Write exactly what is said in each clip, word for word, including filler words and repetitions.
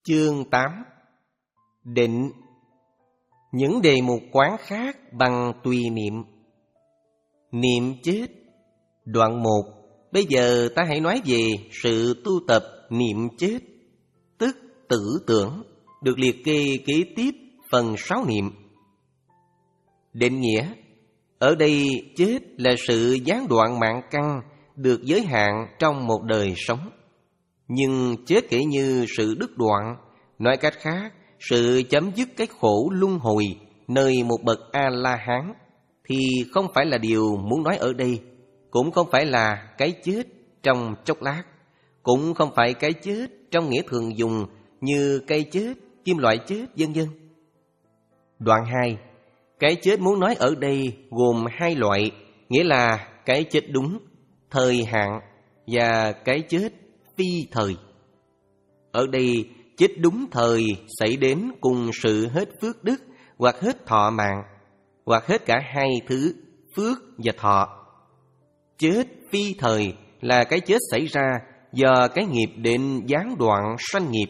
Chương tám. Định. Những đề mục quán khác bằng tùy niệm. Niệm chết. Đoạn một. Bây giờ ta hãy nói về sự tu tập niệm chết, tức tử tưởng, được liệt kê kế tiếp phần sáu niệm. Định nghĩa. Ở đây chết là sự gián đoạn mạng căn được giới hạn trong một đời sống. Nhưng chết kể như sự đứt đoạn, nói cách khác, sự chấm dứt cái khổ luân hồi nơi một bậc A-la-hán thì không phải là điều muốn nói ở đây, cũng không phải là cái chết trong chốc lát, cũng không phải cái chết trong nghĩa thường dùng như cây chết, kim loại chết, vân vân. Đoạn hai. Cái chết muốn nói ở đây gồm hai loại, nghĩa là cái chết đúng, thời hạn, và cái chết phi thời. Ở đây, chết đúng thời xảy đến cùng sự hết phước đức hoặc hết thọ mạng, hoặc hết cả hai thứ phước và thọ. Chết phi thời là cái chết xảy ra do cái nghiệp định gián đoạn sanh nghiệp.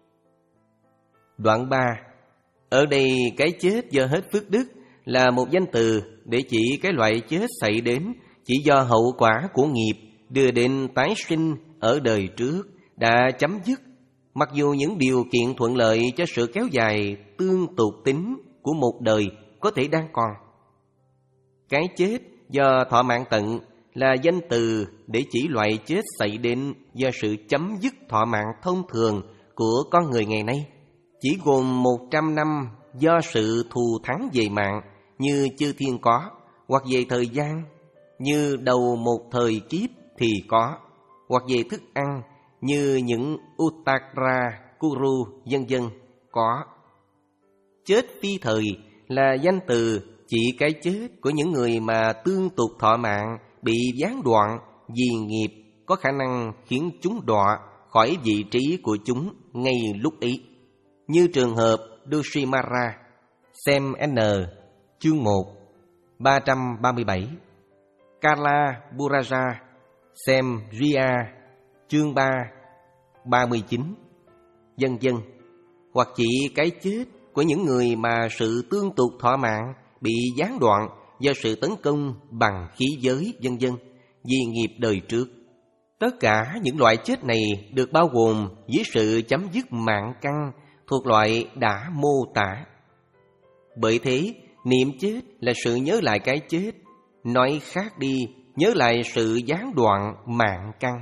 Đoạn ba. Ở đây cái chết do hết phước đức là một danh từ để chỉ cái loại chết xảy đến chỉ do hậu quả của nghiệp đưa đến tái sinh ở đời trước đã chấm dứt, mặc dù những điều kiện thuận lợi cho sự kéo dài tương tục tính của một đời có thể đang còn. Cái chết do thọ mạng tận là danh từ để chỉ loại chết xảy đến do sự chấm dứt thọ mạng thông thường của con người ngày nay, chỉ gồm một trăm năm do sự thù thắng về mạng như chư thiên có, hoặc về thời gian như đầu một thời kiếp thì có, hoặc về thức ăn như những Uttara, Kuru, vân vân có. Chết phi thời là danh từ chỉ cái chết của những người mà tương tục thọ mạng bị gián đoạn vì nghiệp có khả năng khiến chúng đọa khỏi vị trí của chúng ngay lúc ấy, như trường hợp Dushimara, xem N, chương một, ba trăm ba mươi bảy, Kala Buraja, xem Ria, chương ba, ba mươi chín, vân vân, hoặc chỉ cái chết của những người mà sự tương tục thọ mạng bị gián đoạn do sự tấn công bằng khí giới, vân vân, vì nghiệp đời trước. Tất cả những loại chết này được bao gồm dưới sự chấm dứt mạng căn thuộc loại đã mô tả. Bởi thế, niệm chết là sự nhớ lại cái chết, nói khác đi, nhớ lại sự gián đoạn mạng căn.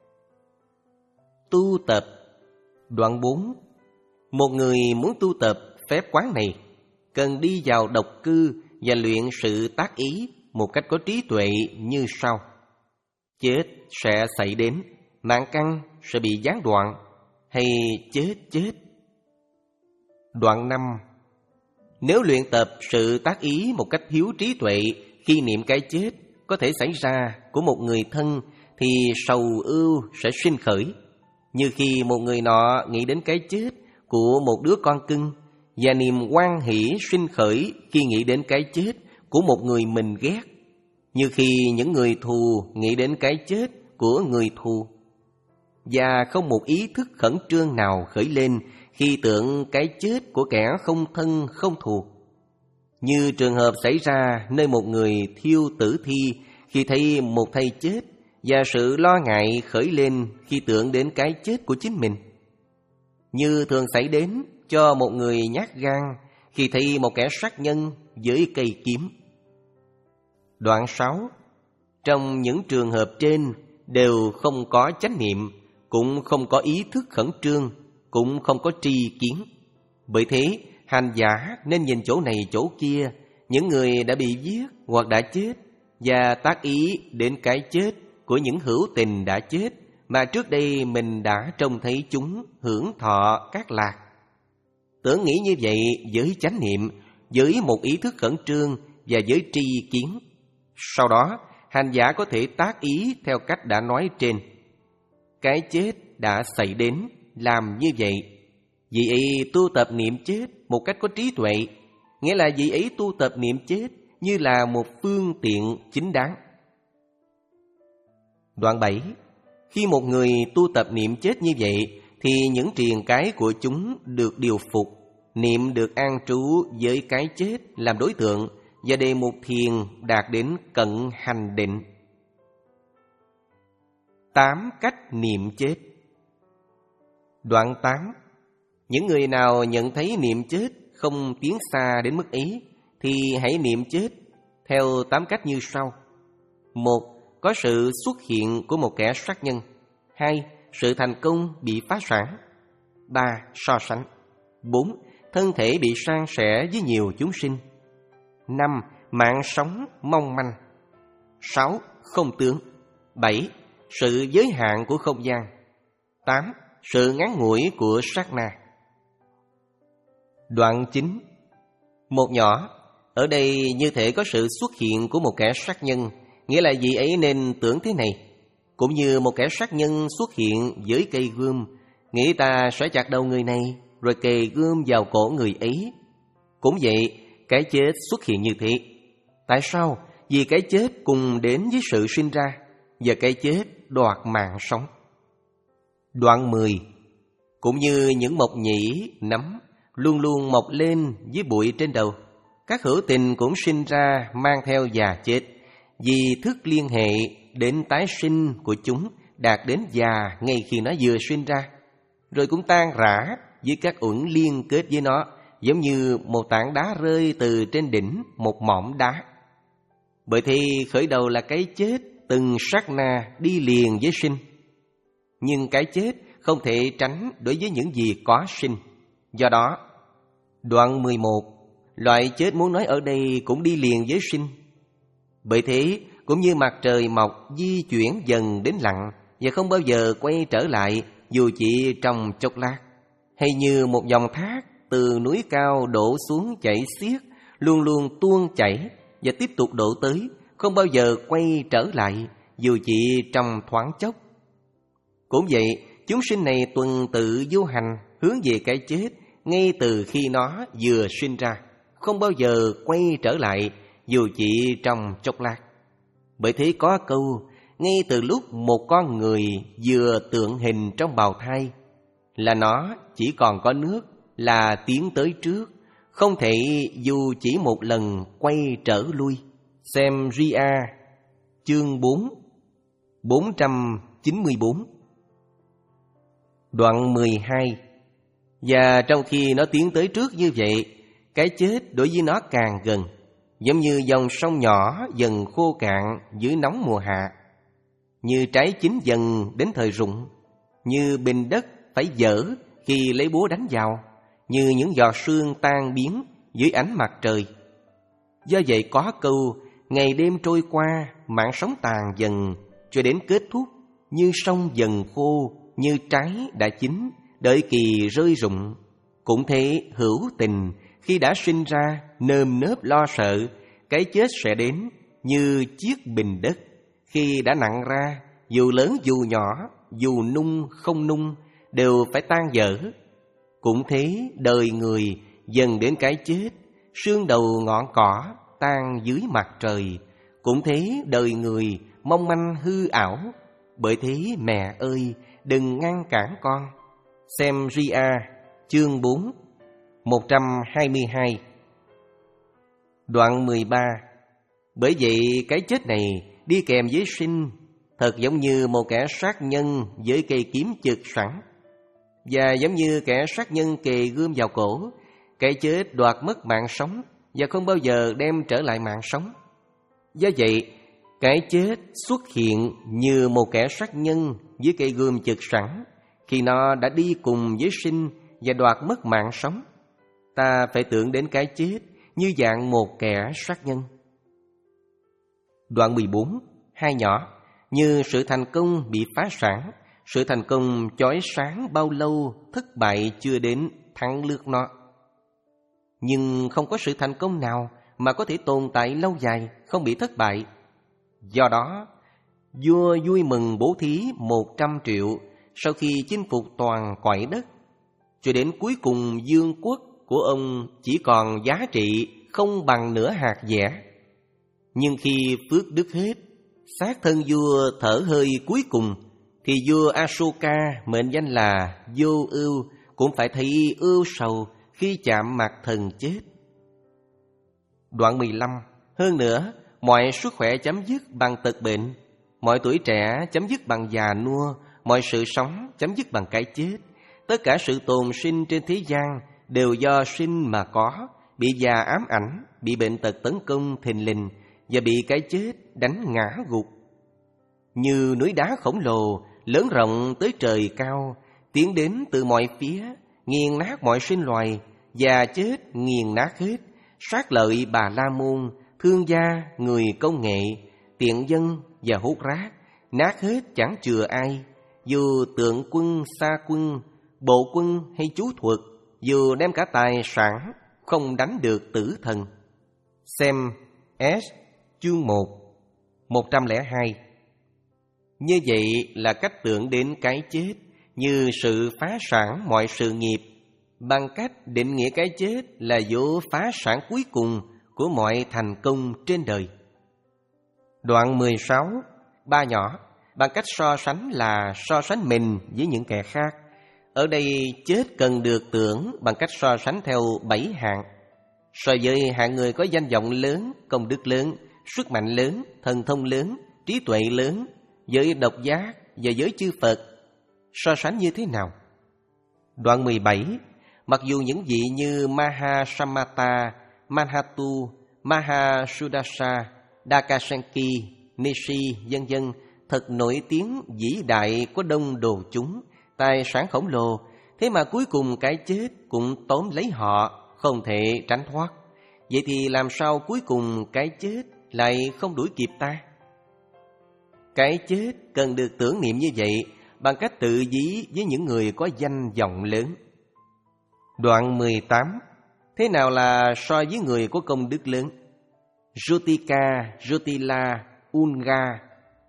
Tu tập. Đoạn bốn. Một người muốn tu tập phép quán này cần đi vào độc cư và luyện sự tác ý một cách có trí tuệ như sau. Chết sẽ xảy đến, mạng căn sẽ bị gián đoạn, hay chết chết. Đoạn năm. Nếu luyện tập sự tác ý một cách hiếu trí tuệ khi niệm cái chết có thể xảy ra của một người thân thì sầu ưu sẽ sinh khởi, như khi một người nọ nghĩ đến cái chết của một đứa con cưng, và niềm hoan hỷ sinh khởi khi nghĩ đến cái chết của một người mình ghét, như khi những người thù nghĩ đến cái chết của người thù, và không một ý thức khẩn trương nào khởi lên khi tưởng cái chết của kẻ không thân không thù. Như trường hợp xảy ra nơi một người thiêu tử thi khi thấy một thây chết, và sự lo ngại khởi lên khi tưởng đến cái chết của chính mình. Như thường xảy đến cho một người nhát gan khi thấy một kẻ sát nhân với cây kiếm. Đoạn sáu. Trong những trường hợp trên đều không có chánh niệm, cũng không có ý thức khẩn trương, cũng không có tri kiến. Bởi thế, hành giả nên nhìn chỗ này chỗ kia, những người đã bị giết hoặc đã chết, và tác ý đến cái chết của những hữu tình đã chết mà trước đây mình đã trông thấy chúng hưởng thọ các lạc. Tưởng nghĩ như vậy với chánh niệm, với một ý thức khẩn trương và với tri kiến. Sau đó, hành giả có thể tác ý theo cách đã nói trên. Cái chết đã xảy đến, làm như vậy. Vị ấy tu tập niệm chết một cách có trí tuệ, nghĩa là vị ấy tu tập niệm chết như là một phương tiện chính đáng. Đoạn bảy. Khi một người tu tập niệm chết như vậy thì những triền cái của chúng được điều phục, niệm được an trú với cái chết làm đối tượng và đề mục thiền đạt đến cận hành định. Tám cách niệm chết. Đoạn tám. Những người nào nhận thấy niệm chết không tiến xa đến mức ấy thì hãy niệm chết theo tám cách như sau. Một, có sự xuất hiện của một kẻ sát nhân. Hai, sự thành công bị phá sản. Ba, so sánh. Bốn, thân thể bị san sẻ với nhiều chúng sinh. Năm, mạng sống mong manh. Sáu, không tướng. Bảy, sự giới hạn của không gian. Tám, sự ngắn ngủi của sát na. Đoạn chín. Một nhỏ, ở đây như thể có sự xuất hiện của một kẻ sát nhân, nghĩa là vị ấy nên tưởng thế này. Cũng như một kẻ sát nhân xuất hiện với cây gươm, nghĩ ta sẽ chặt đầu người này, rồi kề gươm vào cổ người ấy. Cũng vậy, cái chết xuất hiện như thế. Tại sao? Vì cái chết cùng đến với sự sinh ra, và cái chết đoạt mạng sống. Đoạn mười. Cũng như những mộc nhĩ, nấm luôn luôn mọc lên với bụi trên đầu, các hữu tình cũng sinh ra mang theo già chết, vì thức liên hệ đến tái sinh của chúng đạt đến già ngay khi nó vừa sinh ra, rồi cũng tan rã với các uẩn liên kết với nó, giống như một tảng đá rơi từ trên đỉnh một mỏm đá. Bởi thì khởi đầu là cái chết từng sát na đi liền với sinh. Nhưng cái chết không thể tránh đối với những gì có sinh. Do đó, đoạn mười một, loại chết muốn nói ở đây cũng đi liền với sinh. Bởi thế, cũng như mặt trời mọc di chuyển dần đến lặn và không bao giờ quay trở lại dù chỉ trong chốc lát, hay như một dòng thác từ núi cao đổ xuống chảy xiết, luôn luôn tuôn chảy và tiếp tục đổ tới, không bao giờ quay trở lại dù chỉ trong thoáng chốc. Cũng vậy, chúng sinh này tuần tự vô hành hướng về cái chết ngay từ khi nó vừa sinh ra, không bao giờ quay trở lại dù chỉ trong chốc lát. Bởi thế có câu, ngay từ lúc một con người vừa tượng hình trong bào thai, là nó chỉ còn có nước là tiến tới trước, không thể dù chỉ một lần quay trở lui. Xem Ria, chương bốn, bốn trăm chín mươi bốn. Đoạn mười hai. Và trong khi nó tiến tới trước như vậy, cái chết đối với nó càng gần, giống như dòng sông nhỏ dần khô cạn dưới nóng mùa hạ, như trái chín dần đến thời rụng, như bình đất phải dở khi lấy búa đánh vào, như những giọt sương tan biến dưới ánh mặt trời. Do vậy có câu, ngày đêm trôi qua, mạng sống tàn dần cho đến kết thúc, như sông dần khô, như trái đã chín, đợi kỳ rơi rụng. Cũng thế hữu tình, khi đã sinh ra, nơm nớp lo sợ, cái chết sẽ đến như chiếc bình đất. Khi đã nặng ra, dù lớn dù nhỏ, dù nung không nung, đều phải tan dở. Cũng thế đời người dần đến cái chết, sương đầu ngọn cỏ tan dưới mặt trời. Cũng thế đời người mong manh hư ảo. Bởi thế mẹ ơi, đừng ngăn cản con. Xem Ria, chương bốn, một trăm hai mươi hai. Đoạn mười ba. Bởi vậy cái chết này đi kèm với sinh, thật giống như một kẻ sát nhân với cây kiếm chực sẵn, và giống như kẻ sát nhân kề gươm vào cổ. Cái chết đoạt mất mạng sống và không bao giờ đem trở lại mạng sống. Do vậy, cái chết xuất hiện như một kẻ sát nhân với cây gươm chực sẵn, khi nó đã đi cùng với sinh và đoạt mất mạng sống. Ta phải tưởng đến cái chết như dạng một kẻ sát nhân. Đoạn mười bốn. Hai nhỏ, như sự thành công bị phá sản, sự thành công chói sáng bao lâu, thất bại chưa đến thắng lướt nó. Nhưng không có sự thành công nào mà có thể tồn tại lâu dài, không bị thất bại. Do đó, vua vui mừng bố thí một trăm triệu sau khi chinh phục toàn cõi đất, cho đến cuối cùng vương quốc của ông chỉ còn giá trị không bằng nửa hạt dẻ. Nhưng khi phước đức hết, xác thân vua thở hơi cuối cùng, Thì vua Asoka mệnh danh là vô ưu cũng phải thấy ưu sầu khi chạm mặt thần chết. Đoạn mười lăm. Hơn nữa, mọi sức khỏe chấm dứt bằng tật bệnh, mọi tuổi trẻ chấm dứt bằng già nua, mọi sự sống chấm dứt bằng cái chết. Tất cả sự tồn sinh trên thế gian đều do sinh mà có, bị già ám ảnh, bị bệnh tật tấn công thình lình và bị cái chết đánh ngã gục. Như núi đá khổng lồ lớn rộng tới trời cao, tiến đến từ mọi phía, nghiền nát mọi sinh loài, già chết nghiền nát hết, sát lợi bà la môn, thương gia, người công nghệ, tiện dân và hút rác, nát hết chẳng chừa ai. Dù tượng quân, xa quân, bộ quân hay chú thuật, dù đem cả tài sản, không đánh được tử thần. Xem S chương một, một trăm lẻ hai. Như vậy là cách tưởng đến cái chết như sự phá sản mọi sự nghiệp, bằng cách định nghĩa cái chết là dấu phá sản cuối cùng của mọi thành công trên đời. Đoạn mười sáu. Ba nhỏ, bằng cách so sánh là so sánh mình với những kẻ khác. Ở đây chết cần được tưởng bằng cách so sánh theo bảy hạng. So với hạng người có danh vọng lớn, công đức lớn, sức mạnh lớn, thần thông lớn, trí tuệ lớn, với độc giác và với chư Phật, so sánh như thế nào? Đoạn mười bảy. Mặc dù những vị như Mahasamata, Manhatu, Mahasudasa, Dakasanki, Nishi, vân vân thật nổi tiếng vĩ đại, có đông đồ chúng, tài sản khổng lồ, thế mà cuối cùng cái chết cũng tóm lấy họ, không thể tránh thoát. Vậy thì làm sao cuối cùng cái chết lại không đuổi kịp ta? Cái chết cần được tưởng niệm như vậy bằng cách tự ví với những người có danh vọng lớn. Đoạn mười tám. Thế nào là so với người có công đức lớn? Jutika, Jutila, Unga,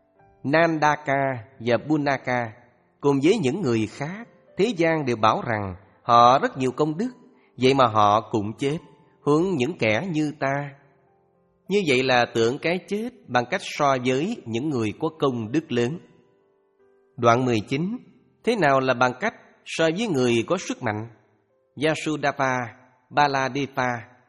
Nandaka và Bunaka cùng với những người khác, thế gian đều bảo rằng họ rất nhiều công đức, vậy mà họ cũng chết, huống những kẻ như ta. Như vậy là tưởng cái chết bằng cách so với những người có công đức lớn. Đoạn mười chín. Thế nào là bằng cách so với người có sức mạnh? Yasudapa, Baladepa,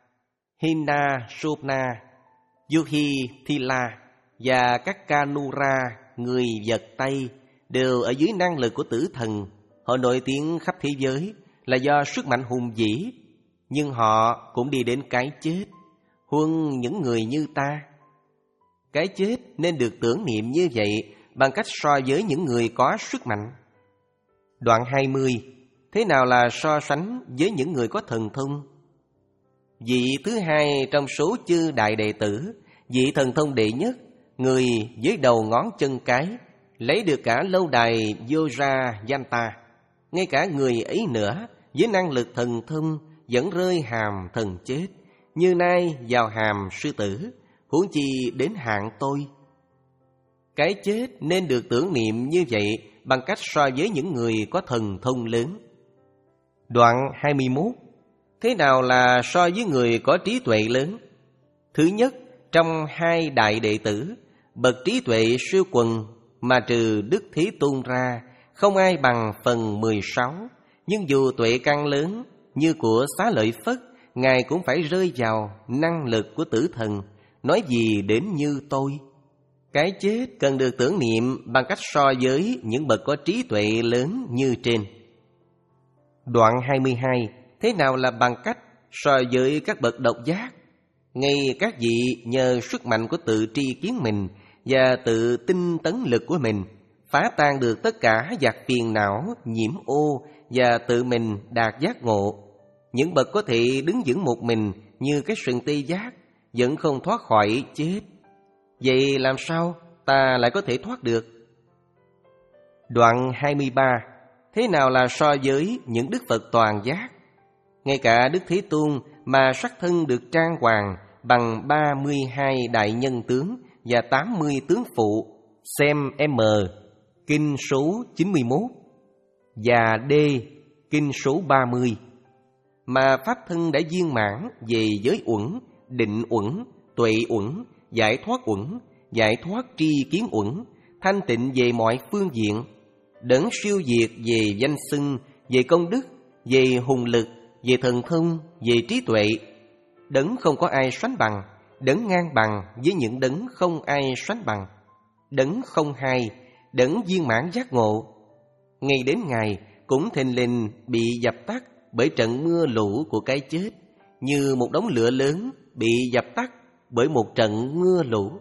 Hina, Sopna, Yuhi, Thila và các Kanura, người vật Tây, đều ở dưới năng lực của tử thần. Họ nổi tiếng khắp thế giới là do sức mạnh hùng vĩ, nhưng họ cũng đi đến cái chết, huống những người như ta. Cái chết nên được tưởng niệm như vậy bằng cách so với những người có sức mạnh. Đoạn hai mươi. Thế nào là so sánh với những người có thần thông? Vị thứ hai trong số chư đại đệ tử, vị thần thông đệ nhất, người với đầu ngón chân cái, lấy được cả lâu đài Vajrayanta. Ngay cả người ấy nữa, với năng lực thần thông, vẫn rơi hàm thần chết, như nay vào hàm sư tử, huống chi đến hạng tôi. Cái chết nên được tưởng niệm như vậy bằng cách so với những người có thần thông lớn. Đoạn hai mươi mốt. Thế nào là so với người có trí tuệ lớn? Thứ nhất, trong hai đại đệ tử, bậc trí tuệ siêu quần mà trừ Đức Thế Tôn ra, không ai bằng phần mười sáu. Nhưng dù tuệ căn lớn như của Xá Lợi Phất, Ngài cũng phải rơi vào năng lực của tử thần, nói gì đến như tôi. Cái chết cần được tưởng niệm bằng cách so với những bậc có trí tuệ lớn như trên. Đoạn hai mươi hai. Thế nào là bằng cách so với các bậc độc giác? Ngay các vị nhờ sức mạnh của tự tri kiến mình và tự tinh tấn lực của mình, phá tan được tất cả giặc phiền não, nhiễm ô và tự mình đạt giác ngộ. Những bậc có thể đứng vững một mình như cái sừng tê giác, vẫn không thoát khỏi chết. Vậy làm sao ta lại có thể thoát được? Đoạn hai mươi ba. Thế nào là so với những Đức Phật toàn giác? Ngay cả Đức Thế Tôn mà sắc thân được trang hoàng bằng ba mươi hai đại nhân tướng và tám mươi tướng phụ, xem M, kinh số chín mươi mốt, và D, kinh số ba mươi, mà pháp thân đã viên mãn về giới uẩn, định uẩn, tuệ uẩn, giải thoát uẩn, giải thoát tri kiến uẩn, thanh tịnh về mọi phương diện. Đấng siêu việt về danh xưng, về công đức, về hùng lực, về thần thông, về trí tuệ. Đấng không có ai sánh bằng, đấng ngang bằng với những đấng không ai sánh bằng. Đấng không hai, đấng viên mãn giác ngộ. Ngay đến Ngài cũng thình lình bị dập tắt bởi trận mưa lũ của cái chết, như một đống lửa lớn bị dập tắt bởi một trận mưa lũ.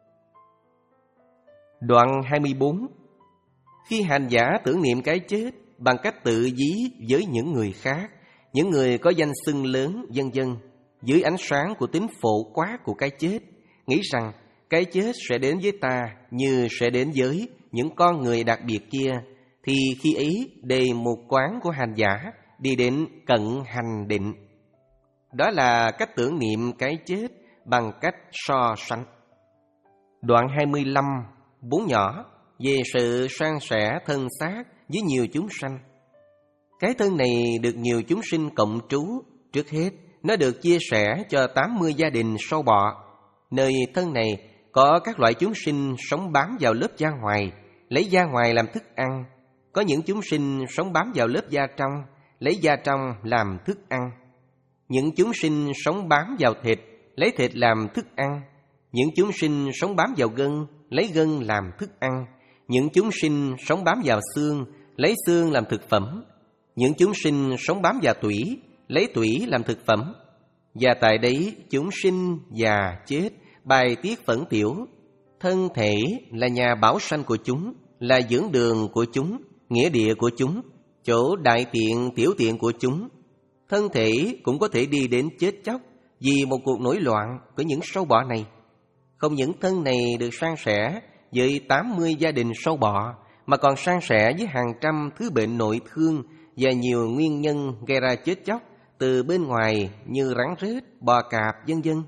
Đoạn hai mươi bốn. Khi hành giả tưởng niệm cái chết bằng cách tự dí với những người khác, những người có danh xưng lớn, vân vân, dưới ánh sáng của tính phổ quát của cái chết, nghĩ rằng cái chết sẽ đến với ta như sẽ đến với những con người đặc biệt kia, thì khi ấy đề một quán của hành giả đi đến cận hành định. Đó là cách tưởng niệm cái chết bằng cách so sánh. Đoạn hai mươi lăm, bốn nhỏ, về sự san sẻ thân xác với nhiều chúng sanh. Cái thân này được nhiều chúng sinh cộng trú. Trước hết, nó được chia sẻ cho tám mươi gia đình sâu bọ. Nơi thân này có các loại chúng sinh sống bám vào lớp da ngoài, lấy da ngoài làm thức ăn. Có những chúng sinh sống bám vào lớp da trong, lấy da trong làm thức ăn. Những chúng sinh sống bám vào thịt, lấy thịt làm thức ăn. Những chúng sinh sống bám vào gân, lấy gân làm thức ăn. Những chúng sinh sống bám vào xương, lấy xương làm thực phẩm. Những chúng sinh sống bám vào tủy, lấy tủy làm thực phẩm. Và tại đấy chúng sinh già chết, bài tiết phẫn tiểu. Thân thể là nhà bảo sanh của chúng, là dưỡng đường của chúng, nghĩa địa của chúng, chỗ đại tiện tiểu tiện của chúng. Thân thể cũng có thể đi đến chết chóc vì một cuộc nổi loạn của những sâu bọ này. Không những thân này được san sẻ với tám mươi gia đình sâu bọ, mà còn san sẻ với hàng trăm thứ bệnh nội thương và nhiều nguyên nhân gây ra chết chóc từ bên ngoài như rắn rết, bò cạp, vân vân.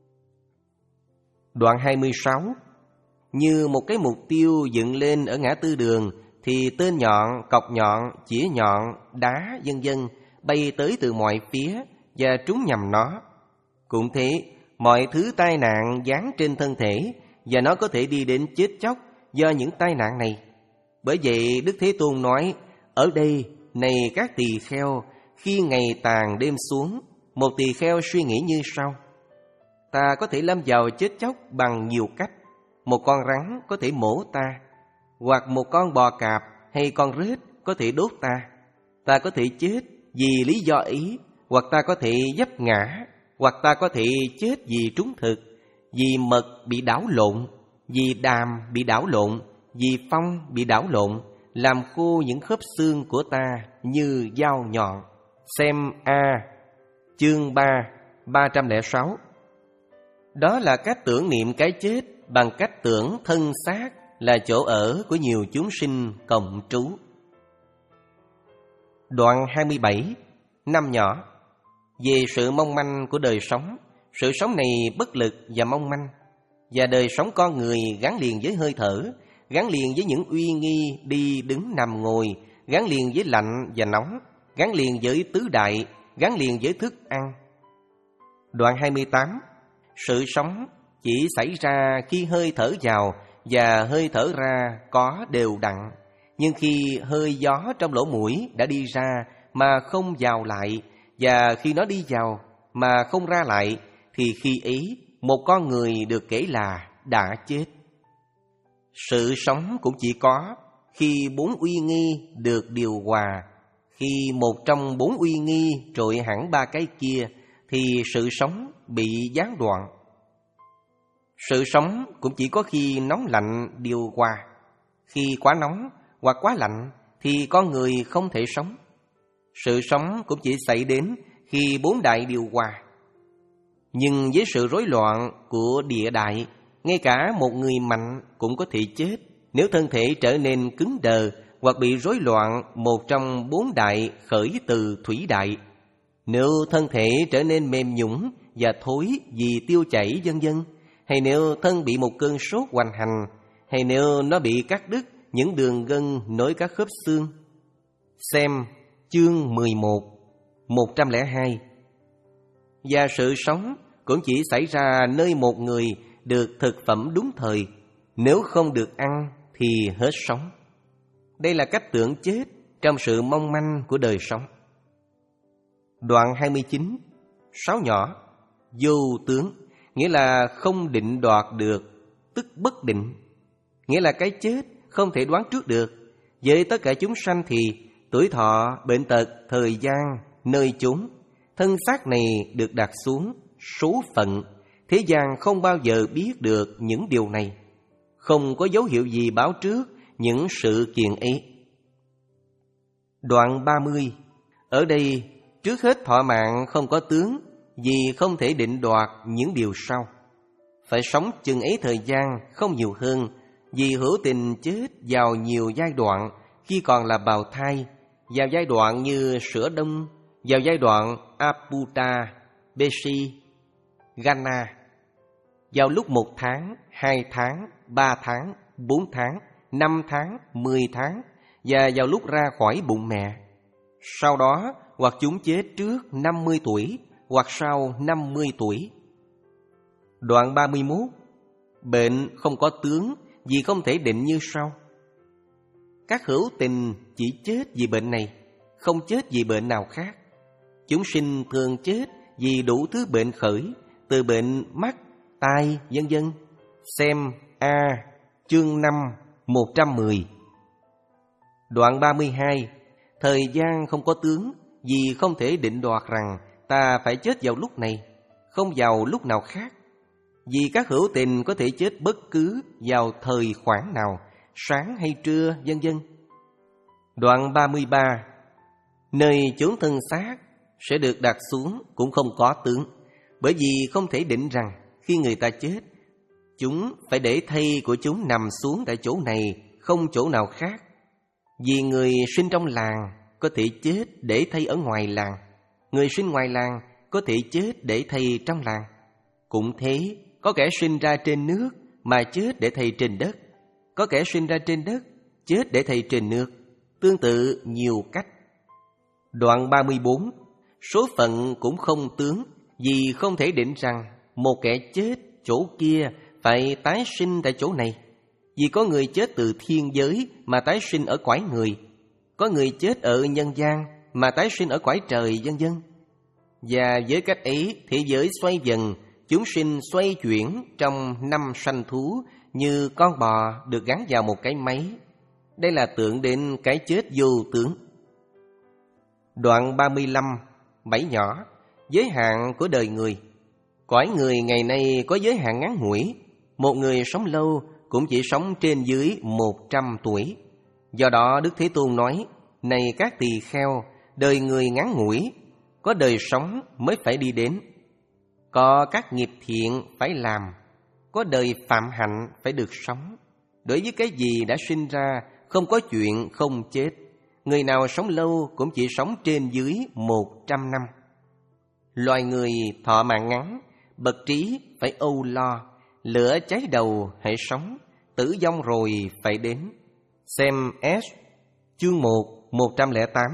Đoạn hai mươi sáu. Như một cái mục tiêu dựng lên ở ngã tư đường, thì tên nhọn, cọc nhọn, chĩa nhọn, đá, vân vân bay tới từ mọi phía và trúng nhầm nó. Cũng thế, mọi thứ tai nạn giáng trên thân thể, và nó có thể đi đến chết chóc do những tai nạn này. Bởi vậy Đức Thế Tôn nói, ở đây, này các tỳ kheo, khi ngày tàn đêm xuống, một tỳ kheo suy nghĩ như sau: ta có thể lâm vào chết chóc bằng nhiều cách. Một con rắn có thể mổ ta, hoặc một con bò cạp hay con rết có thể đốt ta. Ta có thể chết vì lý do ý, hoặc ta có thể vấp ngã, hoặc ta có thể chết vì trúng thực, vì mật bị đảo lộn, vì đàm bị đảo lộn, vì phong bị đảo lộn, làm khô những khớp xương của ta như dao nhọn. Xem A, chương ba, ba trăm lẻ sáu. Đó là cách tưởng niệm cái chết bằng cách tưởng thân xác là chỗ ở của nhiều chúng sinh cộng trú. Đoạn hai mươi bảy, năm nhỏ, về sự mong manh của đời sống. Sự sống này bất lực và mong manh, và đời sống con người gắn liền với hơi thở, gắn liền với những uy nghi đi đứng nằm ngồi, gắn liền với lạnh và nóng, gắn liền với tứ đại, gắn liền với thức ăn. Đoạn hai mươi tám. Sự sống chỉ xảy ra khi hơi thở vào và hơi thở ra có đều đặn. Nhưng khi hơi gió trong lỗ mũi đã đi ra mà không vào lại, và khi nó đi vào mà không ra lại, thì khi ấy một con người được kể là đã chết. Sự sống cũng chỉ có khi bốn uy nghi được điều hòa. Khi một trong bốn uy nghi trội hẳn ba cái kia, thì sự sống bị gián đoạn. Sự sống cũng chỉ có khi nóng lạnh điều hòa. Khi quá nóng hoặc quá lạnh thì con người không thể sống. Sự sống cũng chỉ xảy đến khi bốn đại điều hòa. Nhưng với sự rối loạn của địa đại, ngay cả một người mạnh cũng có thể chết nếu thân thể trở nên cứng đờ hoặc bị rối loạn một trong bốn đại khởi từ thủy đại. Nếu thân thể trở nên mềm nhũn và thối vì tiêu chảy vân vân, hay nếu thân bị một cơn sốt hoành hành, hay nếu nó bị cắt đứt những đường gân nối các khớp xương. Xem chương mười một, một trăm lẻ hai. Và sự sống cũng chỉ xảy ra nơi một người được thực phẩm đúng thời, nếu không được ăn thì hết sống. Đây là cách tưởng chết trong sự mong manh của đời sống. Đoạn hai mươi chín. Sáu nhỏ. Vô tướng, nghĩa là không định đoạt được, tức bất định. Nghĩa là cái chết không thể đoán trước được. Với tất cả chúng sanh thì tuổi thọ, bệnh tật, thời gian, nơi chốn, thân xác này được đặt xuống, số phận. Thế gian không bao giờ biết được những điều này. Không có dấu hiệu gì báo trước những sự kiện ấy. Đoạn ba mươi. Ở đây, trước hết thọ mạng không có tướng, vì không thể định đoạt những điều sau. Phải sống chừng ấy thời gian, không nhiều hơn, vì hữu tình chết vào nhiều giai đoạn, khi còn là bào thai, vào giai đoạn như sữa đông, vào giai đoạn Aputa, Besi, Gana, vào lúc một tháng, hai tháng, ba tháng, bốn tháng, năm tháng, mười tháng, và vào lúc ra khỏi bụng mẹ. Sau đó, hoặc chúng chết trước năm mươi tuổi, hoặc sau năm mươi tuổi. Đoạn ba mươi mốt. Bệnh không có tướng, vì không thể định như sau. Các hữu tình chỉ chết vì bệnh này, không chết vì bệnh nào khác. Chúng sinh thường chết vì đủ thứ bệnh khởi, từ bệnh mắt, tai, vân vân. Xem A, chương năm, một trăm mười. Đoạn ba mươi hai. Thời gian không có tướng, vì không thể định đoạt rằng ta phải chết vào lúc này, không vào lúc nào khác. Vì các hữu tình có thể chết bất cứ vào thời khoảng nào, sáng hay trưa, vân vân. Đoạn ba mươi ba. Nơi chốn thân xác sẽ được đặt xuống cũng không có tướng, bởi vì không thể định rằng khi người ta chết, chúng phải để thây của chúng nằm xuống tại chỗ này, không chỗ nào khác. Vì người sinh trong làng có thể chết để thây ở ngoài làng, người sinh ngoài làng có thể chết để thây trong làng. Cũng thế, có kẻ sinh ra trên nước mà chết để thây trên đất, có kẻ sinh ra trên đất chết để thây trên nước, tương tự nhiều cách. Đoạn ba mươi bốn. Số phận cũng không tướng, vì không thể định rằng một kẻ chết chỗ kia phải tái sinh tại chỗ này. Vì có người chết từ thiên giới mà tái sinh ở cõi người, có người chết ở nhân gian mà tái sinh ở cõi trời, vân vân. Và với cách ấy, thế giới xoay vần, chúng sinh xoay chuyển trong năm sanh thú, như con bò được gắn vào một cái máy. Đây là tượng đến cái chết vô tướng. Đoạn ba mươi lăm. Bảy nhỏ. Giới hạn của đời người. Cõi người ngày nay có giới hạn ngắn ngủi. Một người sống lâu cũng chỉ sống trên dưới một trăm tuổi. Do đó Đức Thế Tôn nói: Này các tỳ kheo, đời người ngắn ngủi, có đời sống mới phải đi đến, có các nghiệp thiện phải làm, có đời phạm hạnh phải được sống. Đối với cái gì đã sinh ra, không có chuyện không chết. Người nào sống lâu cũng chỉ sống trên dưới một trăm năm. Loài người thọ mạng ngắn, bậc trí phải âu lo, lửa cháy đầu hãy sống, tử vong rồi phải đến. Xem S, chương một, một trăm lẻ tám.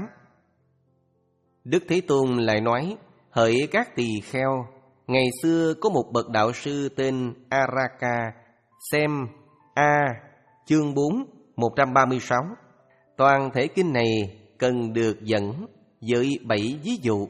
Đức Thế Tôn lại nói: Hỡi các tỳ kheo, ngày xưa có một bậc đạo sư tên Araka. Xem A, chương bốn, một trăm ba mươi sáu. Toàn thể kinh này cần được dẫn với bảy ví dụ.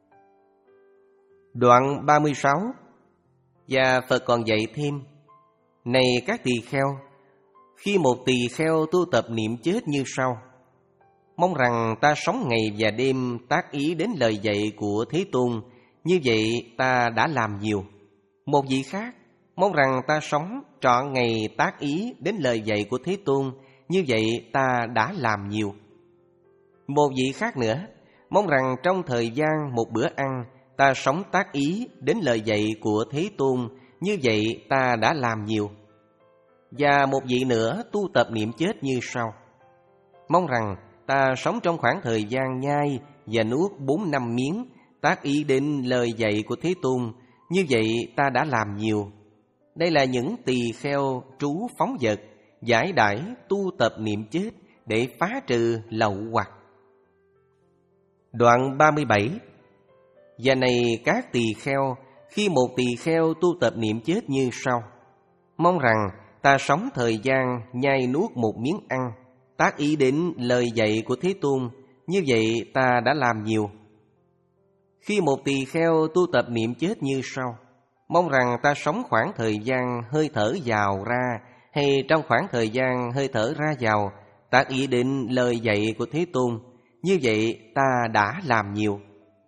Đoạn ba mươi sáu. Và Phật còn dạy thêm: Này các tỳ kheo, khi một tỳ kheo tu tập niệm chết như sau: Mong rằng ta sống ngày và đêm tác ý đến lời dạy của Thế Tôn, như vậy ta đã làm nhiều. Một vị khác: Mong rằng ta sống trọn ngày tác ý đến lời dạy của Thế Tôn, như vậy ta đã làm nhiều. Một vị khác nữa: Mong rằng trong thời gian một bữa ăn, ta sống tác ý đến lời dạy của Thế Tôn, như vậy ta đã làm nhiều. Và một vị nữa tu tập niệm chết như sau: Mong rằng ta sống trong khoảng thời gian nhai và nuốt bốn năm miếng, tác ý đến lời dạy của Thế Tôn, như vậy ta đã làm nhiều. Đây là những tỳ kheo trú phóng vật, giải đãi tu tập niệm chết để phá trừ lậu hoặc. Đoạn ba mươi bảy. Và này các tỳ kheo, khi một tỳ kheo tu tập niệm chết như sau: Mong rằng ta sống thời gian nhai nuốt một miếng ăn, tác ý đến lời dạy của Thế Tôn, như vậy ta đã làm nhiều. Khi một tỳ kheo tu tập niệm chết như sau: mong rằng ta sống khoảng thời gian hơi thở vào ra, hay trong khoảng thời gian hơi thở ra vào, tác ý đến lời dạy của Thế Tôn, như vậy ta đã làm nhiều.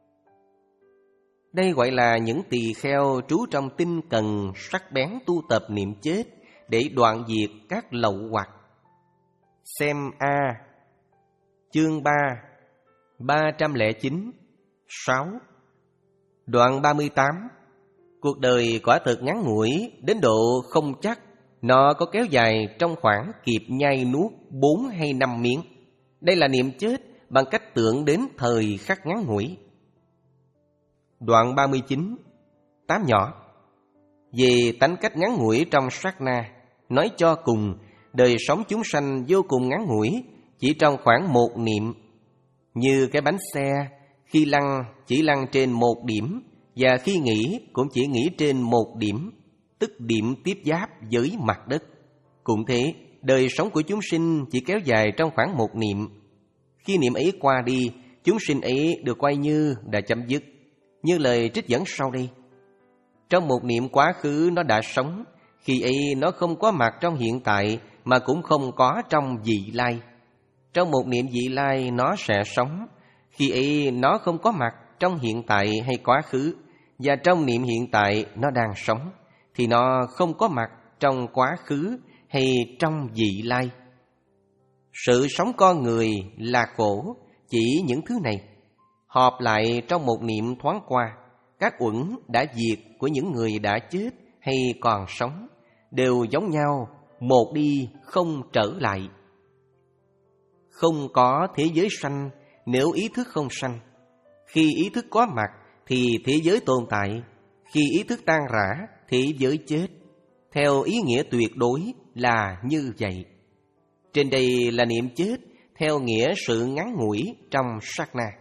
Đây gọi là những tỳ kheo trú trong tinh cần sắc bén tu tập niệm chết để đoạn diệt các lậu hoặc. Xem A, chương ba, ba trăm lẻ chín, sáu. Đoạn ba mươi tám. Cuộc đời quả thực ngắn ngủi đến độ không chắc nó có kéo dài trong khoảng kịp nhai nuốt bốn hay năm miếng. Đây là niệm chết bằng cách tưởng đến thời khắc ngắn ngủi. Đoạn ba mươi chín. Tám nhỏ. Về tánh cách ngắn ngủi trong sát na, nói cho cùng, đời sống chúng sanh vô cùng ngắn ngủi, chỉ trong khoảng một niệm. Như cái bánh xe, khi lăn chỉ lăn trên một điểm, và khi nghỉ cũng chỉ nghỉ trên một điểm, tức điểm tiếp giáp với mặt đất. Cũng thế, đời sống của chúng sinh chỉ kéo dài trong khoảng một niệm. Khi niệm ấy qua đi, chúng sinh ấy được coi như đã chấm dứt. Như lời trích dẫn sau đây: trong một niệm quá khứ nó đã sống, khi ấy nó không có mặt trong hiện tại mà cũng không có trong vị lai. Trong một niệm vị lai nó sẽ sống, khi ấy nó không có mặt trong hiện tại hay quá khứ, và trong niệm hiện tại nó đang sống, thì nó không có mặt trong quá khứ hay trong vị lai. Sự sống con người là khổ, chỉ những thứ này họp lại trong một niệm thoáng qua. Các uẩn đã diệt của những người đã chết hay còn sống đều giống nhau, một đi không trở lại. Không có thế giới sanh nếu ý thức không sanh. Khi ý thức có mặt thì thế giới tồn tại, khi ý thức tan rã thế giới chết. Theo ý nghĩa tuyệt đối là như vậy. Trên đây là niệm chết theo nghĩa sự ngắn ngủi trong sát na.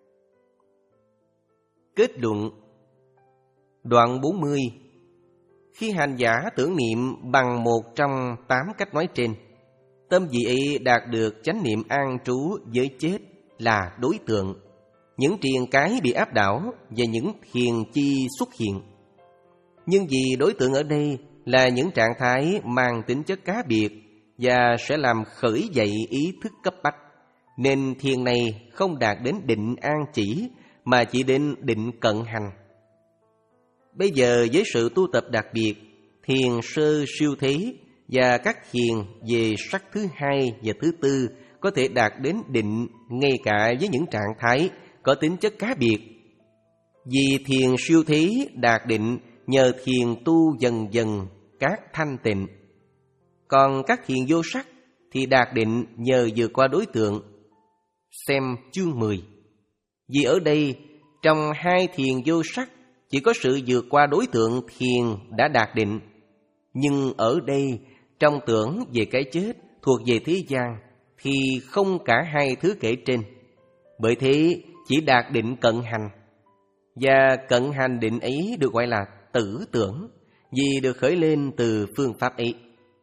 Kết luận. Đoạn bốn mươi. Khi hành giả tưởng niệm bằng một trong tám cách nói trên, tâm vị ấy đạt được chánh niệm an trú với chết là đối tượng, những triền cái bị áp đảo và những thiền chi xuất hiện. Nhưng vì đối tượng ở đây là những trạng thái mang tính chất cá biệt và sẽ làm khởi dậy ý thức cấp bách, nên thiền này không đạt đến định an chỉ mà chỉ đến định cận hành. Bây giờ với sự tu tập đặc biệt, thiền sơ siêu thế và các thiền về sắc thứ hai và thứ tư có thể đạt đến định ngay cả với những trạng thái có tính chất cá biệt. Vì thiền siêu thế đạt định nhờ thiền tu dần dần các thanh tịnh. Còn các thiền vô sắc thì đạt định nhờ vượt qua đối tượng. Xem chương mười. Vì ở đây trong hai thiền vô sắc chỉ có sự vượt qua đối tượng thiền đã đạt định. Nhưng ở đây trong tưởng về cái chết thuộc về thế gian thì không cả hai thứ kể trên. Bởi thế chỉ đạt định cận hành. Và cận hành định ấy được gọi là tử tưởng, vì được khởi lên từ phương pháp ấy.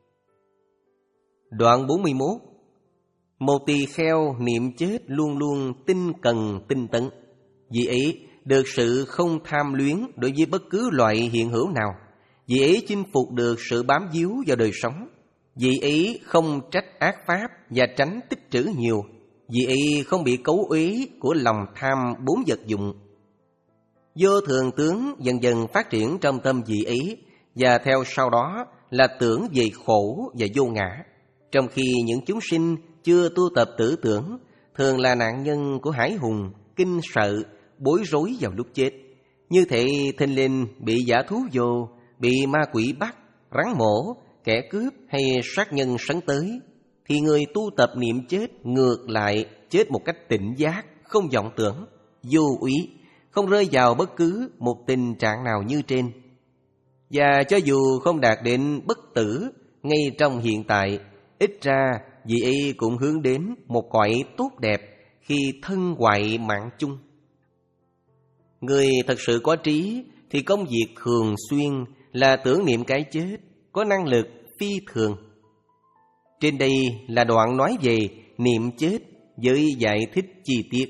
Đoạn bốn mươi mốt. Một tỳ kheo niệm chết luôn luôn tinh cần tinh tấn, vì ấy được sự không tham luyến đối với bất cứ loại hiện hữu nào, vì ấy chinh phục được sự bám víu vào đời sống, vì ấy không trách ác pháp và tránh tích trữ nhiều, vì ấy không bị cấu uế của lòng tham bốn vật dụng. Vô thường tướng dần dần phát triển trong tâm vị ấy, và theo sau đó là tưởng về khổ và vô ngã. Trong khi những chúng sinh chưa tu tập tử tưởng thường là nạn nhân của hải hùng, kinh sợ, bối rối vào lúc chết. Như thể thình lình bị dã thú vô, bị ma quỷ bắt, rắn mổ, kẻ cướp hay sát nhân sấn tới, thì người tu tập niệm chết ngược lại chết một cách tỉnh giác, không vọng tưởng, vô úy, không rơi vào bất cứ một tình trạng nào như trên. Và cho dù không đạt đến bất tử ngay trong hiện tại, ít ra vị ấy cũng hướng đến một cõi tốt đẹp khi thân hoại mạng chung. Người thật sự có trí thì công việc thường xuyên là tưởng niệm cái chết, có năng lực phi thường. Trên đây là đoạn nói về niệm chết với giải thích chi tiết.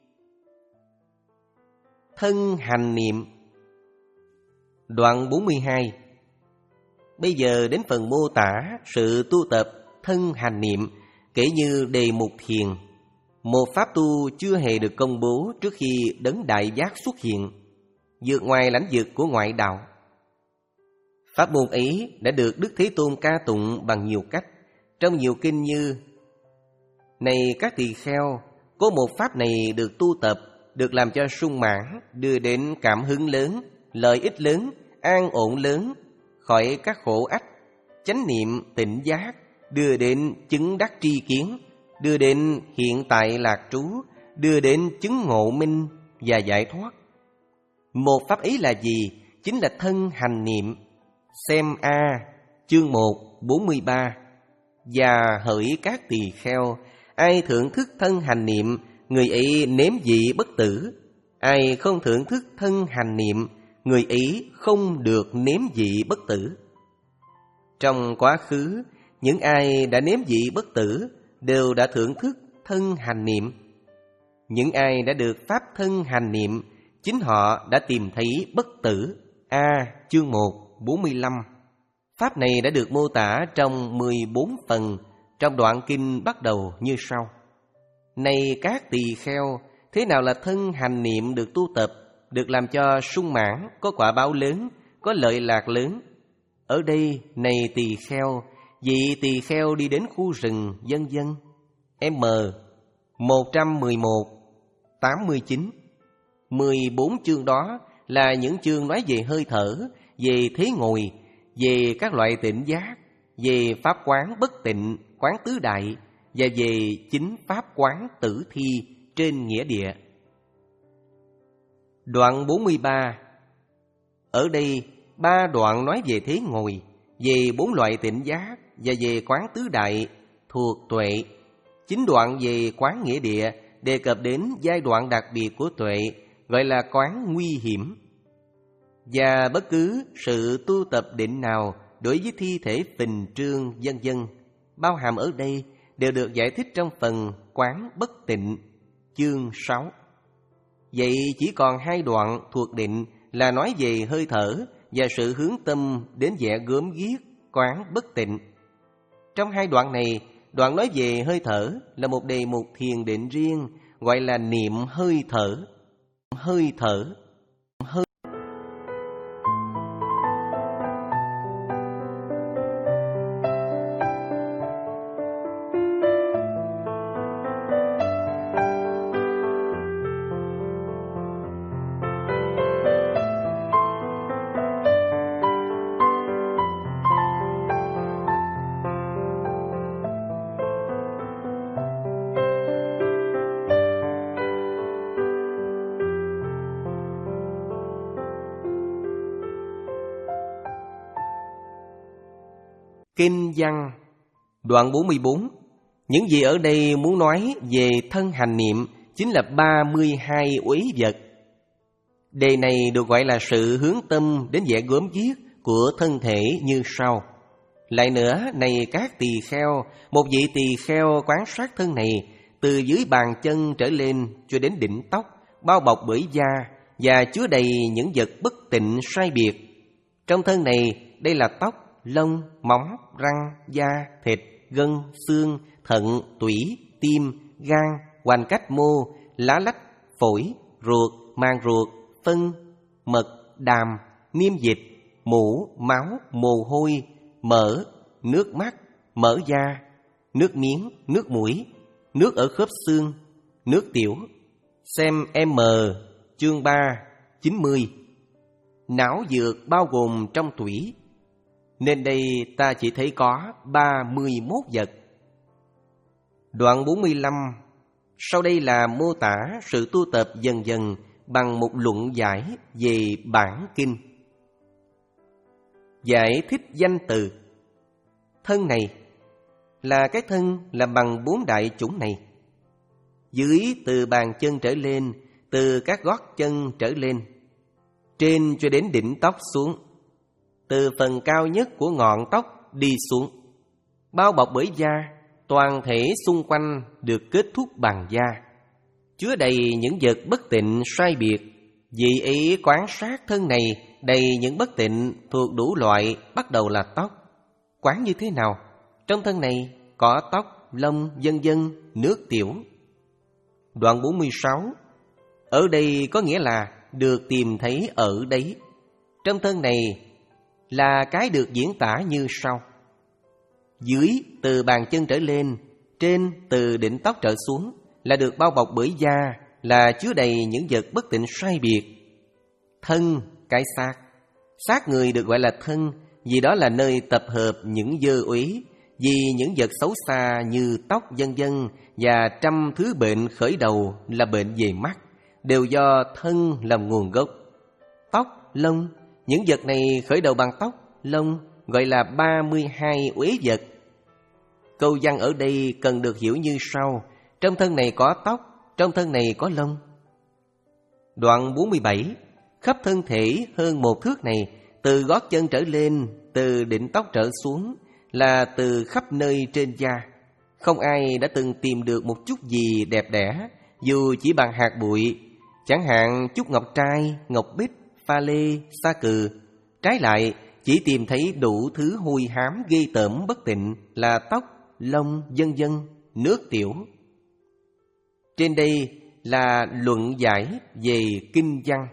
Thân hành niệm. Đoạn bốn mươi hai. Bây giờ đến phần mô tả sự tu tập thân hành niệm, kể như đề mục thiền, một pháp tu chưa hề được công bố trước khi đấng đại giác xuất hiện, vượt ngoài lãnh vực của ngoại đạo. Pháp môn ấy đã được Đức Thế Tôn ca tụng bằng nhiều cách, trong nhiều kinh như: Này các tỳ kheo, có một pháp này được tu tập, được làm cho sung mãn, đưa đến cảm hứng lớn, lợi ích lớn, an ổn lớn, khỏi các khổ ách, chánh niệm tỉnh giác, đưa đến chứng đắc tri kiến, đưa đến hiện tại lạc trú, đưa đến chứng ngộ minh và giải thoát. Một pháp ấy là gì? Chính là thân hành niệm. Xem A, chương một, bốn mươi ba. Và hỡi các tỳ kheo, ai thưởng thức thân hành niệm, người ấy nếm vị bất tử. Ai không thưởng thức thân hành niệm, người ấy không được nếm vị bất tử. Trong quá khứ, những ai đã nếm vị bất tử đều đã thưởng thức thân hành niệm. Những ai đã được pháp thân hành niệm, chính họ đã tìm thấy bất tử. A, chương một, bốn mươi lăm. Pháp này đã được mô tả trong mười bốn phần, trong đoạn kinh bắt đầu như sau: Này các tỳ kheo, thế nào là thân hành niệm được tu tập, được làm cho sung mãn, có quả báo lớn, có lợi lạc lớn? Ở đây, này tỳ kheo, vị tỳ kheo đi đến khu rừng, vân vân. M một trăm mười một, tám mươi chín. mười bốn chương đó là những chương nói về hơi thở, về thế ngồi, về các loại tỉnh giác, về pháp quán bất tịnh, quán tứ đại, và về chính pháp quán tử thi trên nghĩa địa. Đoạn bốn mươi ba. Ở đây, ba đoạn nói về thế ngồi, về bốn loại tỉnh giác và về quán tứ đại thuộc tuệ. Chính đoạn về quán nghĩa địa đề cập đến giai đoạn đặc biệt của tuệ, gọi là quán nguy hiểm. Và bất cứ sự tu tập định nào đối với thi thể phình trương vân vân bao hàm ở đây đều được giải thích trong phần quán bất tịnh, chương sáu. Vậy chỉ còn hai đoạn thuộc định là nói về hơi thở và sự hướng tâm đến vẻ gớm ghiếc, quán bất tịnh. Trong hai đoạn này, đoạn nói về hơi thở là một đề mục thiền định riêng, gọi là niệm hơi thở. Hơi thở. Hơi Kinh văn. Đoạn bốn mươi bốn. Những gì ở đây muốn nói về thân hành niệm chính là ba mươi hai uế vật. Đề này được gọi là sự hướng tâm đến vẻ gớm ghiếc của thân thể như sau. Lại nữa, này các tỳ kheo, một vị tỳ kheo quan sát thân này từ dưới bàn chân trở lên cho đến đỉnh tóc, bao bọc bởi da và chứa đầy những vật bất tịnh sai biệt. Trong thân này, đây là tóc, lông, móng, răng, da, thịt, gân, xương, thận, tủy, tim, gan, hoành cách mô, lá lách, phổi, ruột, màng ruột, phân, mật, đàm, niêm dịch, mũ, máu, mồ hôi, mỡ, nước mắt, mỡ da, nước miếng, nước mũi, nước ở khớp xương, nước tiểu. Xem M, chương ba, chín mươi. Não dược bao gồm trong tủy, nên đây ta chỉ thấy có ba mươi mốt vật. Đoạn bốn mươi lăm. Sau đây là mô tả sự tu tập dần dần bằng một luận giải về bản kinh. Giải thích danh từ. Thân này là cái thân làm bằng bốn đại chủng này. Dưới từ bàn chân trở lên, từ các gót chân trở lên, trên cho đến đỉnh tóc xuống, từ phần cao nhất của ngọn tóc đi xuống. bao bọc bởi da, toàn thể xung quanh được kết thúc bằng da, chứa đầy những vật bất tịnh sai biệt. Vì ý quan sát thân này đầy những bất tịnh thuộc đủ loại, bắt đầu là tóc. Quán như thế nào? Trong thân này có tóc, lông, vân vân, nước tiểu. Đoạn bốn mươi sáu. Ở đây có nghĩa là được tìm thấy ở đấy. Trong thân này là cái được diễn tả như sau: dưới từ bàn chân trở lên, trên từ đỉnh tóc trở xuống là được bao bọc bởi da, là chứa đầy những vật bất tịnh sai biệt. Thân, cái xác. Xác người được gọi là thân, vì đó là nơi tập hợp những dơ uế, vì những vật xấu xa như tóc vân vân và trăm thứ bệnh khởi đầu là bệnh về mắt, đều do thân làm nguồn gốc. Tóc, lông, những vật này khởi đầu bằng tóc, lông, gọi là ba mươi hai uế vật. Câu văn ở đây cần được hiểu như sau: trong thân này có tóc, trong thân này có lông. Đoạn bốn mươi bảy. Khắp thân thể hơn một thước này, từ gót chân trở lên, từ đỉnh tóc trở xuống là từ khắp nơi trên da. Không ai đã từng tìm được một chút gì đẹp đẽ, dù chỉ bằng hạt bụi, chẳng hạn chút ngọc trai, ngọc bích, pha lê, sa cừ. Trái lại, chỉ tìm thấy đủ thứ hôi hám ghê tởm bất tịnh là tóc, lông, vân vân, nước tiểu. Trên đây là luận giải về kinh văn.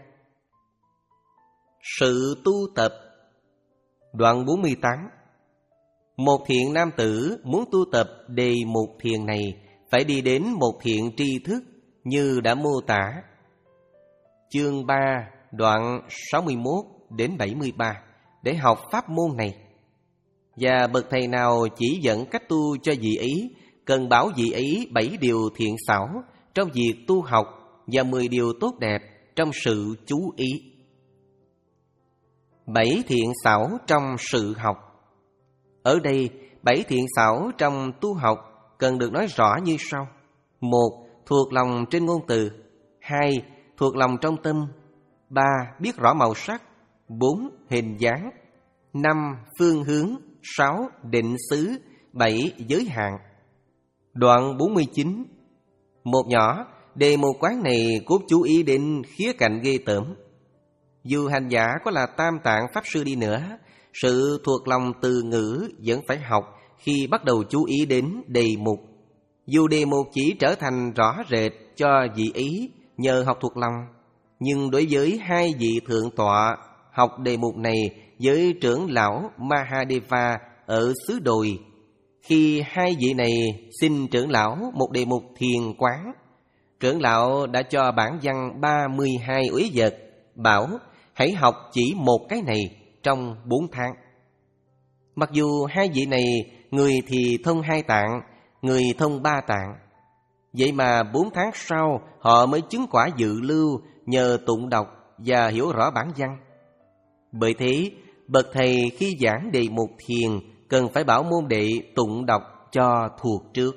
Sự tu tập. Đoạn bốn mươi tám. Một thiện nam tử muốn tu tập đề mục thiền này phải đi đến một thiện tri thức như đã mô tả. Chương ba, đoạn sáu mươi mốt đến bảy mươi ba để học pháp môn này. Và bậc thầy nào chỉ dẫn cách tu cho vị ấy, cần bảo vị ấy bảy điều thiện xảo trong việc tu học và mười điều tốt đẹp trong sự chú ý. Bảy thiện xảo trong sự học. Ở đây, bảy thiện xảo trong tu học cần được nói rõ như sau: một. Thuộc lòng trên ngôn từ. Hai. Thuộc lòng trong tâm. Ba. Biết rõ màu sắc. Bốn. Hình dáng. Năm. Phương hướng. Sáu. Định xứ. Bảy. Giới hạn. Đoạn bốn mươi chín. Một nhỏ, đề mục quán này cốt chú ý đến khía cạnh ghê tởm. Dù hành giả có là Tam Tạng Pháp Sư đi nữa, sự thuộc lòng từ ngữ vẫn phải học khi bắt đầu chú ý đến đề mục. Dù đề mục chỉ trở thành rõ rệt cho vị ý nhờ học thuộc lòng, nhưng đối với hai vị thượng tọa học đề mục này với trưởng lão Mahadeva ở xứ Đồi, khi hai vị này xin trưởng lão một đề mục thiền quán, trưởng lão đã cho bản văn ba mươi hai uế vật, bảo hãy học chỉ một cái này trong bốn tháng. Mặc dù hai vị này người thì thông hai tạng, người thông ba tạng, vậy mà bốn tháng sau họ mới chứng quả dự lưu nhờ tụng đọc và hiểu rõ bản văn. Bởi thế, bậc thầy khi giảng đề mục thiền cần phải bảo môn đệ tụng đọc cho thuộc trước.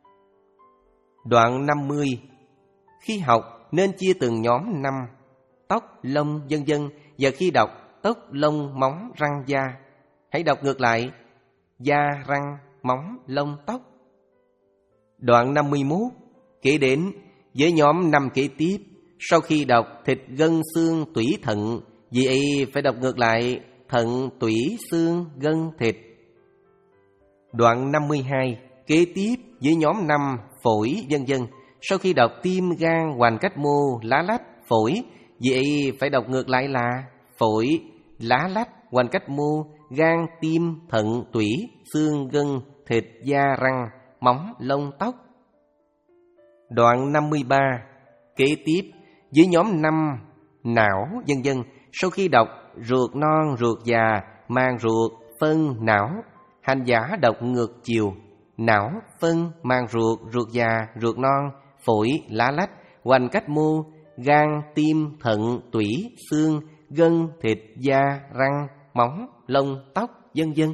Đoạn năm mươi. Khi học nên chia từng nhóm năm: tóc, lông, vân vân, và khi đọc tóc, lông, móng, răng, da. Hãy đọc ngược lại: da, răng, móng, lông, tóc. Đoạn năm mươi mốt. Kể đến với nhóm năm kế tiếp, sau khi đọc thịt, gân, xương, tủy, thận, vì ấy phải đọc ngược lại thận, tủy, xương, gân, thịt. Đoạn năm mươi hai. Kế tiếp với nhóm năm phổi, vân vân, sau khi đọc tim, gan, hoành cách mô, lá lách, phổi, vì ấy phải đọc ngược lại là phổi, lá lách, hoành cách mô, gan, tim, thận, tủy, xương, gân, thịt, da, răng, móng, lông, tóc. Đoạn năm mươi ba. Kế tiếp với nhóm năm não, vân vân, sau khi đọc ruột non, ruột già, màng ruột, phân, não, hành giả đọc ngược chiều: não, phân, màng ruột, ruột già, ruột non, phổi, lá lách, hoành cách mô, gan, tim, thận, tủy, xương, gân, thịt, da, răng, móng, lông, tóc, vân vân.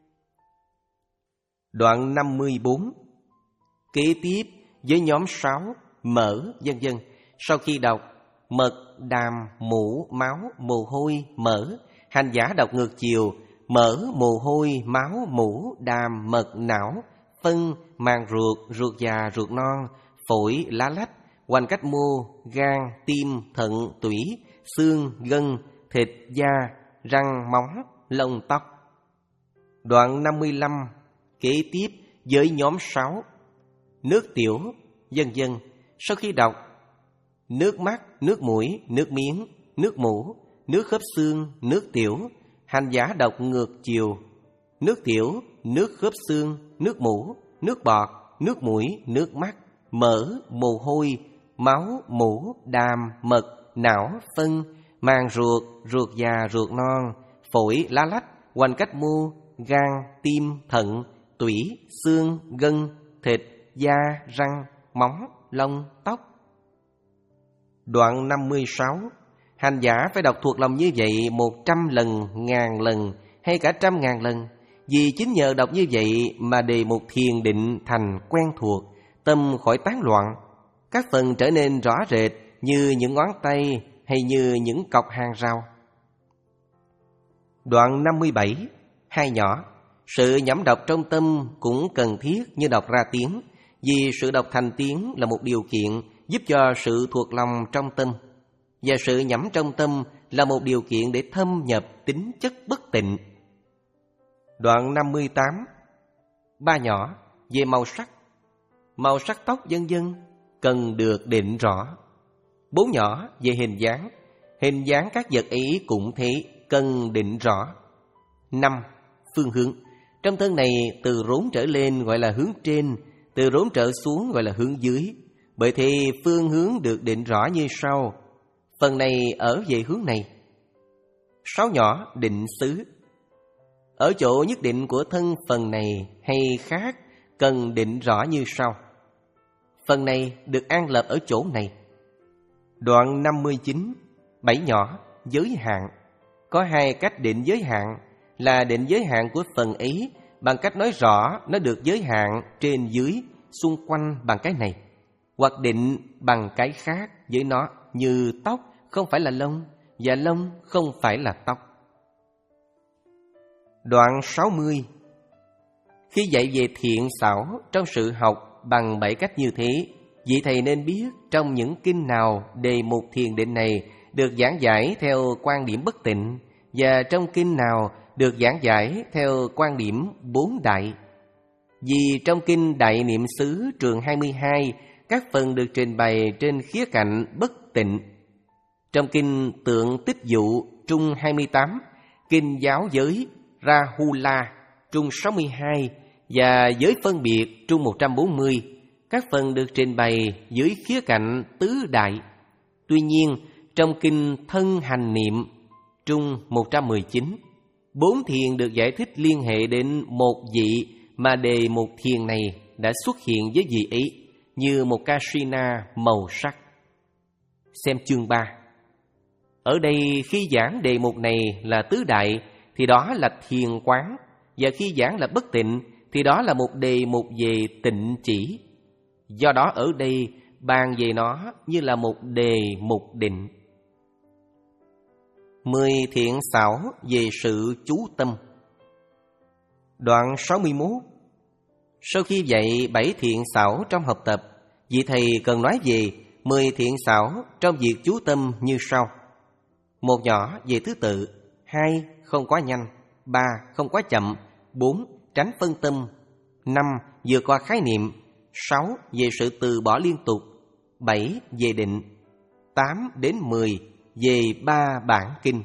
Đoạn năm mươi bốn. Kế tiếp với nhóm sáu mỡ, vân vân, sau khi đọc mật, đàm, mũ, máu, mồ hôi, mỡ, hành giả đọc ngược chiều: mỡ, mồ hôi, máu, mũ, đàm, mật, não, phân, màng ruột, ruột già, ruột non, phổi, lá lách, hoành cách mô, gan, tim, thận, tủy, xương, gân, thịt, da, răng, móng, lông, tóc. Đoạn năm mươi lăm kế tiếp với nhóm sáu, nước tiểu, vân vân. Sau khi đọc nước mắt, nước mũi, nước miếng, nước mũ, nước khớp xương, nước tiểu, hành giả đọc ngược chiều. Nước tiểu, nước khớp xương, nước mũ, nước bọt, nước mũi, nước mắt, mỡ, mồ hôi, máu, mũ, đàm, mật, não, phân, màng ruột, ruột già, ruột non, phổi, lá lách, hoành cách mô, gan, tim, thận, tủy, xương, gân, thịt, da, răng, móng, lông, tóc. Đoạn năm mươi sáu, hành giả phải đọc thuộc lòng như vậy một trăm lần, ngàn lần hay cả trăm ngàn lần. Vì chính nhờ đọc như vậy mà đề mục thiền định thành quen thuộc, tâm khỏi tán loạn, các phần trở nên rõ rệt như những ngón tay hay như những cọc hàng rào. Đoạn năm mươi bảy, hai nhỏ, sự nhẩm đọc trong tâm cũng cần thiết như đọc ra tiếng, vì sự đọc thành tiếng là một điều kiện giúp cho sự thuộc lòng trong tâm, và sự nhẩm trong tâm là một điều kiện để thâm nhập tính chất bất tịnh. Đoạn năm mươi tám, ba nhỏ về màu sắc, màu sắc tóc vân vân cần được định rõ. Bốn nhỏ về hình dáng, hình dáng các vật ấy cũng thế, cần định rõ. Năm, phương hướng. Trong thân này từ rốn trở lên gọi là hướng trên, từ rốn trở xuống gọi là hướng dưới. Bởi thế phương hướng được định rõ như sau. Phần này ở về hướng này. Sáu nhỏ định xứ. Ở chỗ nhất định của thân phần này hay khác cần định rõ như sau. Phần này được an lập ở chỗ này. Đoạn năm mươi chín, bảy nhỏ, giới hạn. Có hai cách định giới hạn, là định giới hạn của phần ấy bằng cách nói rõ nó được giới hạn trên dưới, xung quanh bằng cái này, hoặc định bằng cái khác với nó, như tóc không phải là lông và lông không phải là tóc. Đoạn sáu mươi, khi dạy về thiện xảo trong sự học bằng bảy cách như thế, vị thầy nên biết trong những kinh nào đề mục thiền định này được giảng giải theo quan điểm bất tịnh, và trong kinh nào được giảng giải theo quan điểm bốn đại. Vì trong kinh Đại Niệm xứ trường hai mươi hai, các phần được trình bày trên khía cạnh bất tịnh. Trong kinh Tượng Tích Dụ trung hai mươi tám, kinh Giáo Giới Rahula trung sáu mươi hai và Giới Phân Biệt trung một trăm bốn mươi, các phần được trình bày dưới khía cạnh tứ đại. Tuy nhiên, trong kinh Thân Hành Niệm trung một trăm mười chín, bốn thiền được giải thích liên hệ đến một vị mà đề một thiền này đã xuất hiện với vị ấy như một kasina màu sắc. Xem chương ba. Ở đây khi giảng đề mục này là tứ đại thì đó là thiền quán, và khi giảng là bất tịnh thì đó là một đề mục về tịnh chỉ. Do đó ở đây bàn về nó như là một đề mục định. Mười thiện xảo về sự chú tâm. Đoạn sáu mươi mốt. Sau khi dạy bảy thiện xảo trong học tập, vị thầy cần nói về mười thiện xảo trong việc chú tâm như sau. Một nhỏ về thứ tự, hai không quá nhanh, ba không quá chậm, bốn tránh phân tâm, năm vượt qua khái niệm, sáu về sự từ bỏ liên tục, bảy về định, tám đến mười về ba bản kinh.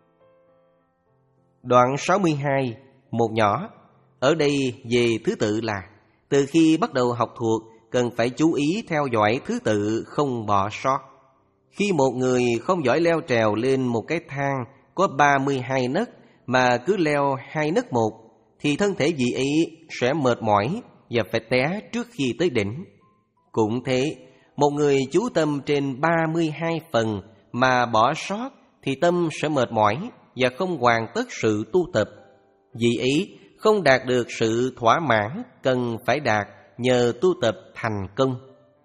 Đoạn sáu mươi hai, một nhỏ. Ở đây về thứ tự là từ khi bắt đầu học thuộc cần phải chú ý theo dõi thứ tự không bỏ sót. Khi một người không giỏi leo trèo lên một cái thang có ba mươi hai nấc mà cứ leo hai nấc một thì thân thể vị ấy sẽ mệt mỏi và phải té trước khi tới đỉnh. Cũng thế, một người chú tâm trên ba mươi hai phần mà bỏ sót thì tâm sẽ mệt mỏi và không hoàn tất sự tu tập. Vì ấy không đạt được sự thỏa mãn cần phải đạt nhờ tu tập thành công.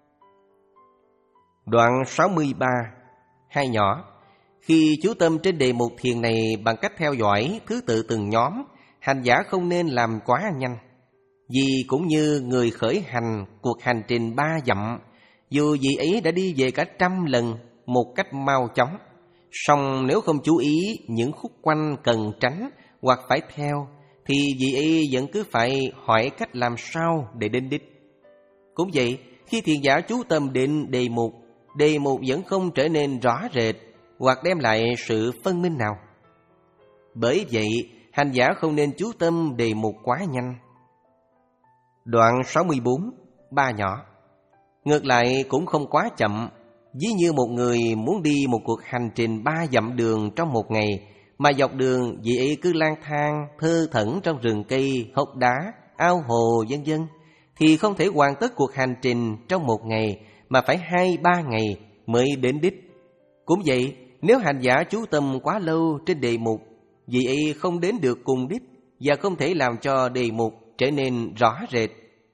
Đoạn sáu mươi ba. Hai nhỏ. Khi chú tâm trên đề mục thiền này bằng cách theo dõi thứ tự từng nhóm hành giả không nên làm quá nhanh. Vì cũng như người khởi hành cuộc hành trình ba dặm, dù vị ấy đã đi về cả trăm lần một cách mau chóng, song nếu không chú ý những khúc quanh cần tránh hoặc phải theo, thì vị ấy vẫn cứ phải hỏi cách làm sao để đến đích. Cũng vậy, khi thiền giả chú tâm đến đề mục, đề mục vẫn không trở nên rõ rệt hoặc đem lại sự phân minh nào. Bởi vậy, hành giả không nên chú tâm đề mục quá nhanh. Đoạn sáu mươi bốn, ba nhỏ. Ngược lại cũng không quá chậm. Ví như một người muốn đi một cuộc hành trình ba dặm đường trong một ngày, mà dọc đường vị ấy cứ lang thang thơ thẩn trong rừng cây, hốc đá, ao hồ vân vân, thì không thể hoàn tất cuộc hành trình trong một ngày, mà phải hai ba ngày mới đến đích. Cũng vậy, nếu hành giả chú tâm quá lâu trên đề mục, vị ấy không đến được cùng đích và không thể làm cho đề mục trở nên rõ rệt.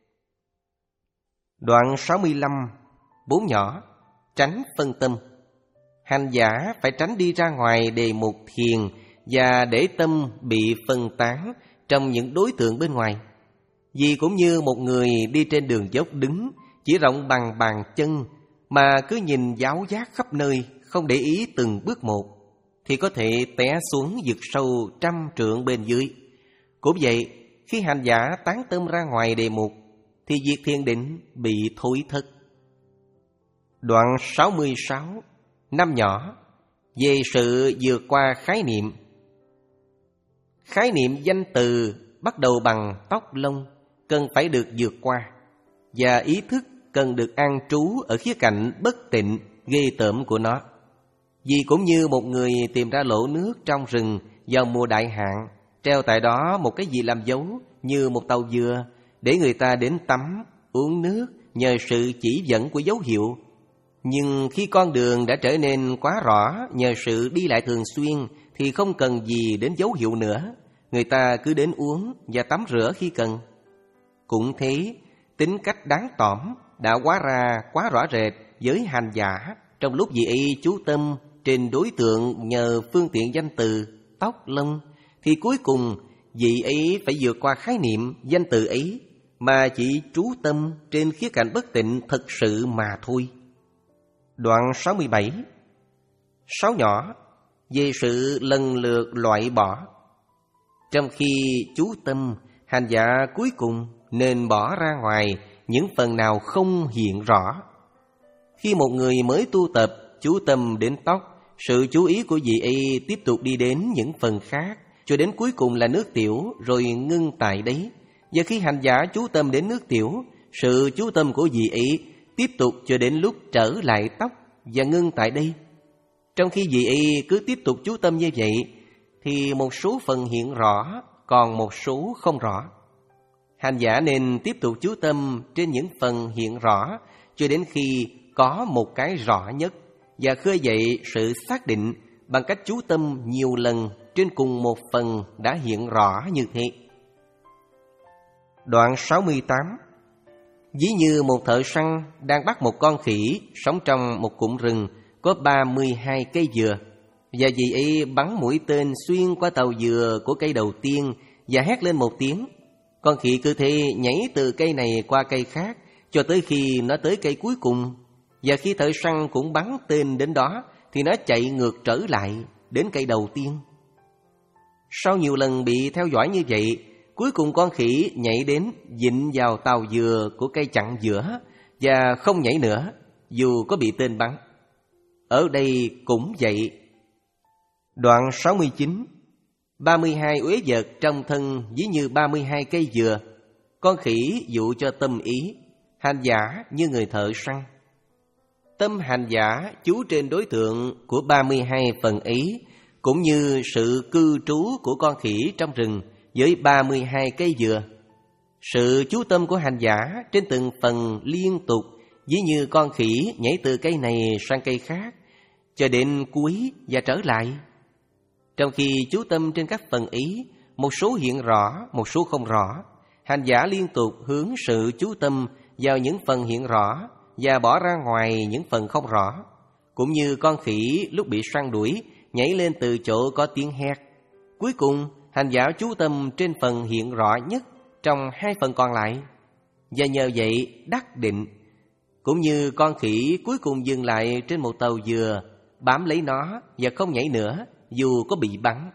Đoạn sáu mươi lăm, bốn nhỏ. Tránh phân tâm. Hành giả phải tránh đi ra ngoài đề mục thiền và để tâm bị phân tán trong những đối tượng bên ngoài. Vì cũng như một người đi trên đường dốc đứng chỉ rộng bằng bàn chân mà cứ nhìn giáo giác khắp nơi, không để ý từng bước một, thì có thể té xuống vực sâu trăm trượng bên dưới. Cũng vậy, khi hành giả tán tâm ra ngoài đề mục, thì việc thiền định bị thối thất. Đoạn sáu mươi sáu, năm nhỏ. Về sự vượt qua khái niệm. Khái niệm danh từ bắt đầu bằng tóc lông cần phải được vượt qua, và ý thức cần được an trú ở khía cạnh bất tịnh ghê tởm của nó. Vì cũng như một người tìm ra lỗ nước trong rừng vào mùa đại hạn, treo tại đó một cái gì làm dấu như một tàu dừa, để người ta đến tắm, uống nước nhờ sự chỉ dẫn của dấu hiệu. Nhưng khi con đường đã trở nên quá rõ nhờ sự đi lại thường xuyên, thì không cần gì đến dấu hiệu nữa, người ta cứ đến uống và tắm rửa khi cần. Cũng thế, tính cách đáng tỏm đã hóa ra quá rõ rệt với hành giả trong lúc vị ấy chú tâm trên đối tượng nhờ phương tiện danh từ tóc lông, thì cuối cùng vị ấy phải vượt qua khái niệm danh từ ấy mà chỉ trú tâm trên khía cạnh bất tịnh thật sự mà thôi. Đoạn sáu mươi bảy. Sáu nhỏ. Về sự lần lượt loại bỏ. Trong khi chú tâm, hành giả cuối cùng nên bỏ ra ngoài những phần nào không hiện rõ. Khi một người mới tu tập chú tâm đến tóc, sự chú ý của vị ấy tiếp tục đi đến những phần khác, cho đến cuối cùng là nước tiểu, rồi ngưng tại đấy. Và khi hành giả chú tâm đến nước tiểu, sự chú tâm của vị ấy tiếp tục cho đến lúc trở lại tóc và ngưng tại đây. Trong khi vị ấy cứ tiếp tục chú tâm như vậy, thì một số phần hiện rõ, còn một số không rõ. Hành giả nên tiếp tục chú tâm trên những phần hiện rõ cho đến khi có một cái rõ nhất, và khơi dậy sự xác định bằng cách chú tâm nhiều lần trên cùng một phần đã hiện rõ như thế. Đoạn sáu mươi tám. Ví như một thợ săn đang bắt một con khỉ sống trong một cụm rừng có ba mươi hai cây dừa, và vị ấy bắn mũi tên xuyên qua tàu dừa của cây đầu tiên và hét lên một tiếng. Con khỉ cứ thế nhảy từ cây này qua cây khác cho tới khi nó tới cây cuối cùng, và khi thợ săn cũng bắn tên đến đó thì nó chạy ngược trở lại đến cây đầu tiên. Sau nhiều lần bị theo dõi như vậy, cuối cùng con khỉ nhảy đến vịn vào tàu dừa của cây chặn giữa và không nhảy nữa dù có bị tên bắn. Ở đây cũng vậy. Đoạn sáu mươi chín. ba mươi hai uế vật trong thân ví như ba mươi hai cây dừa. Con khỉ dụ cho tâm ý, hành giả như người thợ săn. Tâm hành giả chú trên đối tượng của ba mươi hai phần ý, cũng như sự cư trú của con khỉ trong rừng với ba mươi hai cây dừa. Sự chú tâm của hành giả trên từng phần liên tục, ví như con khỉ nhảy từ cây này sang cây khác cho đến cuối và trở lại. Trong khi chú tâm trên các phần ý, một số hiện rõ, một số không rõ, hành giả liên tục hướng sự chú tâm vào những phần hiện rõ và bỏ ra ngoài những phần không rõ. Cũng như con khỉ lúc bị săn đuổi nhảy lên từ chỗ có tiếng hét. Cuối cùng hành giả chú tâm trên phần hiện rõ nhất trong hai phần còn lại, và nhờ vậy đắc định. Cũng như con khỉ cuối cùng dừng lại trên một tàu dừa, bám lấy nó và không nhảy nữa dù có bị bắn.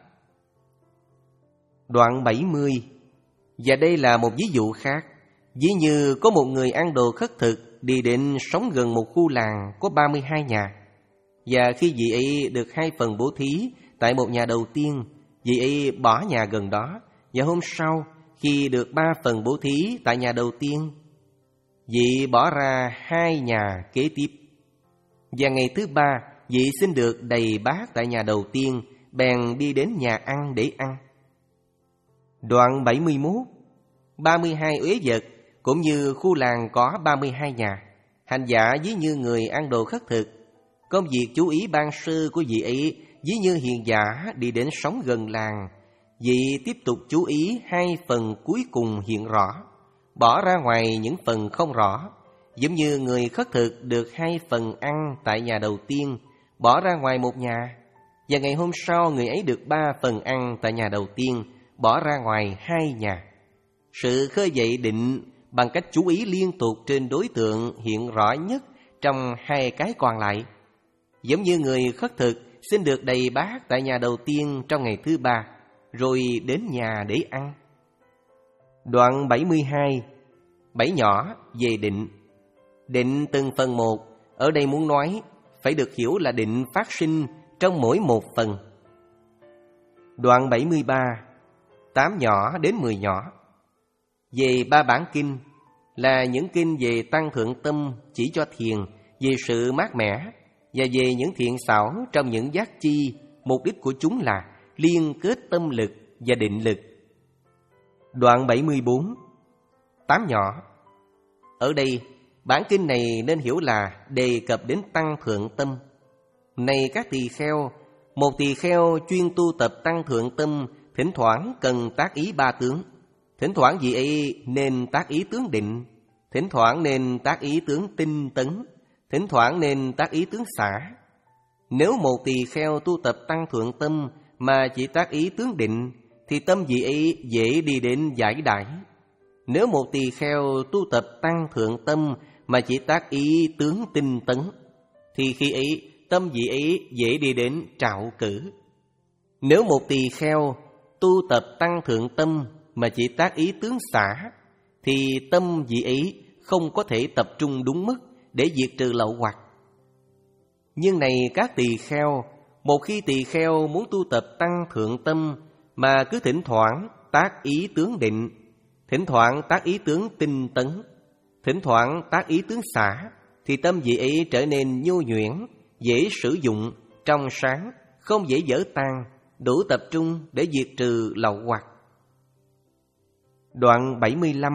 Đoạn bảy mươi. Và đây là một ví dụ khác. Ví như có một người ăn đồ khất thực đi đến sống gần một khu làng có ba mươi hai nhà. Và khi vị ấy được hai phần bố thí tại một nhà đầu tiên, vị ấy bỏ nhà gần đó. Và hôm sau, khi được ba phần bố thí tại nhà đầu tiên, vị bỏ ra hai nhà kế tiếp. Và ngày thứ ba, vị xin được đầy bát tại nhà đầu tiên, bèn đi đến nhà ăn để ăn. Đoạn bảy mươi mốt. ba mươi hai uế vật, cũng như khu làng có ba mươi hai nhà. Hành giả ví như người ăn đồ khất thực. Công việc chú ý ban sơ của vị ấy ví như hiền giả đi đến sống gần làng. Vị tiếp tục chú ý hai phần cuối cùng hiện rõ, bỏ ra ngoài những phần không rõ. Giống như người khất thực được hai phần ăn tại nhà đầu tiên, bỏ ra ngoài một nhà. Và ngày hôm sau người ấy được ba phần ăn tại nhà đầu tiên, bỏ ra ngoài hai nhà. Sự khơi dậy định bằng cách chú ý liên tục trên đối tượng hiện rõ nhất trong hai cái còn lại. Giống như người khất thực xin được đầy bát tại nhà đầu tiên trong ngày thứ ba, rồi đến nhà để ăn. Đoạn bảy mươi hai. Bảy nhỏ về định. Định từng phần một, ở đây muốn nói phải được hiểu là định phát sinh trong mỗi một phần. Đoạn bảy mươi ba. Tám nhỏ đến mười nhỏ. Về ba bản kinh là những kinh về tăng thượng tâm chỉ cho thiền, về sự mát mẻ, và về những thiện xảo trong những giác chi. Mục đích của chúng là liên kết tâm lực và định lực. Đoạn bảy mươi bốn. Tám nhỏ. Ở đây, bản kinh này nên hiểu là đề cập đến tăng thượng tâm. Này các tỳ kheo, một tỳ kheo chuyên tu tập tăng thượng tâm thỉnh thoảng cần tác ý ba tướng. Thỉnh thoảng vị ấy nên tác ý tướng định, thỉnh thoảng nên tác ý tướng tinh tấn, thỉnh thoảng nên tác ý tướng xả. Nếu một tỳ kheo tu tập tăng thượng tâm mà chỉ tác ý tướng định, thì tâm vị ấy dễ đi đến giải đãi. Nếu một tỳ kheo tu tập tăng thượng tâm mà chỉ tác ý tướng tinh tấn, thì khi ấy tâm vị ấy dễ đi đến trạo cử. Nếu một tỳ kheo tu tập tăng thượng tâm mà chỉ tác ý tướng xả, thì tâm vị ấy không có thể tập trung đúng mức để diệt trừ lậu hoặc. Nhưng này các tỳ kheo, một khi tỳ kheo muốn tu tập tăng thượng tâm mà cứ thỉnh thoảng tác ý tướng định, thỉnh thoảng tác ý tướng tinh tấn, thỉnh thoảng tác ý tướng xả, thì tâm vị ấy trở nên nhu nhuyễn, dễ sử dụng, trong sáng, không dễ dở tan, đủ tập trung để diệt trừ lậu hoặc. Đoạn bảy mươi lăm.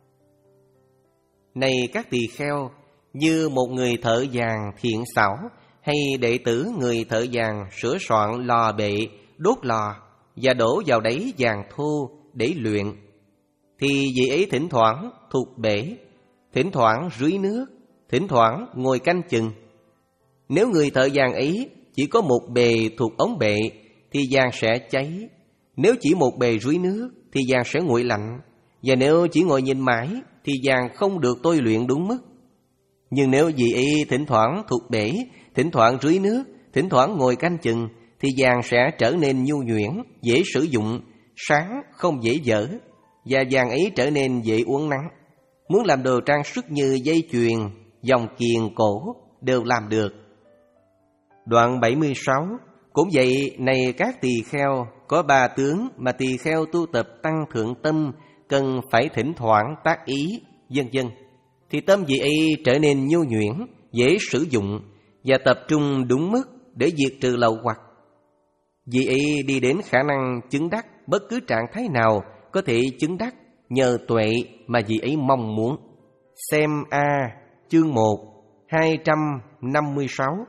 Này các tỳ kheo, như một người thợ vàng thiện xảo, hay đệ tử người thợ vàng sửa soạn lò bệ, đốt lò và đổ vào đấy vàng thô để luyện, thì vị ấy thỉnh thoảng thục bể, thỉnh thoảng rưới nước, thỉnh thoảng ngồi canh chừng. Nếu người thợ vàng ấy chỉ có một bề thuộc ống bệ, thì vàng sẽ cháy. Nếu chỉ một bề rưới nước, thì vàng sẽ nguội lạnh. Và nếu chỉ ngồi nhìn mãi, thì vàng không được tôi luyện đúng mức. Nhưng nếu vị ấy thỉnh thoảng thuộc bể, thỉnh thoảng rưới nước, thỉnh thoảng ngồi canh chừng, thì vàng sẽ trở nên nhu nhuyễn, dễ sử dụng, sáng, không dễ dở. Và vàng ấy trở nên dễ uốn nắn. Muốn làm đồ trang sức như dây chuyền, vòng kiềng cổ đều làm được. Đoạn bảy mươi sáu. Cũng vậy, này các tỳ kheo, có ba tướng mà tỳ kheo tu tập tăng thượng tâm cần phải thỉnh thoảng tác ý, vân vân, thì tâm vị ấy trở nên nhu nhuyễn, dễ sử dụng và tập trung đúng mức để diệt trừ lậu hoặc. Vị ấy đi đến khả năng chứng đắc bất cứ trạng thái nào có thể chứng đắc nhờ tuệ mà vị ấy mong muốn. Xem A, chương một, hai trăm năm mươi sáu.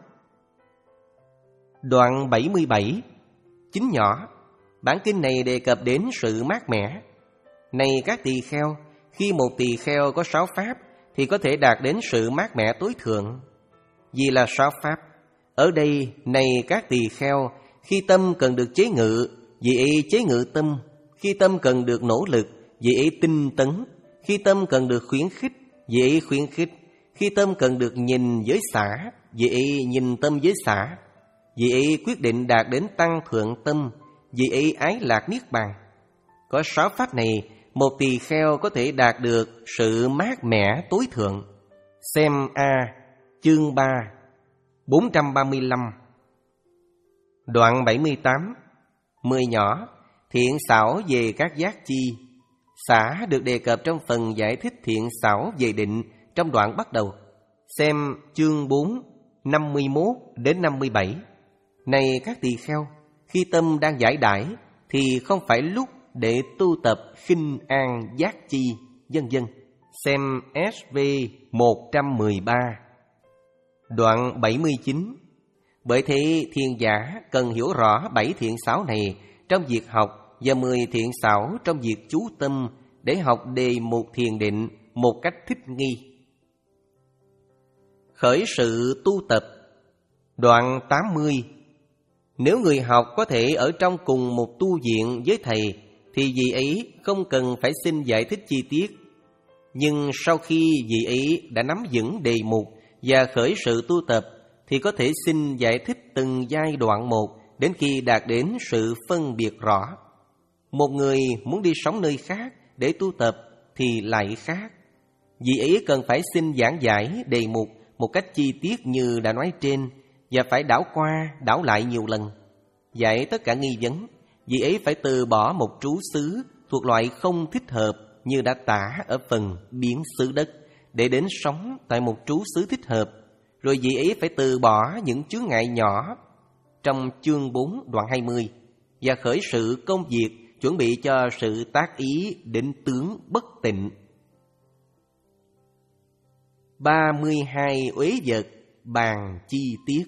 Đoạn bảy mươi bảy. Chính nhỏ. Bản kinh này đề cập đến sự mát mẻ. Này các tỳ kheo, khi một tỳ kheo có sáu pháp thì có thể đạt đến sự mát mẻ tối thượng. Vì là sáu pháp. Ở đây, này các tỳ kheo, khi tâm cần được chế ngự vì ấy chế ngự tâm. Khi tâm cần được nỗ lực, vì ấy tinh tấn. Khi tâm cần được khuyến khích, vì ấy khuyến khích. Khi tâm cần được nhìn với xả, vì ấy nhìn tâm với xả. Vì ấy quyết định đạt đến tăng thượng tâm, vì ấy ái lạc niết bàn. Có sáu pháp này, một tỳ kheo có thể đạt được sự mát mẻ tối thượng. Xem A, chương ba, bốn trăm ba mươi lăm. Đoạn bảy mươi tám. Mười nhỏ, thiện xảo về các giác chi. Xả được đề cập trong phần giải thích thiện xảo về định trong đoạn bắt đầu. Xem chương bốn, năm mươi mốt đến năm mươi bảy. Này các tỳ kheo, khi tâm đang giải đãi thì không phải lúc để tu tập khinh an giác chi, vân vân. Xem ét vê một trăm mười ba. Đoạn bảy mươi chín. Bởi thế thiền giả cần hiểu rõ bảy thiện xảo này trong việc học và mười thiện xảo trong việc chú tâm để học đề mục thiền định một cách thích nghi. Khởi sự tu tập. Đoạn tám mươi. Nếu người học có thể ở trong cùng một tu viện với thầy thì vị ấy không cần phải xin giải thích chi tiết. Nhưng sau khi vị ấy đã nắm vững đề mục và khởi sự tu tập thì có thể xin giải thích từng giai đoạn một đến khi đạt đến sự phân biệt rõ. Một người muốn đi sống nơi khác để tu tập thì lại khác. Vị ấy cần phải xin giảng giải đề mục một cách chi tiết như đã nói trên và phải đảo qua, đảo lại nhiều lần. Giải tất cả nghi vấn, vị ấy phải từ bỏ một trú xứ thuộc loại không thích hợp như đã tả ở phần biến xứ đất để đến sống tại một trú xứ thích hợp. Rồi vị ấy phải từ bỏ những chướng ngại nhỏ trong chương bốn đoạn hai mươi và khởi sự công việc chuẩn bị cho sự tác ý đến tướng bất tịnh. ba mươi hai uế vật bàn chi tiết.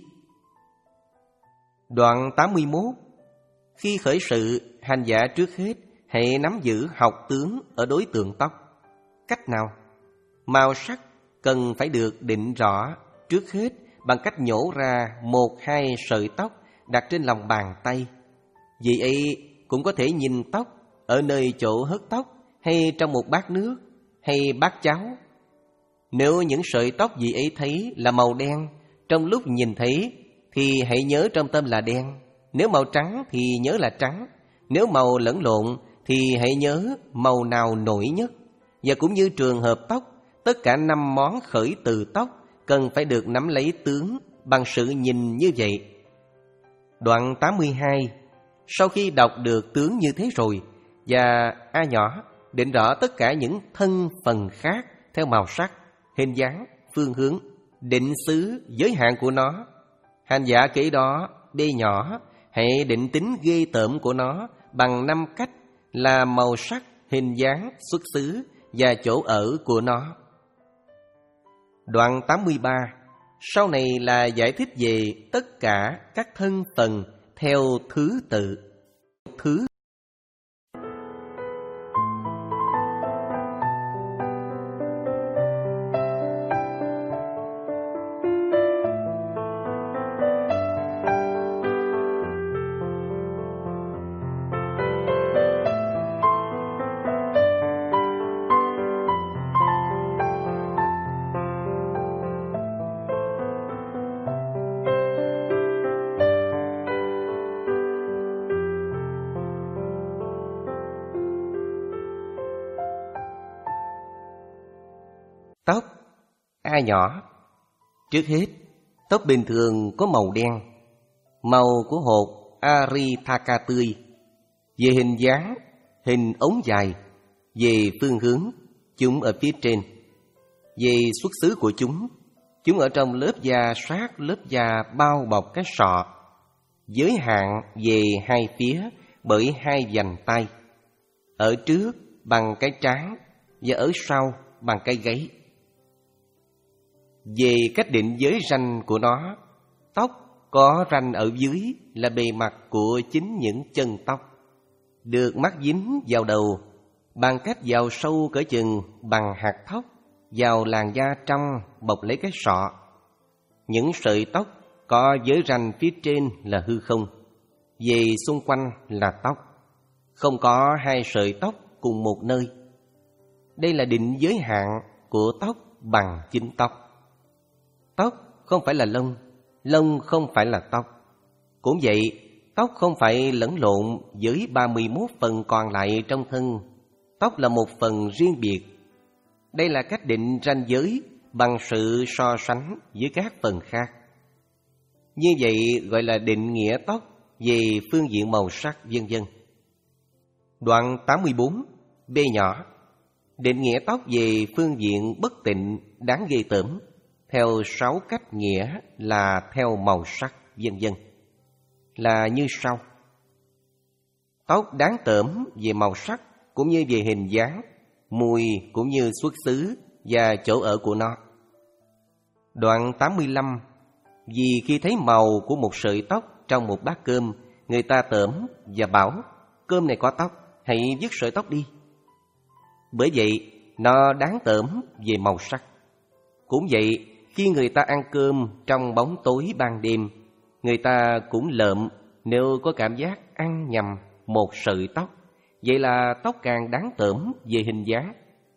Đoạn tám mươi mốt. Khi khởi sự, hành giả trước hết hãy nắm giữ học tướng ở đối tượng tóc. Cách nào? Màu sắc cần phải được định rõ trước hết bằng cách nhổ ra một hai sợi tóc đặt trên lòng bàn tay. Vì ấy cũng có thể nhìn tóc ở nơi chỗ hớt tóc hay trong một bát nước hay bát cháo. Nếu những sợi tóc vị ấy thấy là màu đen trong lúc nhìn thấy thì hãy nhớ trong tâm là đen. Nếu màu trắng thì nhớ là trắng. Nếu màu lẫn lộn thì hãy nhớ màu nào nổi nhất. Và cũng như trường hợp tóc, tất cả năm món khởi từ tóc cần phải được nắm lấy tướng bằng sự nhìn như vậy. Đoạn tám mươi hai. Sau khi đọc được tướng như thế rồi, và A nhỏ định rõ tất cả những thân phần khác theo màu sắc, hình dáng, phương hướng, định xứ, giới hạn của nó. Hành giả kể đó, B nhỏ, hãy định tính ghê tởm của nó bằng năm cách là màu sắc, hình dáng, xuất xứ và chỗ ở của nó. Đoạn tám mươi ba. Sau này là giải thích về tất cả các thân phần theo thứ tự. Thứ tóc. A nhỏ. Trước hết, tóc bình thường có màu đen, màu của hột Aritaka tươi. Về hình dáng, hình ống dài. Về phương hướng, chúng ở phía trên. Về xuất xứ của chúng, chúng ở trong lớp da sát lớp da bao bọc cái sọ. Giới hạn về hai phía bởi hai vành tay. Ở trước bằng cái trán và ở sau bằng cái gáy. Về cách định giới ranh của nó, tóc có ranh ở dưới là bề mặt của chính những chân tóc, được mắc dính vào đầu bằng cách vào sâu cỡ chừng bằng hạt thóc vào làn da trong bọc lấy cái sọ. Những sợi tóc có giới ranh phía trên là hư không, về xung quanh là tóc. Không có hai sợi tóc cùng một nơi. Đây là định giới hạn của tóc bằng chính tóc. Tóc không phải là lông, lông không phải là tóc. Cũng vậy, tóc không phải lẫn lộn với ba mươi mốt phần còn lại trong thân. Tóc là một phần riêng biệt. Đây là cách định ranh giới bằng sự so sánh với các phần khác. Như vậy gọi là định nghĩa tóc về phương diện màu sắc, vân vân. Đoạn tám mươi bốn, B nhỏ. Định nghĩa tóc về phương diện bất tịnh đáng ghê tởm, theo sáu cách nghĩa là theo màu sắc, vân vân, là như sau. Tóc đáng tởm về màu sắc cũng như về hình dáng, mùi cũng như xuất xứ và chỗ ở của nó. Đoạn tám mươi lăm. Vì khi thấy màu của một sợi tóc trong một bát cơm, người ta tởm và bảo cơm này có tóc, hãy vứt sợi tóc đi. Bởi vậy, nó đáng tởm về màu sắc. Cũng vậy, khi người ta ăn cơm trong bóng tối ban đêm, người ta cũng lợm nếu có cảm giác ăn nhầm một sợi tóc. Vậy là tóc càng đáng tởm về hình dáng.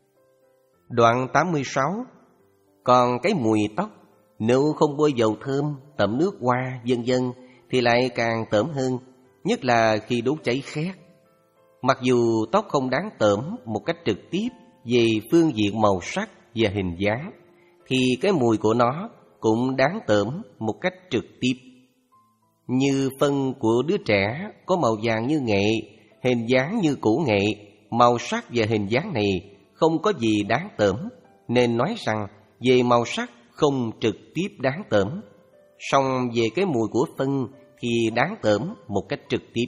Đoạn tám mươi sáu. Còn cái mùi tóc, nếu không bôi dầu thơm, tẩm nước hoa, vân vân thì lại càng tởm hơn, nhất là khi đốt cháy khét. Mặc dù tóc không đáng tởm một cách trực tiếp về phương diện màu sắc và hình dáng, thì cái mùi của nó cũng đáng tởm một cách trực tiếp. Như phân của đứa trẻ có màu vàng như nghệ, hình dáng như củ nghệ, màu sắc và hình dáng này không có gì đáng tởm, nên nói rằng về màu sắc không trực tiếp đáng tởm. Song về cái mùi của phân thì đáng tởm một cách trực tiếp.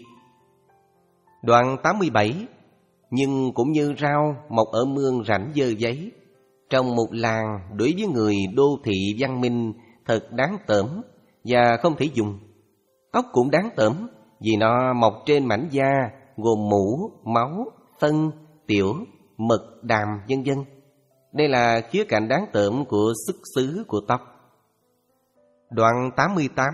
Đoạn tám mươi bảy. Nhưng cũng như rau mọc ở mương rảnh dơ giấy, trong một làng đối với người đô thị văn minh thật đáng tởm và không thể dùng. Tóc cũng đáng tởm vì nó mọc trên mảnh da gồm mũ, máu, phân, tiểu, mật, đàm, vân vân. Đây là khía cạnh đáng tởm của xuất xứ của tóc. Đoạn tám mươi tám.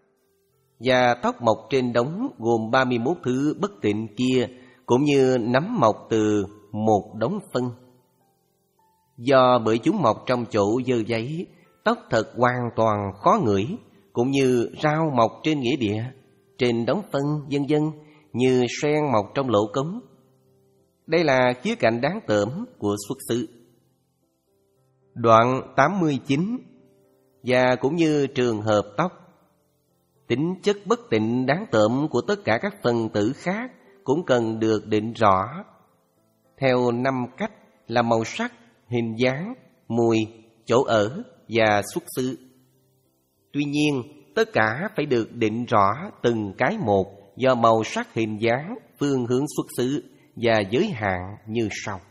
Và tóc mọc trên đống gồm ba mươi mốt thứ bất tịnh kia, cũng như nấm mọc từ một đống phân. Do bởi chúng mọc trong chỗ dơ giấy, tóc thật hoàn toàn khó ngửi, cũng như rau mọc trên nghĩa địa, trên đống phân, vân vân, như sen mọc trong lỗ cống. Đây là khía cạnh đáng tởm của xuất xứ. Đoạn tám mươi chín. Và cũng như trường hợp tóc, tính chất bất tịnh đáng tởm của tất cả các phần tử khác cũng cần được định rõ theo năm cách là màu sắc, hình dáng, mùi, chỗ ở và xuất xứ. Tuy nhiên, tất cả phải được định rõ từng cái một do màu sắc, hình dáng, phương hướng xuất xứ và giới hạn như sau.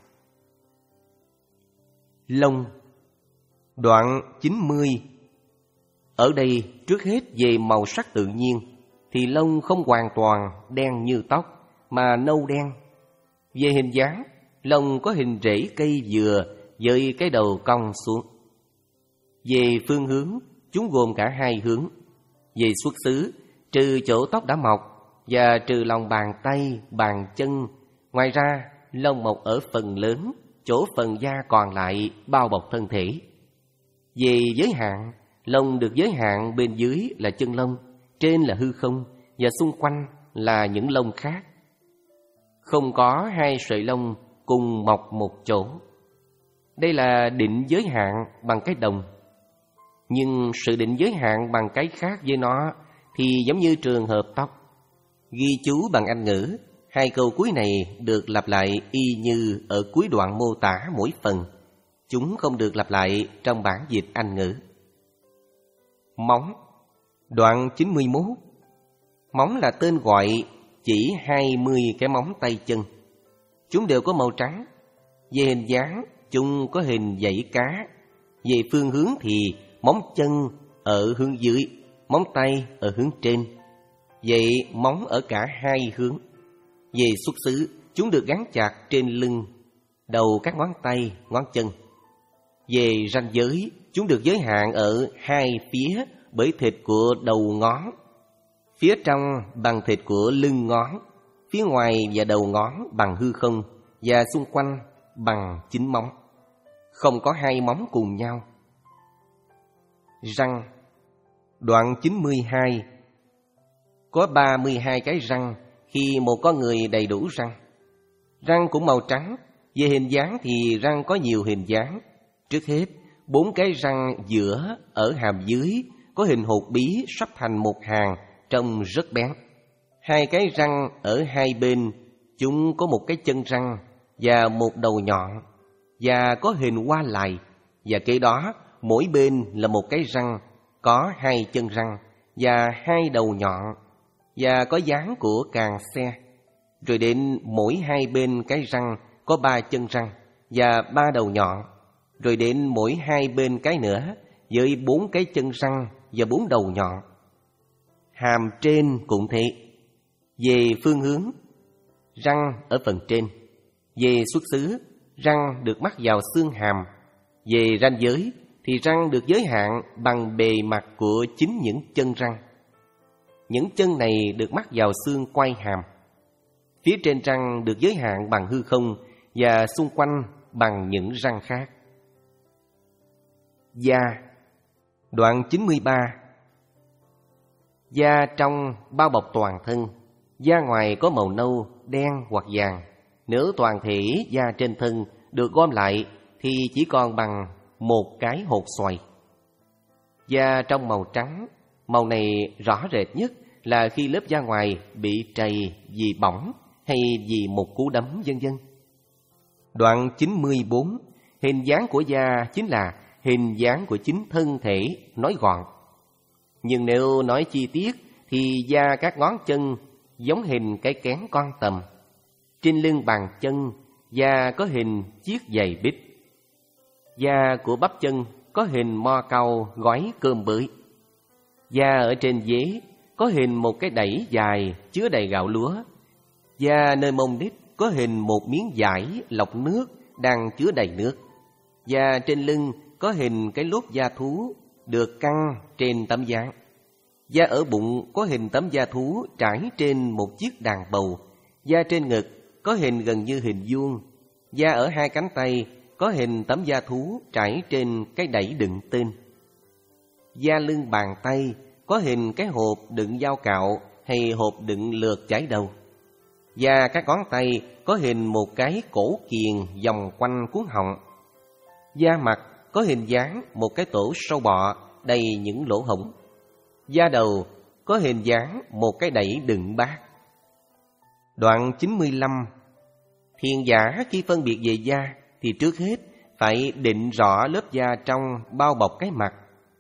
Lông. Đoạn chín mươi. Ở đây trước hết về màu sắc tự nhiên thì lông không hoàn toàn đen như tóc mà nâu đen. Về hình dáng, lông có hình rễ cây dừa với cái đầu cong xuống. Về phương hướng, chúng gồm cả hai hướng. Về xuất xứ, trừ chỗ tóc đã mọc và trừ lòng bàn tay, bàn chân, ngoài ra lông mọc ở phần lớn, chỗ phần da còn lại bao bọc thân thể. Về giới hạn, lông được giới hạn bên dưới là chân lông, trên là hư không và xung quanh là những lông khác. Không có hai sợi lông cùng mọc một chỗ. Đây là định giới hạn bằng cái đồng. Nhưng sự định giới hạn bằng cái khác với nó thì giống như trường hợp tóc. Ghi chú bằng Anh ngữ, hai câu cuối này được lặp lại y như ở cuối đoạn mô tả mỗi phần. Chúng không được lặp lại trong bản dịch Anh ngữ. Móng. Đoạn chín mươi mốt. Móng là tên gọi chỉ hai mươi cái móng tay chân. Chúng đều có màu trắng. Về hình dáng, chúng có hình dãy cá. Về phương hướng thì móng chân ở hướng dưới, móng tay ở hướng trên. Vậy móng ở cả hai hướng. Về xuất xứ, chúng được gắn chặt trên lưng, đầu các ngón tay, ngón chân. Về ranh giới, chúng được giới hạn ở hai phía bởi thịt của đầu ngón. Phía trong bằng thịt của lưng ngón, phía ngoài và đầu ngón bằng hư không, và xung quanh bằng chín móng. Không có hai móng cùng nhau. Răng. Đoạn chín mươi hai. Có ba mươi hai cái răng khi một con người đầy đủ răng. Răng cũng màu trắng. Về hình dáng thì răng có nhiều hình dáng. Trước hết, bốn cái răng giữa ở hàm dưới có hình hột bí sắp thành một hàng, trông rất bén. Hai cái răng ở hai bên, chúng có một cái chân răng và một đầu nhọn, và có hình hoa lài. Và kế đó, mỗi bên là một cái răng, có hai chân răng và hai đầu nhọn, và có dáng của càng xe. Rồi đến mỗi hai bên cái răng có ba chân răng và ba đầu nhọn. Rồi đến mỗi hai bên cái nữa với bốn cái chân răng và bốn đầu nhọn. Hàm trên cũng thế. Về phương hướng, răng ở phần trên. Về xuất xứ, răng được mắc vào xương hàm. Về ranh giới thì răng được giới hạn bằng bề mặt của chính những chân răng. Những chân này được mắc vào xương quai hàm. Phía trên răng được giới hạn bằng hư không và xung quanh bằng những răng khác. Da. Đoạn chín mươi ba. Da trong bao bọc toàn thân. Da ngoài có màu nâu, đen hoặc vàng. Nếu toàn thể da trên thân được gom lại thì chỉ còn bằng một cái hột xoài. Da trong màu trắng. Màu này rõ rệt nhất là khi lớp da ngoài bị trầy vì bỏng hay vì một cú đấm vân vân. Đoạn chín mươi bốn. Hình dáng của da chính là hình dáng của chính thân thể, nói gọn. Nhưng nếu nói chi tiết thì da các ngón chân giống hình cái kén con tầm. Trên lưng bàn chân, da có hình chiếc giày bít. Da của bắp chân có hình mo cau gói cơm bưởi. Da ở trên dế có hình một cái đẩy dài chứa đầy gạo lúa. Da nơi mông đít có hình một miếng vải lọc nước đang chứa đầy nước. Da trên lưng có hình cái lốp da thú được căng trên tấm dáng. Da ở bụng có hình tấm da thú trải trên một chiếc đàn bầu. Da trên ngực có hình gần như hình vuông. Da ở hai cánh tay có hình tấm da thú trải trên cái đẩy đựng tên. Da lưng bàn tay có hình cái hộp đựng dao cạo hay hộp đựng lược chải đầu. Da các ngón tay có hình một cái cổ kiềng vòng quanh cuốn họng. Da mặt có hình dáng một cái tổ sâu bọ đầy những lỗ hổng. Da đầu có hình dáng một cái đẩy đựng bát. Đoạn chín mươi lăm. Thiền giả khi phân biệt về da thì trước hết phải định rõ lớp da trong bao bọc cái mặt.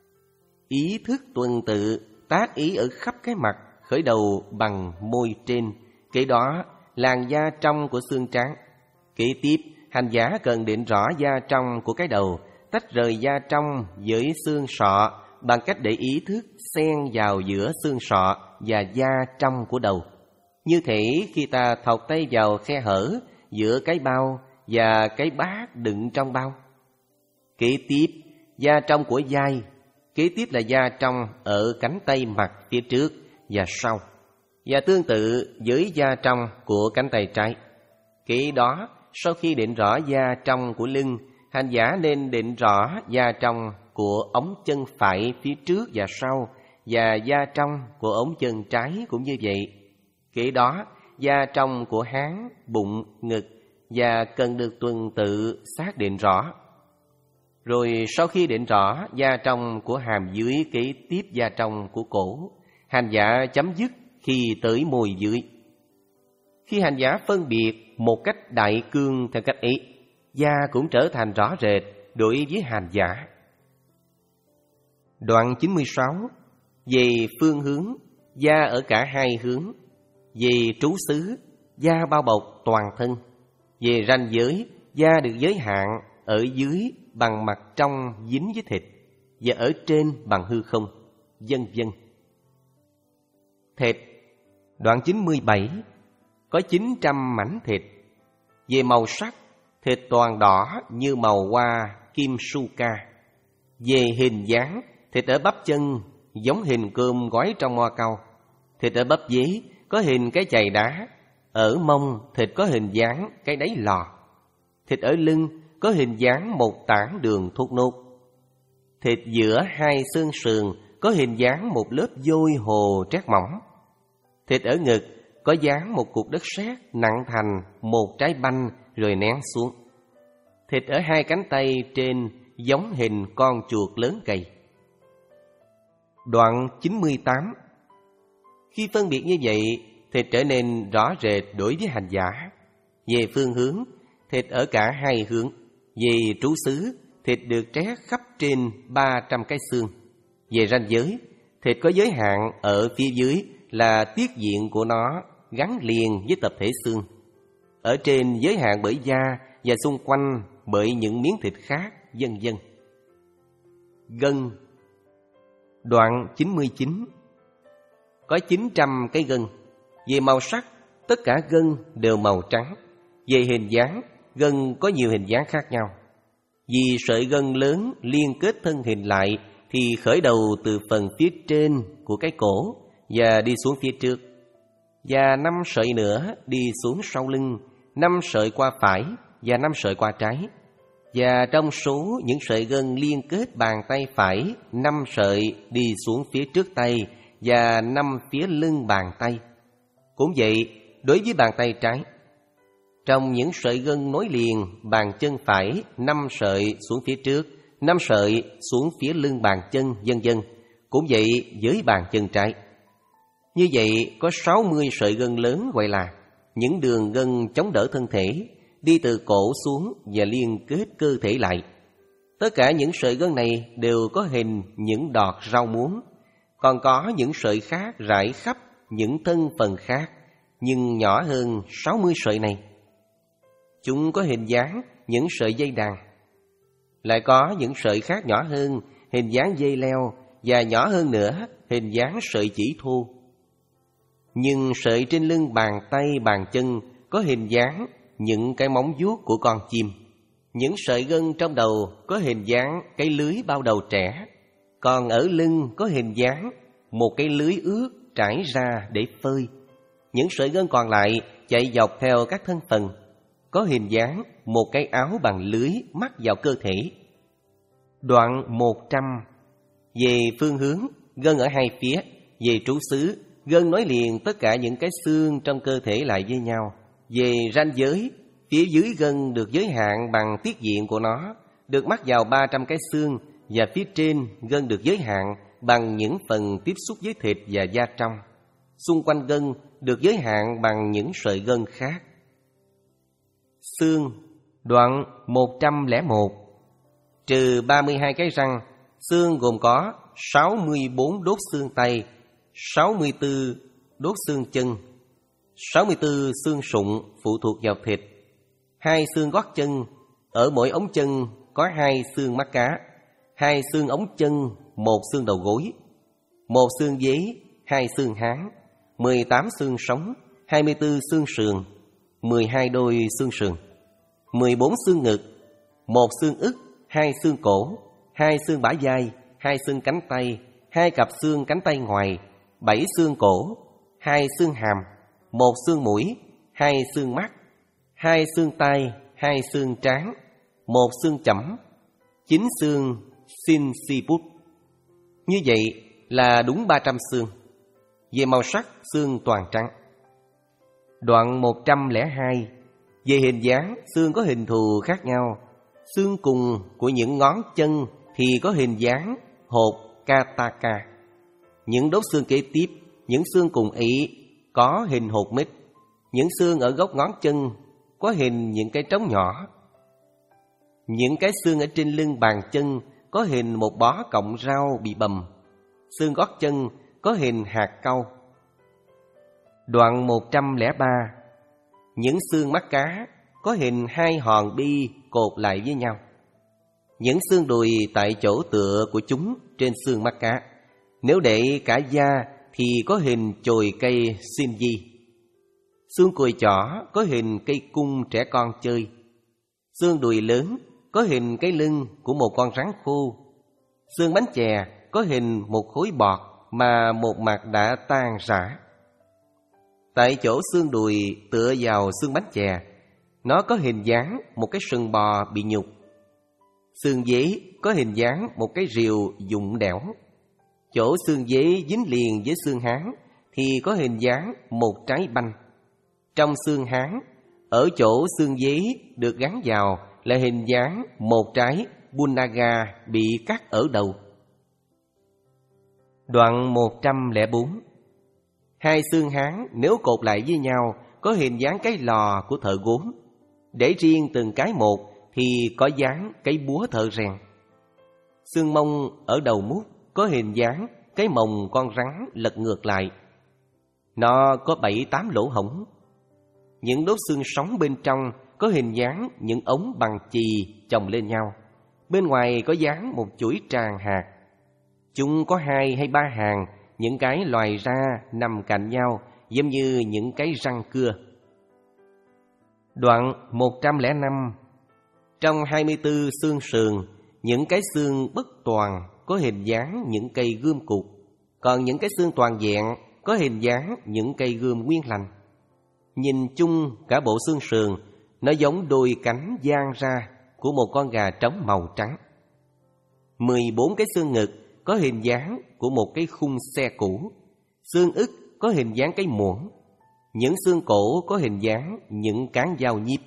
Ý thức tuần tự tác ý ở khắp cái mặt, khởi đầu bằng môi trên, kế đó làn da trong của xương trán. Kế tiếp, hành giả cần định rõ da trong của cái đầu, tách rời da trong với xương sọ bằng cách để ý thức xen vào giữa xương sọ và da trong của đầu. Như thể khi ta thọc tay vào khe hở giữa cái bao và cái bát đựng trong bao. Kế tiếp, da trong của vai. Kế tiếp là da trong ở cánh tay mặt phía trước và sau. Và tương tự với da trong của cánh tay trái. Kế đó, sau khi định rõ da trong của lưng, hành giả nên định rõ da trong của ống chân phải phía trước và sau, và da trong của ống chân trái cũng như vậy. Kế đó, da trong của háng, bụng, ngực và cần được tuần tự xác định rõ. Rồi sau khi định rõ da trong của hàm dưới, kế tiếp da trong của cổ, hành giả chấm dứt khi tới môi dưới. Khi hành giả phân biệt một cách đại cương theo cách ấy, da cũng trở thành rõ rệt đối với hành giả. Đoạn chín mươi sáu. Về phương hướng, da ở cả hai hướng. Về trú xứ, da bao bọc toàn thân. Về ranh giới, da được giới hạn ở dưới bằng mặt trong dính với thịt, và ở trên bằng hư không, vân vân. Thịt. Đoạn chín mươi bảy. Có chín trăm mảnh thịt. Về màu sắc, thịt toàn đỏ như màu hoa kim su ca. Về hình dáng, thịt ở bắp chân giống hình cơm gói trong mo cau. thịt ở bắp dế có hình cái chày đá. Ở mông thịt có hình dáng cái đáy lò. Thịt ở lưng có hình dáng một tảng đường thốt nốt. Thịt giữa hai xương sườn có hình dáng một lớp vôi hồ trét mỏng. Thịt ở ngực có dáng một cục đất sét nặng thành một trái banh rồi nén xuống. Thịt ở hai cánh tay trên giống hình con chuột lớn cầy. Đoạn chín mươi tám. Khi phân biệt như vậy, thịt trở nên rõ rệt đối với hành giả. Về phương hướng, thịt ở cả hai hướng. Về trú xứ, thịt được trét khắp trên ba trăm cái xương. Về ranh giới, thịt có giới hạn ở phía dưới là tiết diện của nó gắn liền với tập thể xương. Ở trên giới hạn bởi da và xung quanh bởi những miếng thịt khác, vân vân. Gân. Đoạn chín mươi chín. Có chín trăm cái gân. Về màu sắc, tất cả gân đều màu trắng. Về hình dáng, gân có nhiều hình dáng khác nhau. Vì sợi gân lớn liên kết thân hình lại thì khởi đầu từ phần phía trên của cái cổ và đi xuống phía trước. Và năm sợi nữa đi xuống sau lưng, năm sợi qua phải và năm sợi qua trái. Và trong số những sợi gân liên kết bàn tay phải, năm sợi đi xuống phía trước tay và năm phía lưng bàn tay. Cũng vậy, đối với bàn tay trái, trong những sợi gân nối liền bàn chân phải, năm sợi xuống phía trước, năm sợi xuống phía lưng bàn chân, vân vân. Cũng vậy với bàn chân trái. Như vậy có sáu mươi sợi gân lớn gọi là những đường gân chống đỡ thân thể, đi từ cổ xuống và liên kết cơ thể lại. Tất cả những sợi gân này đều có hình những đọt rau muống. Còn có những sợi khác rải khắp những thân phần khác, nhưng nhỏ hơn sáu mươi sợi này. Chúng có hình dáng những sợi dây đàn. Lại có những sợi khác nhỏ hơn, hình dáng dây leo, và nhỏ hơn nữa, hình dáng sợi chỉ thô. Nhưng sợi trên lưng bàn tay, bàn chân có hình dáng những cái móng vuốt của con chim. Những sợi gân trong đầu có hình dáng cái lưới bao đầu trẻ. Còn ở lưng có hình dáng một cái lưới ướt trải ra để phơi. Những sợi gân còn lại chạy dọc theo các thân phần, có hình dáng một cái áo bằng lưới mắc vào cơ thể. Đoạn một trăm. Về phương hướng, gân ở hai phía. Về trú xứ, gân nối liền tất cả những cái xương trong cơ thể lại với nhau. Về ranh giới, phía dưới gân được giới hạn bằng tiết diện của nó, được mắc vào ba trăm cái xương, và phía trên gân được giới hạn bằng những phần tiếp xúc với thịt và da trong. Xung quanh gân được giới hạn bằng những sợi gân khác. Xương. Đoạn một trăm lẻ một. Trừ ba mươi hai cái răng, xương gồm có sáu mươi bốn đốt xương tay, sáu mươi tư đốt xương chân, sáu mươi tư xương sụn phụ thuộc vào thịt, hai xương gót chân, ở mỗi ống chân có hai xương mắt cá, hai xương ống chân, một xương đầu gối, một xương dế, hai xương háng, mười tám xương sống, hai mươi tư xương sườn, mười hai đôi xương sườn, mười bốn xương ngực, một xương ức, hai xương cổ, hai xương bả vai, hai xương cánh tay, hai cặp xương cánh tay ngoài, bảy xương cổ, hai xương hàm, một xương mũi, hai xương mắt, hai xương tai, hai xương trán, một xương chẩm, chín xương sinciput. Như vậy là đúng ba trăm xương. Về màu sắc, xương toàn trắng. Đoạn một trăm lẻ hai. Về hình dáng, xương có hình thù khác nhau. Xương cùng của những ngón chân thì có hình dáng hột Kataka. Những đốt xương kế tiếp, những xương cùng ý có hình hột mít. Những xương ở gốc ngón chân có hình những cái trống nhỏ. Những cái xương ở trên lưng bàn chân có hình một bó cọng rau bị bầm. Xương gót chân có hình hạt cau. Đoạn một trăm lẻ ba. Những xương mắt cá có hình hai hòn bi cột lại với nhau. Những xương đùi tại chỗ tựa của chúng trên xương mắt cá. Nếu để cả da thì có hình chồi cây Shinji. Xương cùi chỏ có hình cây cung trẻ con chơi. Xương đùi lớn có hình cái lưng của một con rắn khô. Xương bánh chè có hình một khối bọt mà một mặt đã tan rã. Tại chỗ xương đùi tựa vào xương bánh chè, nó có hình dáng một cái sừng bò bị nhục. Xương dế có hình dáng một cái rìu dụng đẽo. Chỗ xương dế dính liền với xương háng thì có hình dáng một trái banh. Trong xương háng, ở chỗ xương dế được gắn vào là hình dáng một trái bunaga bị cắt ở đầu. Đoạn một trăm lẻ bốn. Hai xương háng nếu cột lại với nhau có hình dáng cái lò của thợ gốm. Để riêng từng cái một thì có dáng cái búa thợ rèn. Xương mông ở đầu mút có hình dáng cái mồng con rắn lật ngược lại. Nó có bảy tám lỗ hổng. Những đốt xương sống bên trong có hình dáng những ống bằng chì chồng lên nhau. Bên ngoài có dáng một chuỗi tràng hạt. Chúng có hai hay ba hàng, những cái loài ra nằm cạnh nhau giống như những cái răng cưa. Đoạn một trăm lẻ năm. Trong hai mươi tư xương sườn, những cái xương bất toàn có hình dáng những cây gươm cụt, còn những cái xương toàn vẹn có hình dáng những cây gươm nguyên lành. Nhìn chung cả bộ xương sườn, nó giống đôi cánh dang ra của một con gà trống màu trắng. Mười bốn cái xương ngực có hình dáng của một cái khung xe cũ. Xương ức có hình dáng cái muỗng. Những xương cổ có hình dáng những cán dao nhíp.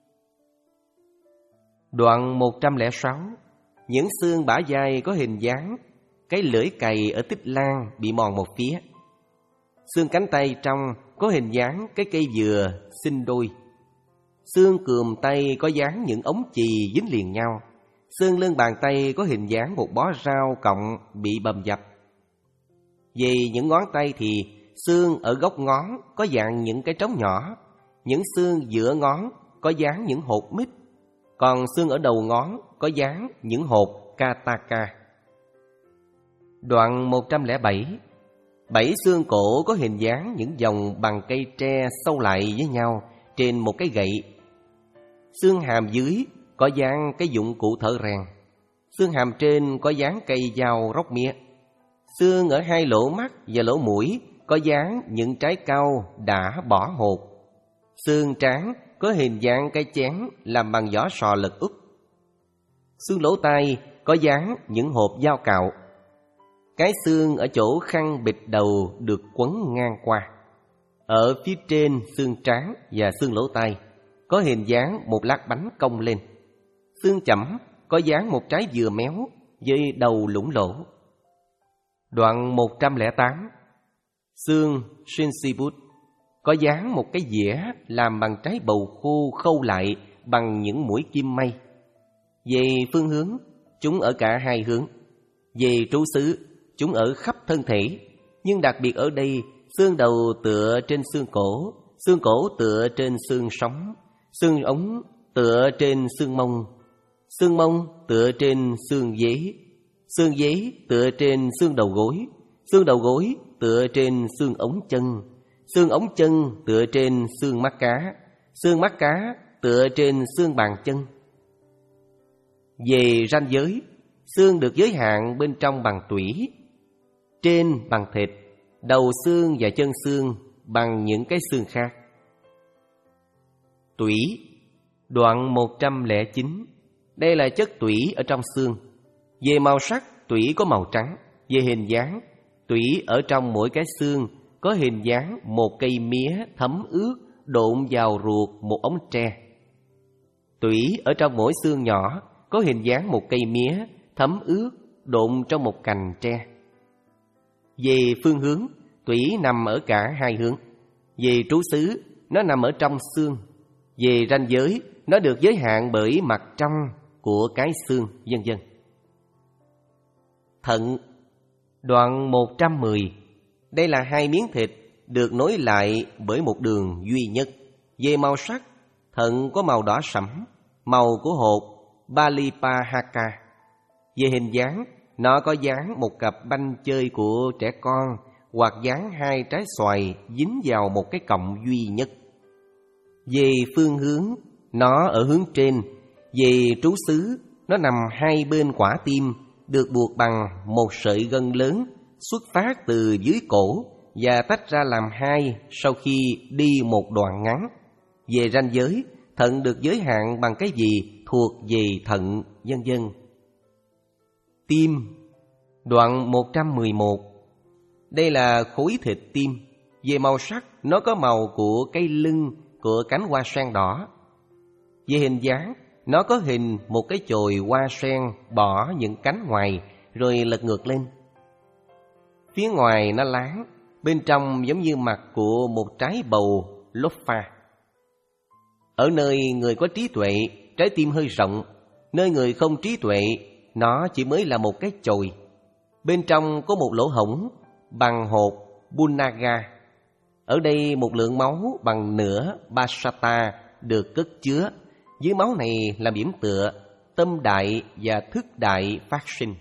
Đoạn một trăm lẻ sáu. Những xương bả vai có hình dáng cái lưỡi cày ở tích lan bị mòn một phía. Xương cánh tay trong có hình dáng cái cây dừa sinh đôi. Xương cườm tay có dáng những ống chì dính liền nhau. Xương lưng bàn tay có hình dáng một bó rau cọng bị bầm dập. Về những ngón tay thì xương ở gốc ngón có dạng những cái trống nhỏ. Những xương giữa ngón có dáng những hột mít. Còn xương ở đầu ngón có dáng những hột kataka. Đoạn một trăm lẻ bảy. Bảy xương cổ có hình dáng những vòng bằng cây tre xâu lại với nhau trên một cái gậy. Xương hàm dưới có dáng cái dụng cụ thợ rèn. Xương hàm trên có dáng cây dao róc mía. Xương ở hai lỗ mắt và lỗ mũi có dáng những trái cau đã bỏ hột. Xương trán có hình dạng cái chén làm bằng vỏ sò lật úp. Xương lỗ tai có dáng những hộp dao cạo. Cái xương ở chỗ khăn bịt đầu được quấn ngang qua. Ở phía trên xương trán và xương lỗ tai có hình dáng một lát bánh cong lên. Xương chẩm có dáng một trái dừa méo với đầu lủng lỗ. Đoạn một trăm lẻ tám. Xương Shinsibut có dáng một cái dĩa làm bằng trái bầu khô khâu lại bằng những mũi kim mây. Về phương hướng, chúng ở cả hai hướng. Về trú xứ, chúng ở khắp thân thể. Nhưng đặc biệt ở đây, xương đầu tựa trên xương cổ, xương cổ tựa trên xương sống, xương ống tựa trên xương mông, xương mông tựa trên xương dế, xương dế tựa trên xương đầu gối, xương đầu gối tựa trên xương ống chân, xương ống chân tựa trên xương mắt cá, xương mắt cá tựa trên xương bàn chân. Về ranh giới, xương được giới hạn bên trong bằng tủy, trên bằng thịt, đầu xương và chân xương bằng những cái xương khác. Tủy. Đoạn một trăm lẻ chín. Đây là chất tủy ở trong xương. Về màu sắc, tủy có màu trắng. Về hình dáng, tủy ở trong mỗi cái xương có hình dáng một cây mía thấm ướt độn vào ruột một ống tre. Tủy ở trong mỗi xương nhỏ có hình dáng một cây mía thấm ướt độn trong một cành tre. Về phương hướng, tủy nằm ở cả hai hướng. Về trú xứ, nó nằm ở trong xương. Về ranh giới, nó được giới hạn bởi mặt trong của cái xương, vân vân. Thận. Đoạn một trăm mười. Đây là hai miếng thịt được nối lại bởi một đường duy nhất. Về màu sắc, thận có màu đỏ sẫm, màu của hột Balipahaka. Về hình dáng, nó có dáng một cặp banh chơi của trẻ con hoặc dáng hai trái xoài dính vào một cái cọng duy nhất. Về phương hướng, nó ở hướng trên. Về trú xứ, nó nằm hai bên quả tim, được buộc bằng một sợi gân lớn xuất phát từ dưới cổ và tách ra làm hai sau khi đi một đoạn ngắn. Về ranh giới, thận được giới hạn bằng cái gì thuộc về thận, vân vân. Tim, đoạn một trăm mười một. Đây là khối thịt tim. Về màu sắc, nó có màu của cây lưng của cánh hoa sen đỏ. Về hình dáng, nó có hình một cái chồi hoa sen bỏ những cánh ngoài rồi lật ngược lên. Phía ngoài nó láng, bên trong giống như mặt của một trái bầu lốp pha. Ở nơi người có trí tuệ, trái tim hơi rộng. Nơi người không trí tuệ, nó chỉ mới là một cái chồi. Bên trong có một lỗ hổng bằng hột Bunaga. Ở đây một lượng máu bằng nửa Basata được cất chứa. Dưới máu này là điểm tựa, tâm đại và thức đại phát sinh.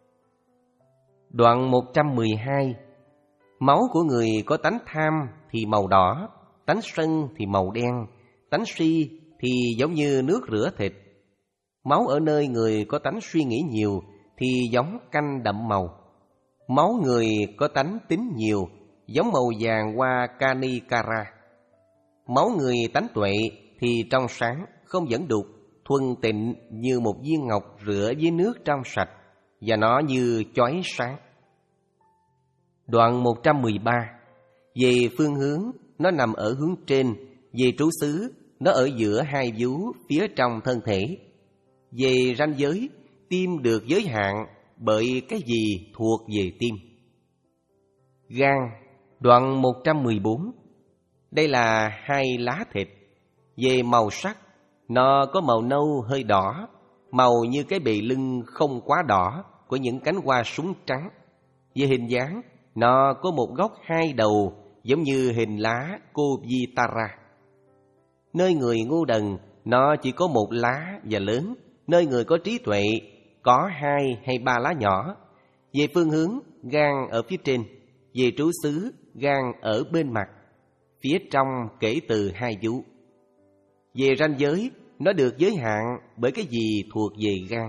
Đoạn một trăm mười hai. Máu của người có tánh tham thì màu đỏ, tánh sân thì màu đen, tánh si thì giống như nước rửa thịt. Máu ở nơi người có tánh suy nghĩ nhiều thì giống canh đậm màu. Máu người có tánh tín nhiều, giống màu vàng hoa Kanikara. Máu người tánh tuệ thì trong sáng, không dẫn đục, thuần tịnh như một viên ngọc rửa với nước trong sạch, và nó như chói sáng. Đoạn một trăm mười ba. Về phương hướng, nó nằm ở hướng trên. Về trú xứ, nó ở giữa hai vú phía trong thân thể. Về ranh giới, tim được giới hạn bởi cái gì thuộc về tim. Gan, đoạn một trăm mười bốn. Đây là hai lá thịt. Về màu sắc, nó có màu nâu hơi đỏ, màu như cái bề lưng không quá đỏ của những cánh hoa súng trắng. Về hình dáng, nó có một góc hai đầu giống như hình lá Kovitara. Nơi người ngu đần, nó chỉ có một lá và lớn. Nơi người có trí tuệ, có hai hay ba lá nhỏ. Về phương hướng, gan ở phía trên. Về trú xứ, gan ở bên mặt, phía trong kể từ hai vú. Về ranh giới, nó được giới hạn bởi cái gì thuộc về gan.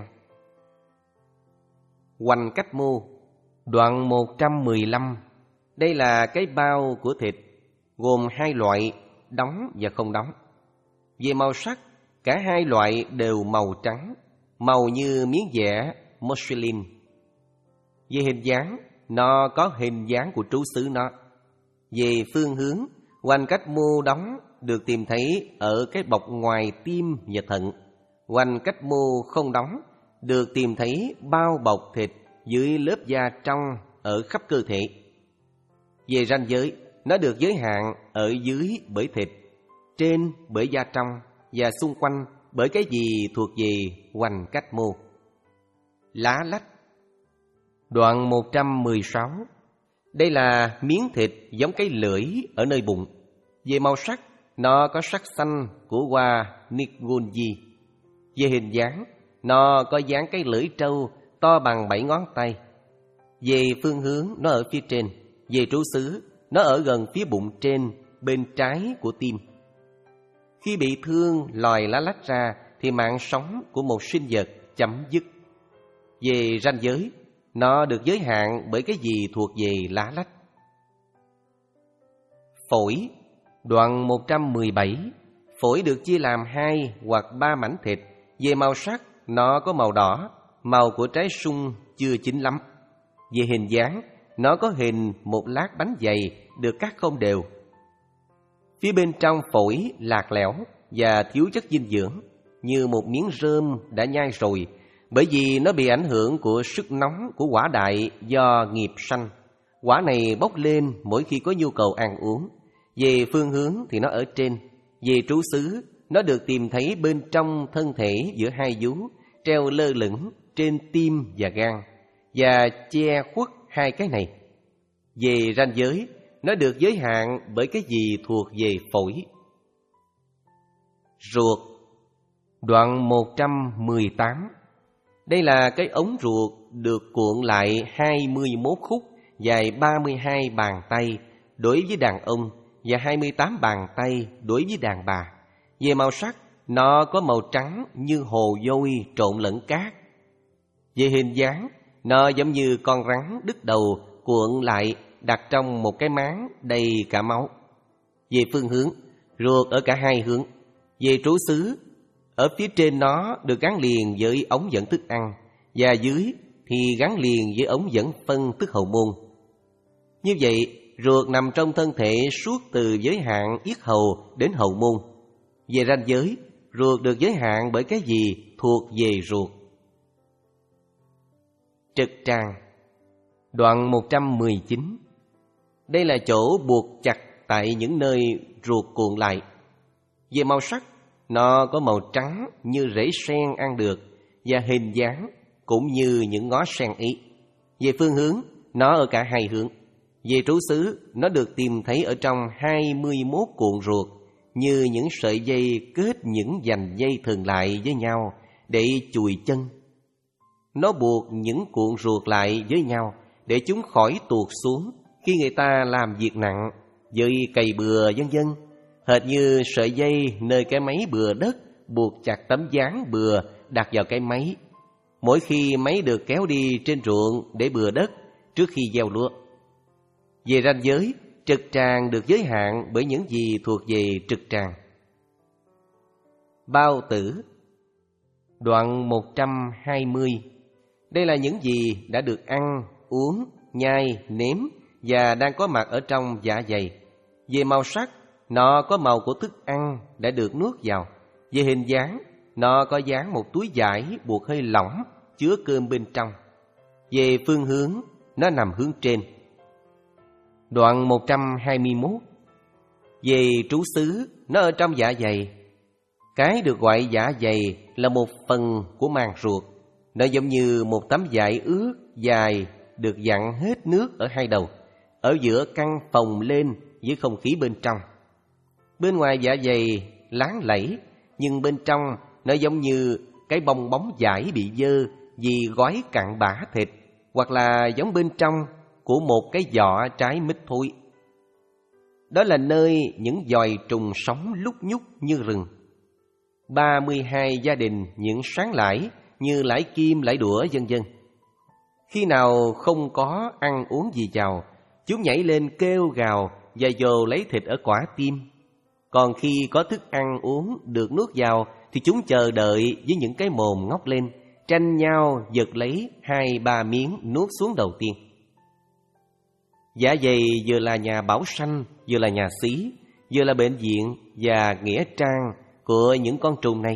Hoành cách mô, đoạn một trăm mười lăm. Đây là cái bao của thịt, gồm hai loại, đóng và không đóng. Về màu sắc, cả hai loại đều màu trắng, màu như miếng vẽ muslin. Về hình dáng, nó có hình dáng của trú xứ nó. Về phương hướng, hoành cách mô đóng được tìm thấy ở cái bọc ngoài tim và thận. Hoành cách mô không đóng được tìm thấy bao bọc thịt dưới lớp da trong ở khắp cơ thể. Về ranh giới, nó được giới hạn ở dưới bởi thịt, trên bởi da trong và xung quanh bởi cái gì thuộc về hoành cách mô. Lá lách, đoạn một trăm mười sáu. Đây là miếng thịt giống cái lưỡi ở nơi bụng. Về màu sắc, nó có sắc xanh của hoa Nigonji. Về hình dáng, nó có dáng cái lưỡi trâu to bằng bảy ngón tay. Về phương hướng, nó ở phía trên. Về trú xứ, nó ở gần phía bụng trên, bên trái của tim. Khi bị thương lòi lá lách ra thì mạng sống của một sinh vật chấm dứt. Về ranh giới, nó được giới hạn bởi cái gì thuộc về lá lách. Phổi, đoạn một trăm mười bảy. Phổi được chia làm hai hoặc ba mảnh thịt. Về màu sắc, nó có màu đỏ, màu của trái sung chưa chín lắm. Về hình dáng, nó có hình một lát bánh dày được cắt không đều. Phía bên trong phổi lạc lẽo và thiếu chất dinh dưỡng, như một miếng rơm đã nhai rồi, bởi vì nó bị ảnh hưởng của sức nóng của quả đại do nghiệp sanh. Quả này bốc lên mỗi khi có nhu cầu ăn uống. Về phương hướng thì nó ở trên. Về trú xứ, nó được tìm thấy bên trong thân thể giữa hai vú, treo lơ lửng trên tim và gan, và che khuất hai cái này. Về ranh giới, nó được giới hạn bởi cái gì thuộc về phổi. Ruột, đoạn một trăm mười tám. Đây là cái ống ruột được cuộn lại hai mươi mốt khúc, dài ba mươi hai bàn tay đối với đàn ông và hai mươi tám bàn tay đối với đàn bà. Về màu sắc, nó có màu trắng như hồ vôi trộn lẫn cát. Về hình dáng, nó giống như con rắn đứt đầu cuộn lại đặt trong một cái máng đầy cả máu. Về phương hướng, ruột ở cả hai hướng. Về trú xứ, ở phía trên nó được gắn liền với ống dẫn thức ăn, và dưới thì gắn liền với ống dẫn phân tức hậu môn. Như vậy, ruột nằm trong thân thể suốt từ giới hạn yết hầu đến hậu môn. Về ranh giới, ruột được giới hạn bởi cái gì thuộc về ruột. Trực tràng. Đoạn một trăm mười chín. Đây là chỗ buộc chặt tại những nơi ruột cuộn lại. Về màu sắc, nó có màu trắng như rễ sen ăn được, và hình dáng cũng như những ngó sen ấy. Về phương hướng, nó ở cả hai hướng. Về trú xứ, nó được tìm thấy ở trong hai mươi mốt cuộn ruột, như những sợi dây kết những dành dây thường lại với nhau để chùi chân. Nó buộc những cuộn ruột lại với nhau để chúng khỏi tuột xuống khi người ta làm việc nặng, với cày bừa vân vân, hệt như sợi dây nơi cái máy bừa đất buộc chặt tấm dáng bừa đặt vào cái máy, mỗi khi máy được kéo đi trên ruộng để bừa đất trước khi gieo lúa. Về ranh giới, trực tràng được giới hạn bởi những gì thuộc về trực tràng. Bao tử. Đoạn một trăm hai mươi. Đây là những gì đã được ăn, uống, nhai, nếm và đang có mặt ở trong dạ dày. Về màu sắc, nó có màu của thức ăn đã được nuốt vào. Về hình dáng, nó có dáng một túi vải buộc hơi lỏng chứa cơm bên trong. Về phương hướng, nó nằm hướng trên. Đoạn một trăm hai mươi mốt. Về trú xứ, nó ở trong dạ dày. Cái được gọi dạ dày là một phần của màng ruột. Nó giống như một tấm vải ướt dài được dặn hết nước ở hai đầu, ở giữa căng phồng lên với không khí bên trong. Bên ngoài dạ dày láng lẫy, nhưng bên trong nó giống như cái bong bóng vải bị dơ vì gói cặn bã thịt, hoặc là giống bên trong của một cái giỏ trái mít thối. Đó là nơi những giòi trùng sống lúc nhúc như rừng. ba mươi hai gia đình những sáng lãi như lãi kim, lãi đũa vân vân. Khi nào không có ăn uống gì vào, chúng nhảy lên kêu gào và dồ lấy thịt ở quả tim. Còn khi có thức ăn uống được nuốt vào thì chúng chờ đợi với những cái mồm ngóc lên, tranh nhau giật lấy hai ba miếng nuốt xuống đầu tiên. Dạ dày vừa là nhà bảo sanh, vừa là nhà xí, vừa là bệnh viện và nghĩa trang của những con trùng này.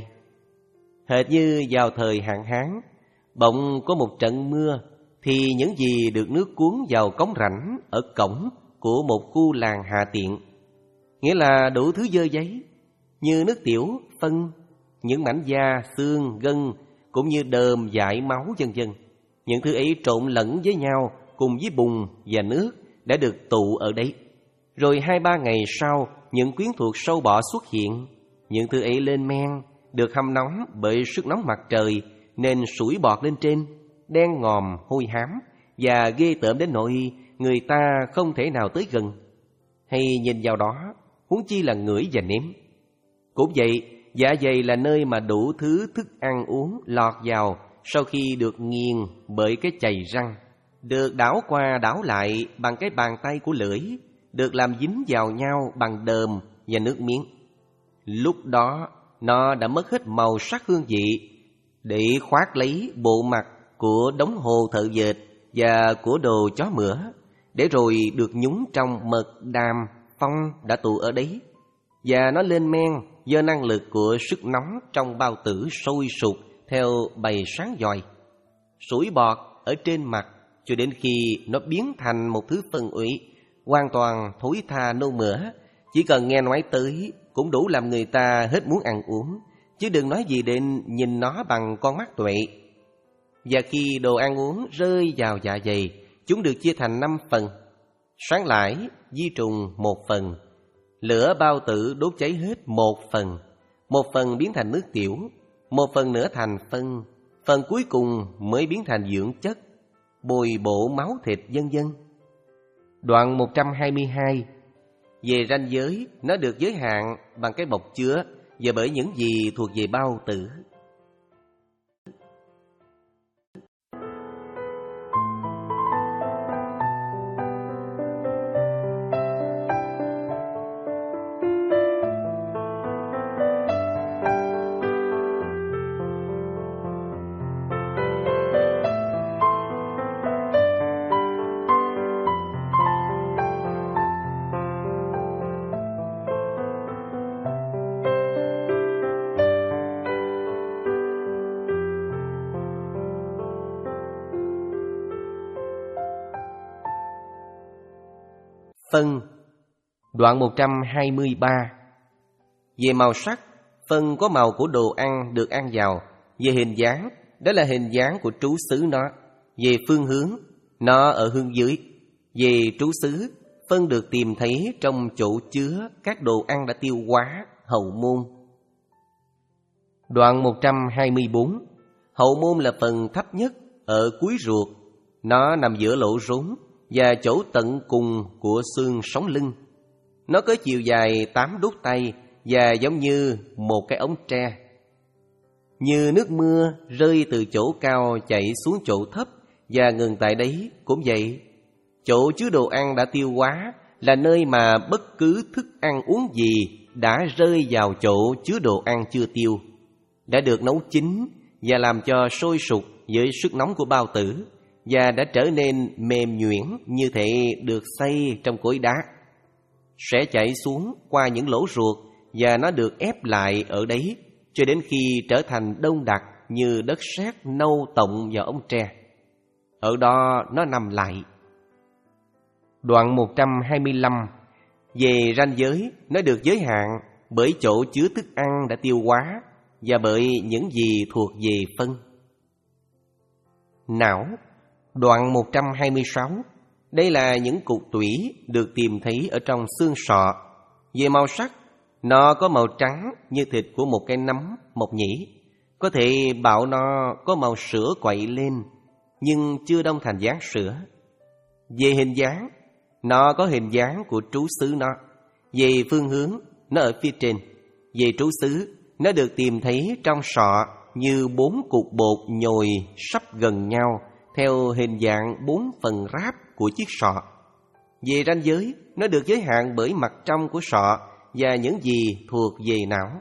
Hệt như vào thời hạn hán, bỗng có một trận mưa, thì những gì được nước cuốn vào cống rãnh ở cổng của một khu làng hạ tiện, nghĩa là đủ thứ dơ giấy, như nước tiểu, phân, những mảnh da, xương, gân, cũng như đờm, dại, máu vân vân. Những thứ ấy trộn lẫn với nhau cùng với bùn và nước đã được tụ ở đấy. Rồi hai ba ngày sau, những quyến thuộc sâu bọ xuất hiện. Những thứ ấy lên men, được hâm nóng bởi sức nóng mặt trời, nên sủi bọt lên trên, đen ngòm, hôi hám và ghê tởm đến nỗi người ta không thể nào tới gần hay nhìn vào đó, huống chi là ngửi và nếm. Cũng vậy, dạ dày là nơi mà đủ thứ thức ăn uống lọt vào sau khi được nghiền bởi cái chày răng, được đảo qua đảo lại bằng cái bàn tay của lưỡi, được làm dính vào nhau bằng đờm và nước miếng. Lúc đó nó đã mất hết màu sắc hương vị để khoác lấy bộ mặt của đống hồ thợ dệt và của đồ chó mửa, để rồi được nhúng trong mật, đàm, phong đã tụ ở đấy. Và nó lên men do năng lực của sức nóng trong bao tử sôi sục theo bầy sáng giòi, sủi bọt ở trên mặt cho đến khi nó biến thành một thứ phân ủy hoàn toàn thối tha nôn mửa. Chỉ cần nghe nói tới cũng đủ làm người ta hết muốn ăn uống, chứ đừng nói gì đến nhìn nó bằng con mắt tuệ. Và khi đồ ăn uống rơi vào dạ dày, chúng được chia thành năm phần. Sáng lãi, di trùng một phần, lửa bao tử đốt cháy hết một phần, một phần biến thành nước tiểu, một phần nữa thành phân, phần cuối cùng mới biến thành dưỡng chất, bồi bổ máu thịt vân vân. Đoạn một trăm hai mươi hai. Về ranh giới, nó được giới hạn bằng cái bọc chứa và bởi những gì thuộc về bao tử. Phân. Đoạn một trăm hai mươi ba. Về màu sắc, phân có màu của đồ ăn được ăn vào. Về hình dáng, đó là hình dáng của trú xứ nó. Về phương hướng, nó ở hướng dưới. Về trú xứ, phân được tìm thấy trong chỗ chứa các đồ ăn đã tiêu hóa, hậu môn. Đoạn một trăm hai mươi bốn. Hậu môn là phần thấp nhất ở cuối ruột. Nó nằm giữa lỗ rốn và chỗ tận cùng của xương sống lưng. Nó có chiều dài tám đốt tay và giống như một cái ống tre. Như nước mưa rơi từ chỗ cao chảy xuống chỗ thấp và ngừng tại đấy cũng vậy. Chỗ chứa đồ ăn đã tiêu hóa là nơi mà bất cứ thức ăn uống gì đã rơi vào chỗ chứa đồ ăn chưa tiêu, đã được nấu chín và làm cho sôi sục với sức nóng của bao tử, và đã trở nên mềm nhuyễn như thể được xay trong cối đá, sẽ chảy xuống qua những lỗ ruột và nó được ép lại ở đấy cho đến khi trở thành đông đặc như đất sét nâu tọng vào ống tre. Ở đó nó nằm lại. Đoạn một trăm hai mươi lăm. Về ranh giới, nó được giới hạn bởi chỗ chứa thức ăn đã tiêu hóa và bởi những gì thuộc về phân. Não. Đoạn một trăm hai mươi sáu. Đây là những cục tủy được tìm thấy ở trong xương sọ. Về màu sắc, nó có màu trắng như thịt của một cái nấm mộc nhĩ. Có thể bảo nó có màu sữa quậy lên, nhưng chưa đông thành dáng sữa. Về hình dáng, nó có hình dáng của trú xứ nó. Về phương hướng, nó ở phía trên. Về trú xứ, nó được tìm thấy trong sọ như bốn cục bột nhồi sắp gần nhau theo hình dạng bốn phần ráp của chiếc sọ. Về ranh giới, nó được giới hạn bởi mặt trong của sọ và những gì thuộc về não.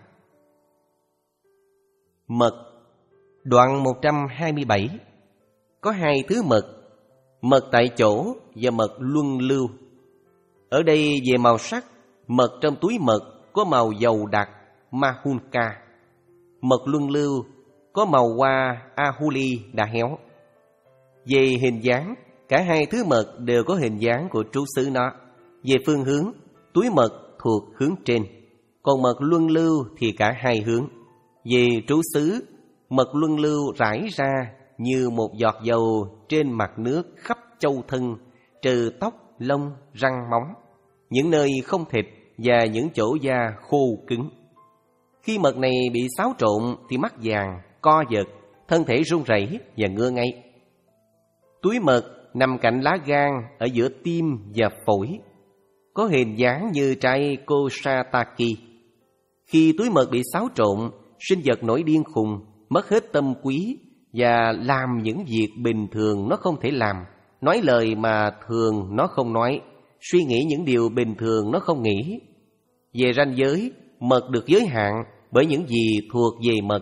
Mật. Đoạn một trăm hai mươi bảy. Có hai thứ mật: mật tại chỗ và mật luân lưu. Ở đây về màu sắc, mật trong túi mật có màu dầu đặc mahunka. Mật luân lưu có màu hoa ahuli đã héo. Về hình dáng, cả hai thứ mật đều có hình dáng của trú xứ nó. Về phương hướng, túi mật thuộc hướng trên, còn mật luân lưu thì cả hai hướng. Về trú xứ, mật luân lưu rải ra như một giọt dầu trên mặt nước khắp châu thân, trừ tóc, lông, răng, móng, những nơi không thịt và những chỗ da khô cứng. Khi mật này bị xáo trộn thì mắt vàng, co giật, thân thể run rẩy và ngơ ngay. Túi mật nằm cạnh lá gan ở giữa tim và phổi, có hình dáng như trái Kosataki. Khi túi mật bị xáo trộn, sinh vật nổi điên khùng, mất hết tâm quý và làm những việc bình thường nó không thể làm, nói lời mà thường nó không nói, suy nghĩ những điều bình thường nó không nghĩ. Về ranh giới, mật được giới hạn bởi những gì thuộc về mật.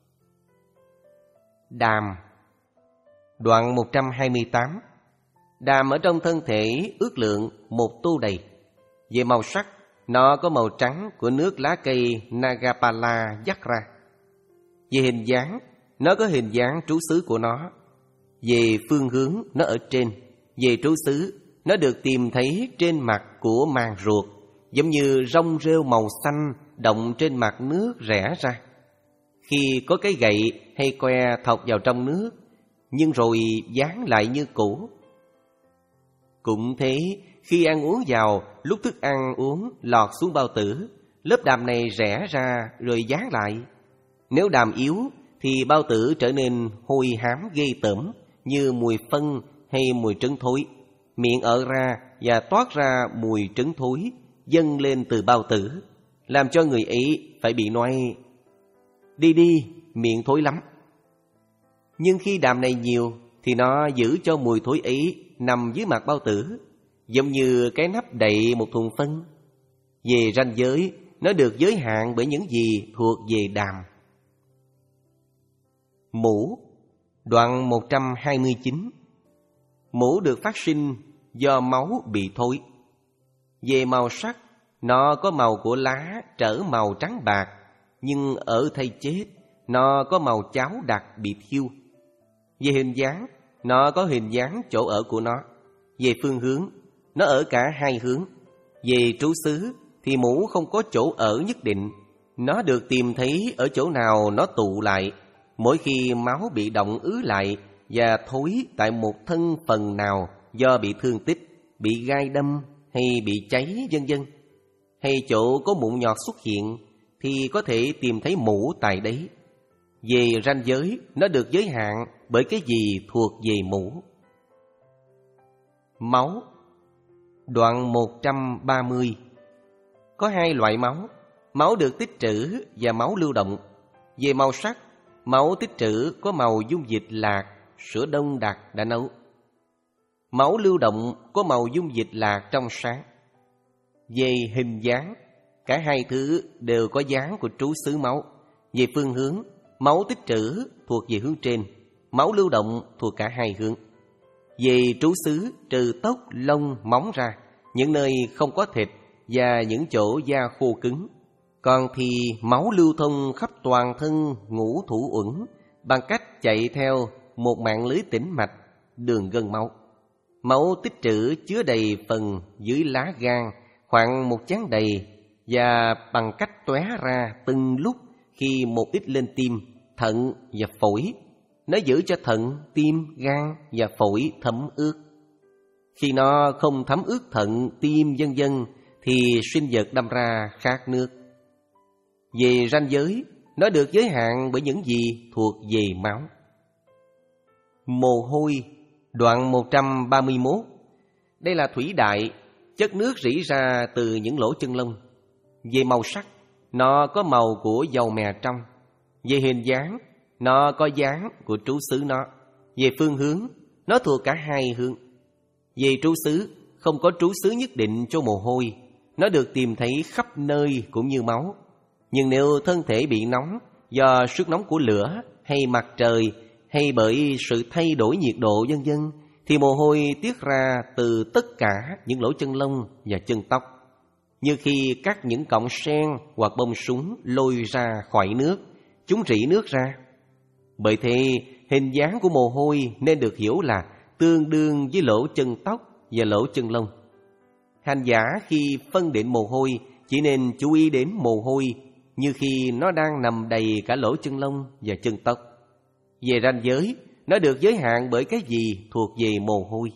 Đàm. Đoạn một trăm hai mươi tám. Đàm ở trong thân thể ước lượng một tô đầy. Về màu sắc, nó có màu trắng của nước lá cây Nagapala Yakra. Về hình dáng, nó có hình dáng trú xứ của nó. Về phương hướng, nó ở trên. Về trú xứ, nó được tìm thấy trên mặt của màng ruột, giống như rong rêu màu xanh động trên mặt nước rẽ ra. Khi có cái gậy hay que thọc vào trong nước, nhưng rồi dán lại như cũ. Cũng thế, khi ăn uống vào, lúc thức ăn uống lọt xuống bao tử, lớp đàm này rẽ ra rồi dán lại. Nếu đàm yếu thì bao tử trở nên hôi hám ghê tởm như mùi phân hay mùi trứng thối. Miệng ợ ra và toát ra mùi trứng thối dâng lên từ bao tử, làm cho người ấy phải bị nói: đi đi, miệng thối lắm. Nhưng khi đàm này nhiều thì nó giữ cho mùi thối ấy nằm dưới mặt bao tử, giống như cái nắp đậy một thùng phân. Về ranh giới, nó được giới hạn bởi những gì thuộc về đàm. Mũ. Đoạn một trăm hai mươi chín. Mũ được phát sinh do máu bị thối. Về màu sắc, nó có màu của lá trở màu trắng bạc, nhưng ở thây chết, nó có màu cháo đặc bị thiêu. Về hình dáng, nó có hình dáng chỗ ở của nó. Về phương hướng, nó ở cả hai hướng. Về trú xứ thì mũ không có chỗ ở nhất định, nó được tìm thấy ở chỗ nào nó tụ lại. Mỗi khi máu bị động ứ lại và thối tại một thân phần nào do bị thương tích, bị gai đâm hay bị cháy vân vân, hay chỗ có mụn nhọt xuất hiện, thì có thể tìm thấy mũ tại đấy. Về ranh giới, nó được giới hạn bởi cái gì thuộc về mũ. Máu. Đoạn một trăm ba mươi. Có hai loại máu: máu được tích trữ và máu lưu động. Về màu sắc, máu tích trữ có màu dung dịch lạc, sữa đông đặc đã nấu. Máu lưu động có màu dung dịch lạc trong sáng. Về hình dáng, cả hai thứ đều có dáng của trú xứ máu. Về phương hướng, máu tích trữ thuộc về hướng trên, máu lưu động thuộc cả hai hướng. Về trú xứ, trừ tóc, lông, móng ra, những nơi không có thịt và những chỗ da khô cứng, còn thì máu lưu thông khắp toàn thân ngũ thủ uẩn bằng cách chạy theo một mạng lưới tĩnh mạch, đường gân máu. Máu tích trữ chứa đầy phần dưới lá gan, khoảng một chén đầy, và bằng cách tóe ra từng lúc khi một ít lên tim, thận và phổi. Nó giữ cho thận, tim, gan và phổi thấm ướt. Khi nó không thấm ướt thận, tim vân vân thì sinh vật đâm ra khát nước. Về ranh giới, nó được giới hạn bởi những gì thuộc về máu. Mồ hôi. Đoạn một trăm ba mươi mốt. Đây là thủy đại, chất nước rỉ ra từ những lỗ chân lông. Về màu sắc, nó có màu của dầu mè trong. Về hình dáng, nó có dáng của trú xứ nó. Về phương hướng, nó thuộc cả hai hướng. Về trú xứ, không có trú xứ nhất định cho mồ hôi. Nó được tìm thấy khắp nơi cũng như máu. Nhưng nếu thân thể bị nóng do sức nóng của lửa hay mặt trời, hay bởi sự thay đổi nhiệt độ vân vân, thì mồ hôi tiết ra từ tất cả những lỗ chân lông và chân tóc, như khi cắt những cọng sen hoặc bông súng lôi ra khỏi nước, chúng rỉ nước ra. Bởi thế, hình dáng của mồ hôi nên được hiểu là tương đương với lỗ chân tóc và lỗ chân lông. Hành giả khi phân định mồ hôi chỉ nên chú ý đến mồ hôi như khi nó đang nằm đầy cả lỗ chân lông và chân tóc. Về ranh giới, nó được giới hạn bởi cái gì thuộc về mồ hôi.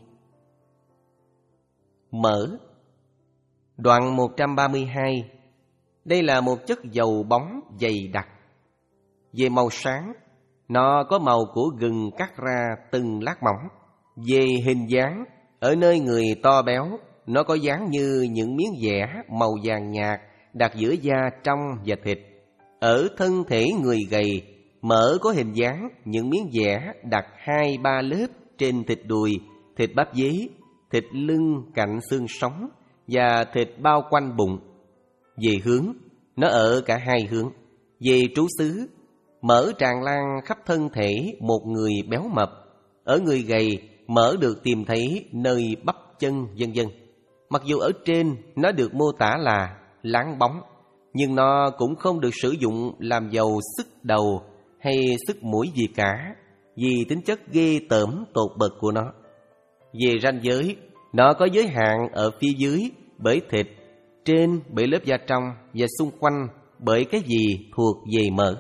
Mỡ. Đoạn một trăm ba mươi hai. Đây là một chất dầu bóng dày đặc. Về màu sáng, nó có màu của gừng cắt ra từng lát mỏng. Về hình dáng, ở nơi người to béo, nó có dáng như những miếng dẻ màu vàng nhạt đặt giữa da trong và thịt. Ở thân thể người gầy, mỡ có hình dáng những miếng dẻ đặt hai ba lớp trên thịt đùi, thịt bắp dế, thịt lưng cạnh xương sống và thịt bao quanh bụng. Về hướng, nó ở cả hai hướng. Về trú xứ, mỡ tràn lan khắp thân thể một người béo mập. Ở người gầy, mỡ được tìm thấy nơi bắp chân vân vân. Mặc dù ở trên nó được mô tả là láng bóng, nhưng nó cũng không được sử dụng làm dầu sức đầu hay sức mũi gì cả, vì tính chất ghê tởm tột bậc của nó. Về ranh giới, nó có giới hạn ở phía dưới bởi thịt, trên bởi lớp da trong và xung quanh bởi cái gì thuộc về mỡ.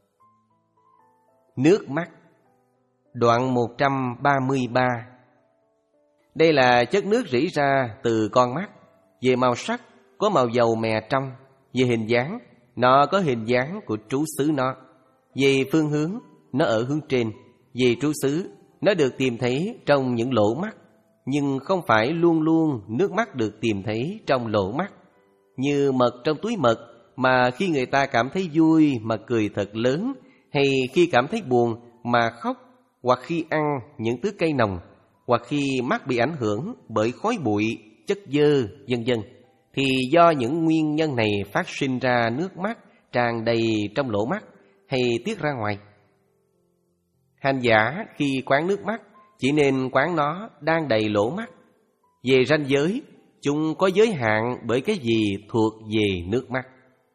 Nước mắt. Đoạn một trăm ba mươi ba. Đây là chất nước rỉ ra từ con mắt. Về màu sắc, có màu dầu mè trong. Về hình dáng, nó có hình dáng của trú xứ nó. Về phương hướng, nó ở hướng trên. Về trú xứ, nó được tìm thấy trong những lỗ mắt, nhưng không phải luôn luôn nước mắt được tìm thấy trong lỗ mắt. Như mật trong túi mật, mà khi người ta cảm thấy vui mà cười thật lớn, hay khi cảm thấy buồn mà khóc, hoặc khi ăn những thứ cây nồng, hoặc khi mắt bị ảnh hưởng bởi khói bụi, chất dơ, vân vân, thì do những nguyên nhân này phát sinh ra nước mắt tràn đầy trong lỗ mắt hay tiết ra ngoài. Hành giả khi quán nước mắt chỉ nên quán nó đang đầy lỗ mắt. Về ranh giới, chúng có giới hạn bởi cái gì thuộc về nước mắt.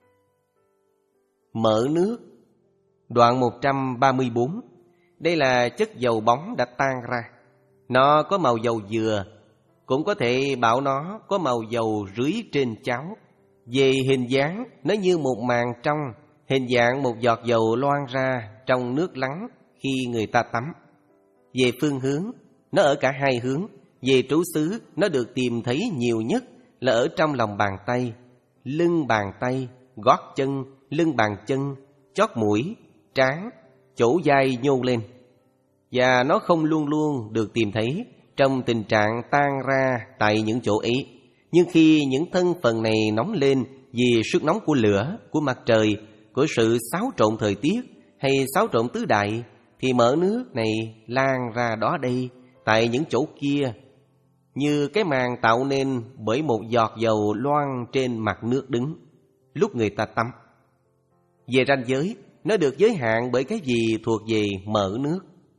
Mỡ nước. Đoạn một trăm ba mươi bốn. Đây là chất dầu bóng đã tan ra. Nó có màu dầu dừa. cũng có thể bảo nó có màu dầu rưới trên cháo. Về hình dáng, nó như một màn trong, hình dạng một giọt dầu loang ra trong nước lắng khi người ta tắm. Về phương hướng, nó ở cả hai hướng. Về trú xứ, nó được tìm thấy nhiều nhất là ở trong lòng bàn tay, lưng bàn tay, gót chân, lưng bàn chân, chót mũi, trán, chỗ vai nhô lên. Và nó không luôn luôn được tìm thấy trong tình trạng tan ra tại những chỗ ấy. Nhưng khi những thân phần này nóng lên vì sức nóng của lửa, của mặt trời, của sự xáo trộn thời tiết hay xáo trộn tứ đại, thì mỡ nước này lan ra đó đây, tại những chỗ kia, như cái màn tạo nên bởi một giọt dầu loang trên mặt nước đứng lúc người ta tắm. Về ranh giới, nó được giới hạn bởi cái gì thuộc về mỡ nước.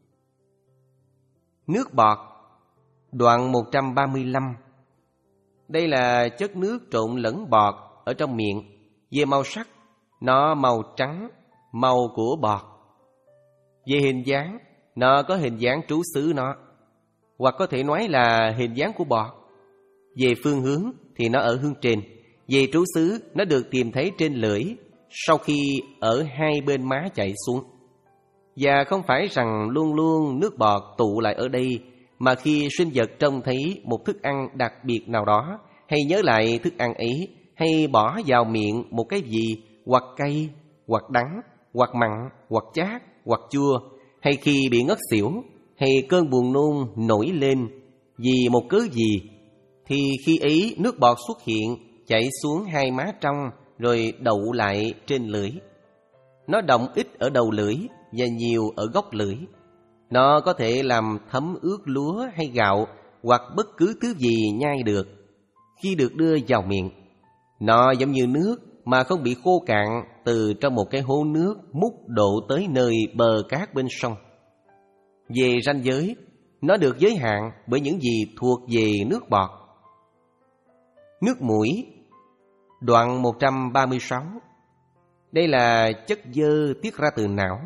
Nước bọt. Đoạn một trăm ba mươi lăm. Đây là chất nước trộn lẫn bọt ở trong miệng. Về màu sắc, nó màu trắng, màu của bọt. Về hình dáng, nó có hình dáng trú xứ nó, hoặc có thể nói là hình dáng của bọt. Về phương hướng thì nó ở hướng trên. Về trú xứ, nó được tìm thấy trên lưỡi sau khi ở hai bên má chảy xuống. Và không phải rằng luôn luôn nước bọt tụ lại ở đây, mà khi sinh vật trông thấy một thức ăn đặc biệt nào đó, hay nhớ lại thức ăn ấy, hay bỏ vào miệng một cái gì hoặc cay, hoặc đắng, hoặc mặn, hoặc chát, hoặc chua, hay khi bị ngất xỉu, hay cơn buồn nôn nổi lên vì một cớ gì, thì khi ấy nước bọt xuất hiện, chảy xuống hai má trong, rồi đậu lại trên lưỡi. Nó đọng ít ở đầu lưỡi và nhiều ở gốc lưỡi. Nó có thể làm thấm ướt lúa hay gạo, hoặc bất cứ thứ gì nhai được. Khi được đưa vào miệng, nó giống như nước mà không bị khô cạn từ trong một cái hố nước múc đổ tới nơi bờ cát bên sông. Về ranh giới, nó được giới hạn bởi những gì thuộc về nước bọt. Nước mũi. Đoạn một trăm ba mươi sáu. Đây là chất dơ tiết ra từ não.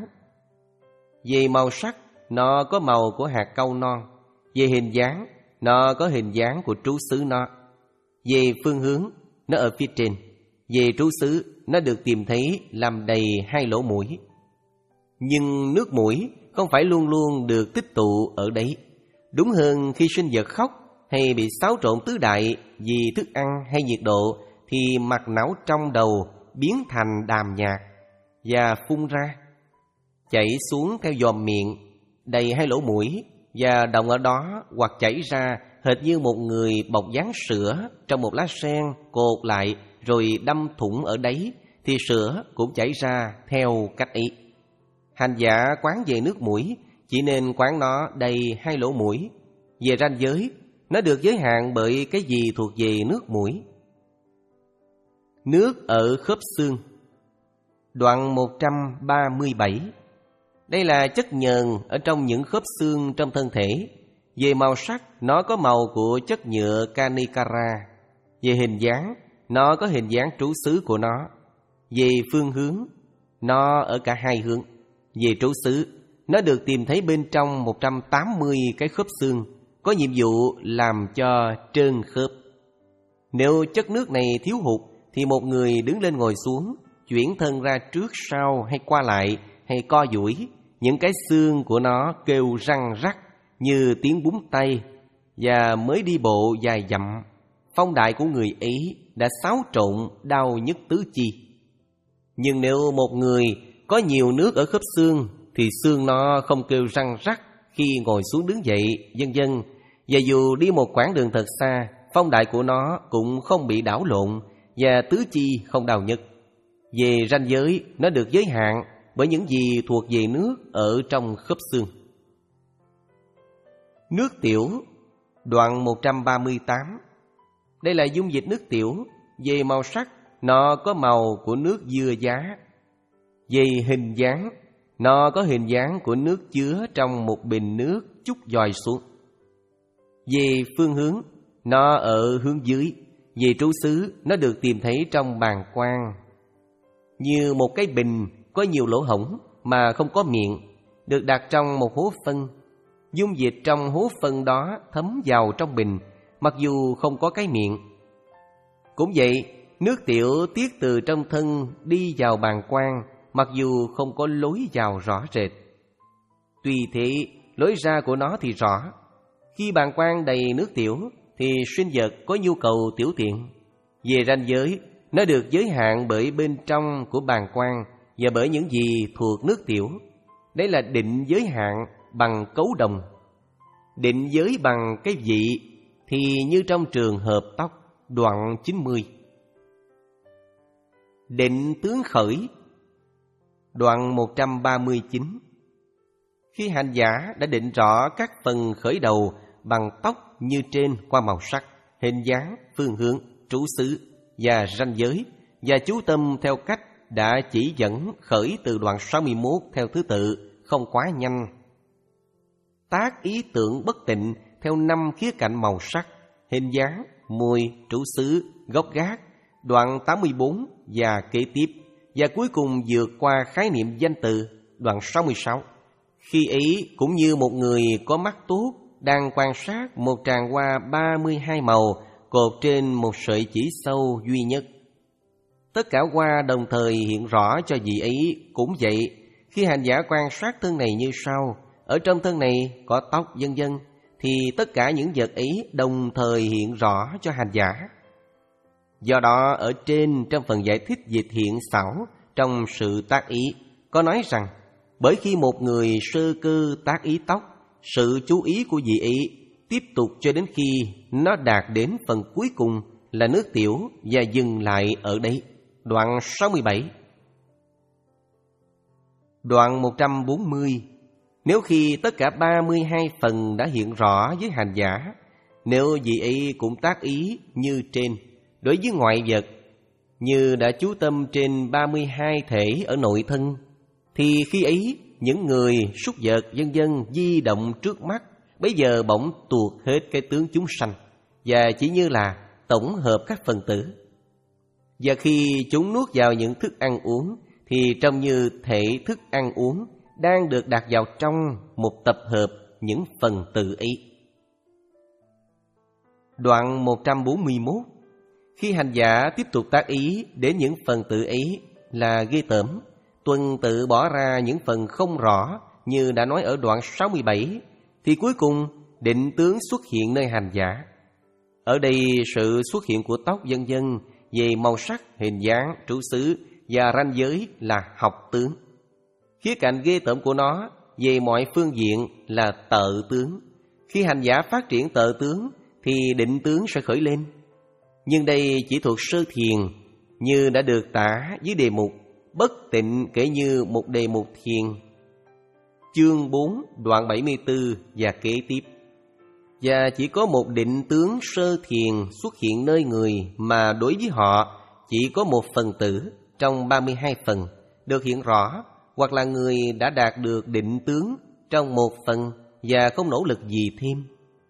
Về màu sắc, nó có màu của hạt cau non. Về hình dáng, nó có hình dáng của trú xứ nó. Về phương hướng, nó ở phía trên. Về trú xứ, nó được tìm thấy làm đầy hai lỗ mũi. Nhưng nước mũi không phải luôn luôn được tích tụ ở đấy. Đúng hơn, khi sinh vật khóc hay bị xáo trộn tứ đại vì thức ăn hay nhiệt độ, thì mạch não trong đầu biến thành đàm nhạt và phun ra, chảy xuống theo giòm miệng, đầy hai lỗ mũi và đọng ở đó, hoặc chảy ra hệt như một người bọc dán sữa trong một lá sen cột lại rồi đâm thủng ở đấy, thì sữa cũng chảy ra theo cách ấy. Hành giả quán về nước mũi chỉ nên quán nó đầy hai lỗ mũi. Về ranh giới, nó được giới hạn bởi cái gì thuộc về nước mũi. Nước ở khớp xương. Đoạn một trăm ba mươi bảy. Đây là chất nhờn ở trong những khớp xương trong thân thể. Về màu sắc, nó có màu của chất nhựa canicara. Về hình dáng, nó có hình dáng trú xứ của nó. Về phương hướng, nó ở cả hai hướng. Về trú xứ, nó được tìm thấy bên trong một trăm tám mươi cái khớp xương, có nhiệm vụ làm cho trơn khớp. Nếu chất nước này thiếu hụt, thì một người đứng lên ngồi xuống, chuyển thân ra trước sau hay qua lại hay co duỗi, những cái xương của nó kêu răng rắc như tiếng búng tay, và mới đi bộ vài dặm, phong đại của người ấy đã xáo trộn đau nhức tứ chi. Nhưng nếu một người có nhiều nước ở khớp xương, thì xương nó không kêu răng rắc khi ngồi xuống đứng dậy, vân vân. Và dù đi một quãng đường thật xa, phong đại của nó cũng không bị đảo lộn và tứ chi không đau nhức. Về ranh giới, nó được giới hạn bởi những gì thuộc về nước ở trong khớp xương. Nước tiểu. Đoạn một trăm ba mươi tám. Đây là dung dịch nước tiểu. Về màu sắc, nó có màu của nước dưa giá. Về hình dáng, nó có hình dáng của nước chứa trong một bình nước chút dòi xuống. Về phương hướng, nó ở hướng dưới. Về trú xứ, nó được tìm thấy trong bàng quang, như một cái bình có nhiều lỗ hổng mà không có miệng, được đặt trong một hố phân. Dung dịch trong hố phân đó thấm vào trong bình mặc dù không có cái miệng. Cũng vậy, nước tiểu tiết từ trong thân đi vào bàng quang, mặc dù không có lối vào rõ rệt. Tuy thế, lối ra của nó thì rõ. Khi bàng quang đầy nước tiểu, thì sinh vật có nhu cầu tiểu tiện. Về ranh giới, nó được giới hạn bởi bên trong của bàng quang và bởi những gì thuộc nước tiểu. Đấy là định giới hạn bằng cấu đồng. Định giới bằng cái vị thì như trong trường hợp tóc, đoạn chín mươi. Định tướng khởi, đoạn một trăm ba mươi chín. Khi hành giả đã định rõ các phần khởi đầu bằng tóc như trên qua màu sắc, hình dáng, phương hướng, trú xứ và ranh giới, và chú tâm theo cách đã chỉ dẫn khởi từ đoạn sáu mươi mốt theo thứ tự, không quá nhanh. Tác ý tưởng bất tịnh theo năm khía cạnh màu sắc, hình dáng, mùi, trú xứ, gốc gác, đoạn tám mươi bốn và kế tiếp, và cuối cùng vượt qua khái niệm danh từ, đoạn sáu mươi sáu. Khi ấy cũng như một người có mắt tốt đang quan sát một tràng hoa ba mươi hai màu cột trên một sợi chỉ sâu duy nhất. Tất cả hoa đồng thời hiện rõ cho vị ấy. Cũng vậy, khi hành giả quan sát thân này như sau: ở trong thân này có tóc vân vân, thì tất cả những vật ấy đồng thời hiện rõ cho hành giả. Do đó ở trên trong phần giải thích về thiện xảo trong sự tác ý có nói rằng, bởi khi một người sơ cơ tác ý tóc, sự chú ý của vị ấy tiếp tục cho đến khi nó đạt đến phần cuối cùng là nước tiểu và dừng lại ở đấy. Đoạn sáu mươi bảy. Đoạn một trăm bốn mươi. Nếu khi tất cả ba mươi hai phần đã hiện rõ với hành giả, nếu vị ấy cũng tác ý như trên đối với ngoại vật, như đã chú tâm trên ba mươi hai thể ở nội thân, thì khi ấy những người, súc vật vân vân di động trước mắt bây giờ bỗng tuột hết cái tướng chúng sanh, và chỉ như là tổng hợp các phần tử. Và khi chúng nuốt vào những thức ăn uống, thì trông như thể thức ăn uống đang được đặt vào trong một tập hợp những phần tử ấy. Đoạn một trăm bốn mươi mốt. Khi hành giả tiếp tục tác ý đến những phần tử ấy là ghê tởm, tuần tự bỏ ra những phần không rõ như đã nói ở đoạn sáu mươi bảy, thì cuối cùng định tướng xuất hiện nơi hành giả. Ở đây sự xuất hiện của tóc vân vân về màu sắc, hình dáng, trú xứ và ranh giới là học tướng. Khía cạnh ghê tởm của nó về mọi phương diện là tợ tướng. Khi hành giả phát triển tợ tướng thì định tướng sẽ khởi lên. Nhưng đây chỉ thuộc sơ thiền, như đã được tả dưới đề mục bất tịnh kể như một đề mục thiền, chương bốn đoạn bảy mươi tư và kế tiếp. Và chỉ có một định tướng sơ thiền xuất hiện nơi người mà đối với họ chỉ có một phần tử trong ba mươi hai phần được hiện rõ, hoặc là người đã đạt được định tướng trong một phần và không nỗ lực gì thêm.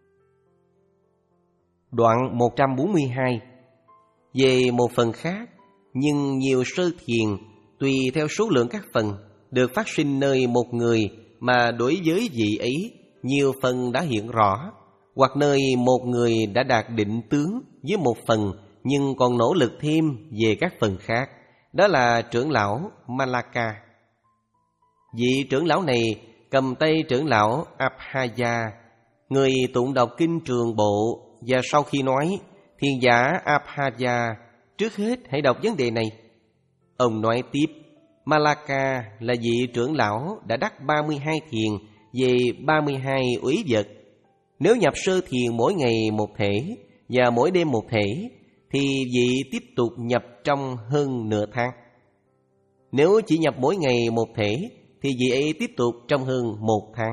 Đoạn một trăm bốn mươi hai. Về một phần khác, nhưng nhiều sơ thiền tùy theo số lượng các phần được phát sinh nơi một người mà đối với vị ấy nhiều phần đã hiện rõ, hoặc nơi một người đã đạt định tướng với một phần nhưng còn nỗ lực thêm về các phần khác. Đó là trưởng lão Malaka. Vị trưởng lão này cầm tay trưởng lão Abhaya, người tụng đọc kinh Trường Bộ, và sau khi nói: thiền giả Abhaya, trước hết hãy đọc vấn đề này. Ông nói tiếp: Malaka là vị trưởng lão đã đắc ba mươi hai thiền về ba mươi hai úy vật. Nếu nhập sơ thiền mỗi ngày một thể và mỗi đêm một thể, thì vị tiếp tục nhập trong hơn nửa tháng. Nếu chỉ nhập mỗi ngày một thể, thì vị ấy tiếp tục trong hơn một tháng.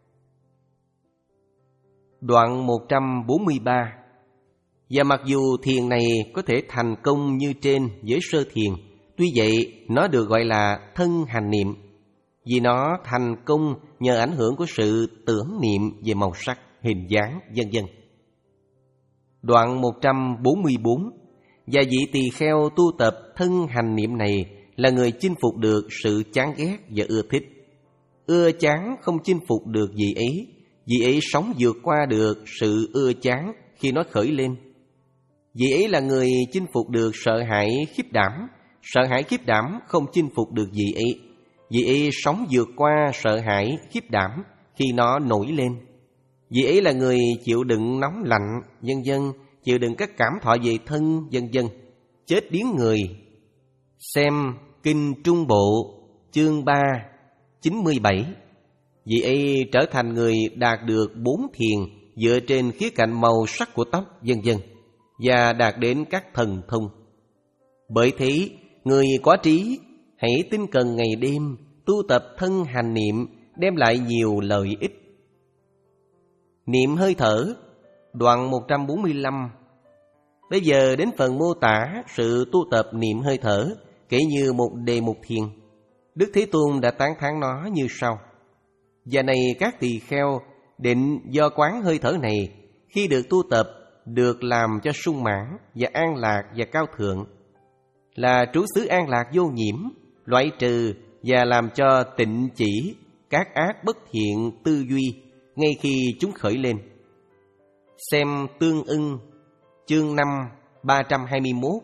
Đoạn một trăm bốn mươi ba. Và mặc dù thiền này có thể thành công như trên với sơ thiền, tuy vậy nó được gọi là thân hành niệm, vì nó thành công nhờ ảnh hưởng của sự tưởng niệm về màu sắc, hình dáng, vân vân. Đoạn một trăm bốn mươi bốn. Và vị tỳ kheo tu tập thân hành niệm này là người chinh phục được sự chán ghét và ưa thích. Ưa chán không chinh phục được vị ấy, vị ấy sống vượt qua được sự ưa chán khi nó khởi lên. Vị ấy là người chinh phục được sợ hãi khiếp đảm. Sợ hãi khiếp đảm không chinh phục được vị ấy. Vị ấy sống vượt qua sợ hãi khiếp đảm khi nó nổi lên. Vị ấy là người chịu đựng nóng lạnh, vân vân, chịu đựng các cảm thọ về thân, vân vân, chết điếng người. Xem Kinh Trung Bộ, chương ba, chín mươi bảy. Vị ấy trở thành người đạt được bốn thiền dựa trên khía cạnh màu sắc của tóc, vân vân, và đạt đến các thần thông. Bởi thế, người có trí hãy tinh cần ngày đêm tu tập thân hành niệm, đem lại nhiều lợi ích. Niệm hơi thở, đoạn một trăm bốn mươi lăm. Bây giờ đến phần mô tả sự tu tập niệm hơi thở, kể như một đề mục thiền. Đức Thế Tôn đã tán thán nó như sau: Và này các tỳ kheo, định do quán hơi thở này, khi được tu tập, được làm cho sung mãn và an lạc và cao thượng, là trú xứ an lạc vô nhiễm, loại trừ và làm cho tịnh chỉ các ác bất thiện tư duy ngay khi chúng khởi lên. Xem tương ưng, chương năm, ba trăm hai mươi mốt.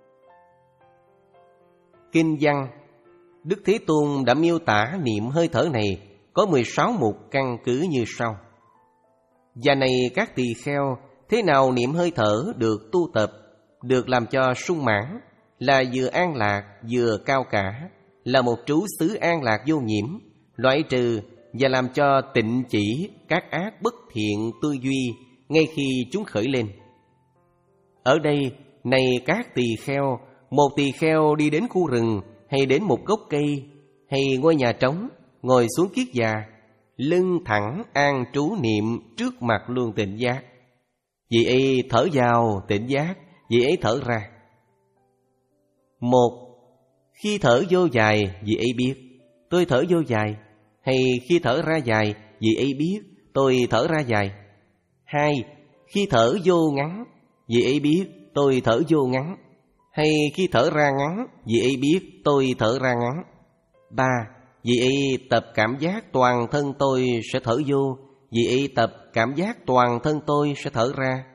Kinh văn, Đức Thế Tôn đã miêu tả niệm hơi thở này có mười sáu mục căn cứ như sau. Và này các tỳ kheo, thế nào niệm hơi thở được tu tập, được làm cho sung mãn, là vừa an lạc vừa cao cả, là một trú xứ an lạc vô nhiễm, loại trừ và làm cho tịnh chỉ các ác bất thiện tư duy ngay khi chúng khởi lên. Ở đây, này các tỳ kheo, một tỳ kheo đi đến khu rừng, hay đến một gốc cây, hay ngôi nhà trống, ngồi xuống kiết già, lưng thẳng an trú niệm trước mặt luồng tịnh giác. Vị ấy thở vào tịnh giác, vị ấy thở ra. Một, khi thở vô dài, vị ấy biết tôi thở vô dài, hay khi thở ra dài, vị ấy biết tôi thở ra dài. Hai, khi thở vô ngắn, vị ấy biết tôi thở vô ngắn, hay khi thở ra ngắn, vị ấy biết tôi thở ra ngắn. Ba, vị ấy tập cảm giác toàn thân tôi sẽ thở vô, vị ấy tập cảm giác toàn thân tôi sẽ thở ra.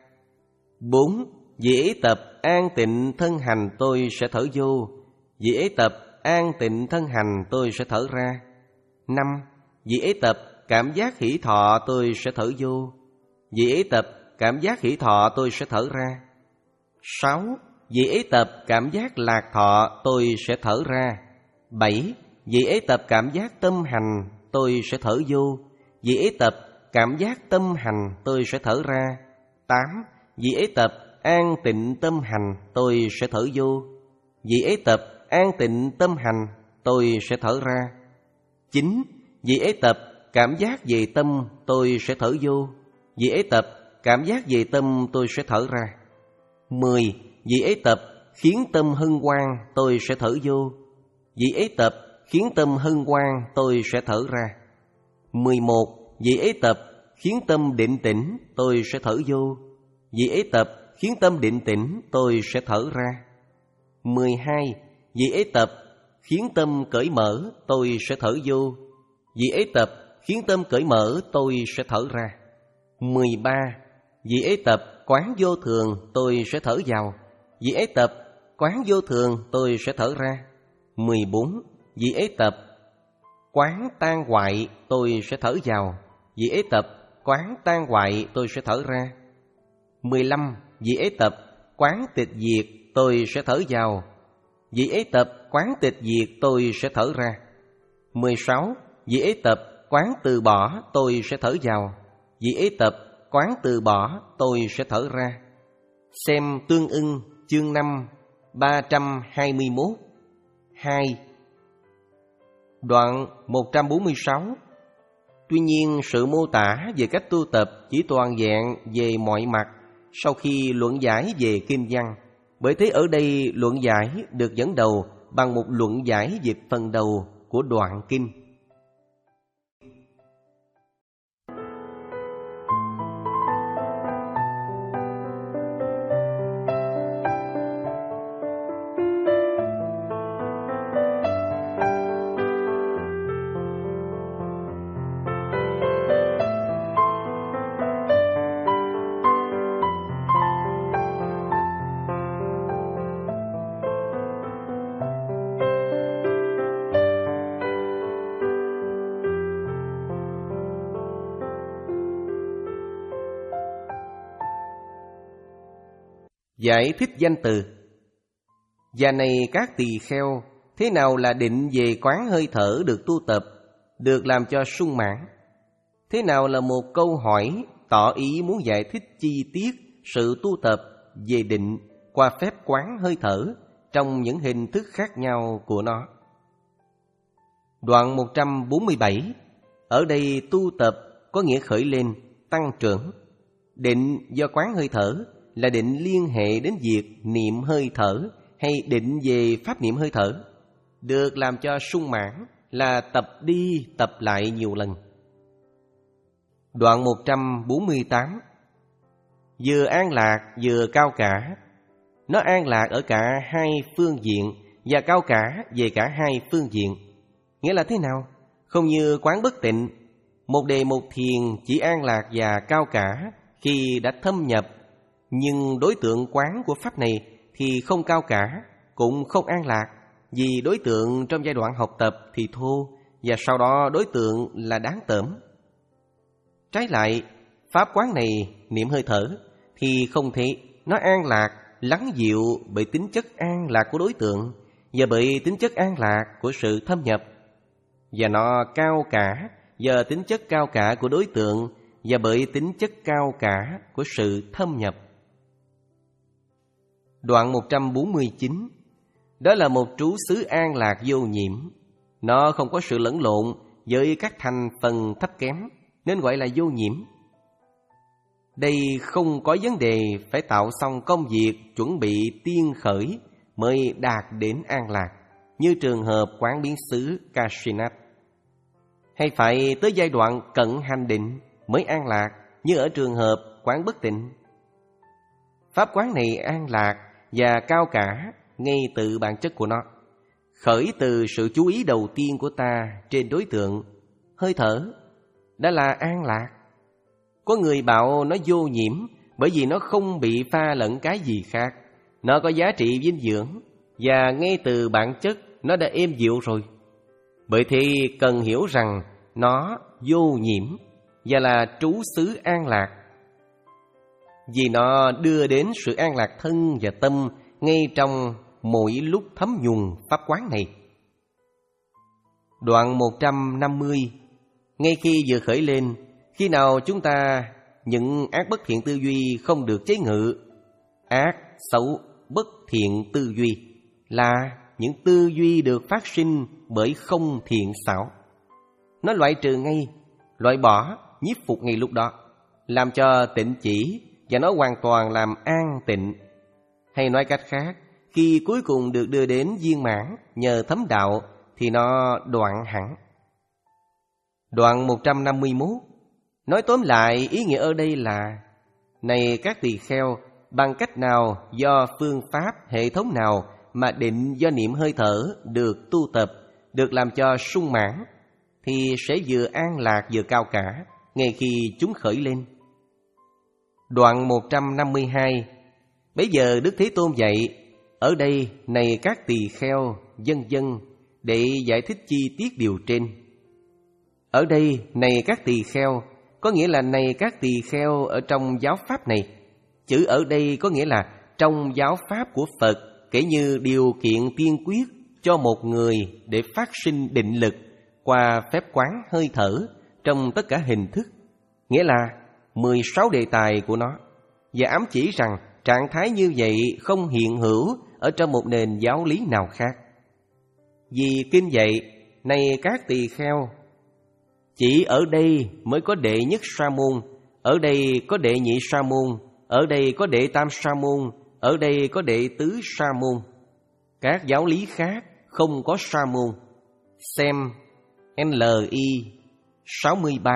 Bốn, vị ấy tập an tịnh thân hành tôi sẽ thở vô, vị ấy tập an tịnh thân hành tôi sẽ thở ra. Năm, vị ấy tập cảm giác hỷ thọ tôi sẽ thở vô, vị ấy tập cảm giác hỷ thọ tôi sẽ thở ra. Sáu, vị ấy tập cảm giác lạc thọ tôi sẽ thở ra. Bảy, vị ấy tập cảm giác tâm hành tôi sẽ thở vô, vị ấy tập cảm giác tâm hành tôi sẽ thở ra. Tám, vị ấy tập an tịnh tâm hành tôi sẽ thở vô, vị ấy tập an tịnh tâm hành tôi sẽ thở ra. Chín, vị ấy tập cảm giác về tâm tôi sẽ thở vô, vị ấy tập cảm giác về tâm tôi sẽ thở ra. Mười, vị ấy tập khiến tâm hân hoan tôi sẽ thở vô, vị ấy tập khiến tâm hân hoan tôi sẽ thở ra. Mười một, vị ấy tập khiến tâm định tĩnh tôi sẽ thở vô, vị ấy tập khiến tâm định tĩnh tôi sẽ thở ra. Mười hai, vị ấy tập khiến tâm cởi mở tôi sẽ thở vô, vị ấy tập khiến tâm cởi mở tôi sẽ thở ra. Mười ba, vị ấy tập quán vô thường tôi sẽ thở vào, vị ấy tập quán vô thường tôi sẽ thở ra. Mười bốn, vị ấy tập quán tan hoại tôi sẽ thở vào, vị ấy tập quán tan hoại tôi sẽ thở ra. Mười lăm, vị ấy tập quán tịch diệt tôi sẽ thở vào, vị ấy tập quán tịch diệt tôi sẽ thở ra. Mười sáu, vị ấy tập quán từ bỏ tôi sẽ thở vào, vị ấy tập quán từ bỏ tôi sẽ thở ra. Xem tương ưng, chương năm, ba trăm hai mươi mốt. Hai, đoạn một trăm bốn mươi sáu. Tuy nhiên sự mô tả về cách tu tập chỉ toàn vẹn về mọi mặt sau khi luận giải về kinh văn. Bởi thế ở đây luận giải được dẫn đầu bằng một luận giải về phần đầu của đoạn kinh. Giải thích danh từ. Và này các tỳ kheo, thế nào là định về quán hơi thở được tu tập, được làm cho sung mãn? Thế nào là một câu hỏi tỏ ý muốn giải thích chi tiết sự tu tập về định qua phép quán hơi thở trong những hình thức khác nhau của nó. Đoạn một trăm bốn mươi bảy. Ở đây tu tập có nghĩa khởi lên, tăng trưởng. Định do quán hơi thở là định liên hệ đến việc niệm hơi thở hay định về pháp niệm hơi thở, được làm cho sung mãn là tập đi tập lại nhiều lần. Đoạn một trăm bốn mươi tám. Vừa an lạc vừa cao cả. Nó an lạc ở cả hai phương diện và cao cả về cả hai phương diện. Nghĩa là thế nào? Không như quán bất tịnh, một đề một thiền chỉ an lạc và cao cả khi đã thâm nhập, nhưng đối tượng quán của pháp này thì không cao cả, cũng không an lạc, vì đối tượng trong giai đoạn học tập thì thô, và sau đó đối tượng là đáng tởm. Trái lại, pháp quán này niệm hơi thở thì không thể, nó an lạc, lắng dịu bởi tính chất an lạc của đối tượng và bởi tính chất an lạc của sự thâm nhập, và nó cao cả do tính chất cao cả của đối tượng và bởi tính chất cao cả của sự thâm nhập. Đoạn một trăm bốn mươi chín. Đó là một trú xứ an lạc vô nhiễm. Nó không có sự lẫn lộn với các thành phần thấp kém, nên gọi là vô nhiễm. Đây không có vấn đề phải tạo xong công việc chuẩn bị tiên khởi mới đạt đến an lạc, như trường hợp quán biến xứ Kasinat, hay phải tới giai đoạn cận hành định mới an lạc, như ở trường hợp quán bất tịnh. Pháp quán này an lạc và cao cả ngay từ bản chất của nó, khởi từ sự chú ý đầu tiên của ta trên đối tượng hơi thở, đã là an lạc. Có người bảo nó vô nhiễm bởi vì nó không bị pha lẫn cái gì khác, nó có giá trị dinh dưỡng, và ngay từ bản chất nó đã êm dịu rồi. Bởi thế cần hiểu rằng nó vô nhiễm và là trú xứ an lạc, vì nó đưa đến sự an lạc thân và tâm ngay trong mỗi lúc thấm nhuần pháp quán này. Đoạn một trăm năm mươi. Ngay khi vừa khởi lên, khi nào chúng ta những ác bất thiện tư duy không được chế ngự, ác, xấu, bất thiện tư duy là những tư duy được phát sinh bởi không thiện xảo. Nó loại trừ ngay, loại bỏ, nhiếp phục ngay lúc đó, làm cho tịnh chỉ, và nó hoàn toàn làm an tịnh. Hay nói cách khác, khi cuối cùng được đưa đến viên mãn nhờ thấm đạo thì nó đoạn hẳn. Đoạn một trăm năm mươi mốt. Nói tóm lại, ý nghĩa ở đây là: này các tỳ kheo, bằng cách nào, do phương pháp, hệ thống nào mà định do niệm hơi thở được tu tập, được làm cho sung mãn, thì sẽ vừa an lạc vừa cao cả ngay khi chúng khởi lên. Đoạn một trăm năm mươi hai. Bấy giờ Đức Thế Tôn dạy: ở đây, này các tỳ kheo, vân vân, để giải thích chi tiết điều trên. Ở đây, này các tỳ kheo, có nghĩa là này các tỳ kheo ở trong giáo pháp này. Chữ ở đây có nghĩa là trong giáo pháp của Phật, kể như điều kiện tiên quyết cho một người để phát sinh định lực qua phép quán hơi thở trong tất cả hình thức, nghĩa là mười sáu đề tài của nó, và ám chỉ rằng trạng thái như vậy không hiện hữu ở trong một nền giáo lý nào khác. Vì kinh dạy: này các tỳ kheo, chỉ ở đây mới có đệ nhất sa môn, ở đây có đệ nhị sa môn, ở đây có đệ tam sa môn, ở đây có đệ tứ sa môn. Các giáo lý khác không có sa môn. Xem L I sáu mươi ba.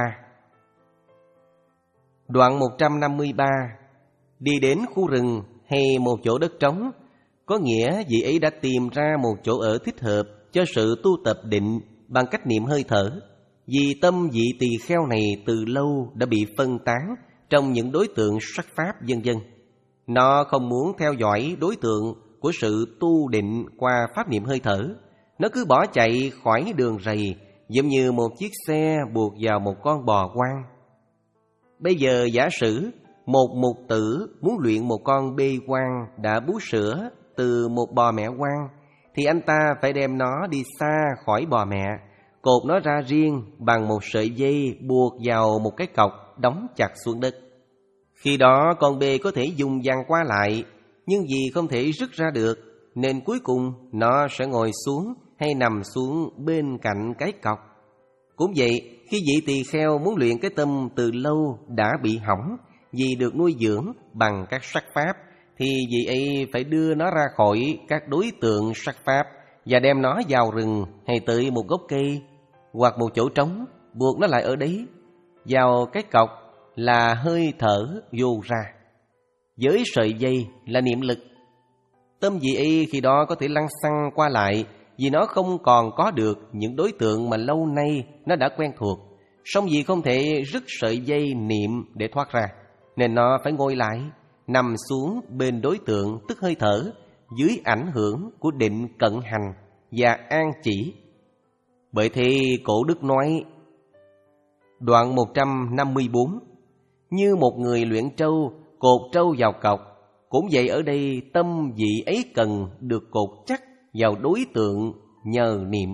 Đoạn một trăm năm mươi ba. Đi đến khu rừng hay một chỗ đất trống, có nghĩa vị ấy đã tìm ra một chỗ ở thích hợp cho sự tu tập định bằng cách niệm hơi thở. Vì tâm vị tỳ kheo này từ lâu đã bị phân tán trong những đối tượng sắc pháp vân vân. Nó không muốn theo dõi đối tượng của sự tu định qua pháp niệm hơi thở. Nó cứ bỏ chạy khỏi đường rầy, giống như một chiếc xe buộc vào một con bò quang. Bây giờ giả sử một mục tử muốn luyện một con bê quan đã bú sữa từ một bò mẹ quan, thì anh ta phải đem nó đi xa khỏi bò mẹ, cột nó ra riêng bằng một sợi dây buộc vào một cái cọc đóng chặt xuống đất. Khi đó con bê có thể dùng dằn qua lại, nhưng vì không thể rứt ra được, nên cuối cùng nó sẽ ngồi xuống hay nằm xuống bên cạnh cái cọc. Cũng vậy, khi vị tỳ kheo muốn luyện cái tâm từ lâu đã bị hỏng vì được nuôi dưỡng bằng các sắc pháp, thì vị ấy phải đưa nó ra khỏi các đối tượng sắc pháp và đem nó vào rừng hay tới một gốc cây hoặc một chỗ trống, buộc nó lại ở đấy. Vào cái cọc là hơi thở vô ra, với sợi dây là niệm lực. Tâm vị ấy khi đó có thể lăng xăng qua lại, vì nó không còn có được những đối tượng mà lâu nay nó đã quen thuộc. Song vì không thể rứt sợi dây niệm để thoát ra, nên nó phải ngồi lại, nằm xuống bên đối tượng tức hơi thở, dưới ảnh hưởng của định cận hành và an chỉ. Bởi thế Cổ Đức nói, đoạn một trăm năm mươi bốn, như một người luyện trâu cột trâu vào cọc, cũng vậy ở đây tâm vị ấy cần được cột chắc vào đối tượng nhờ niệm.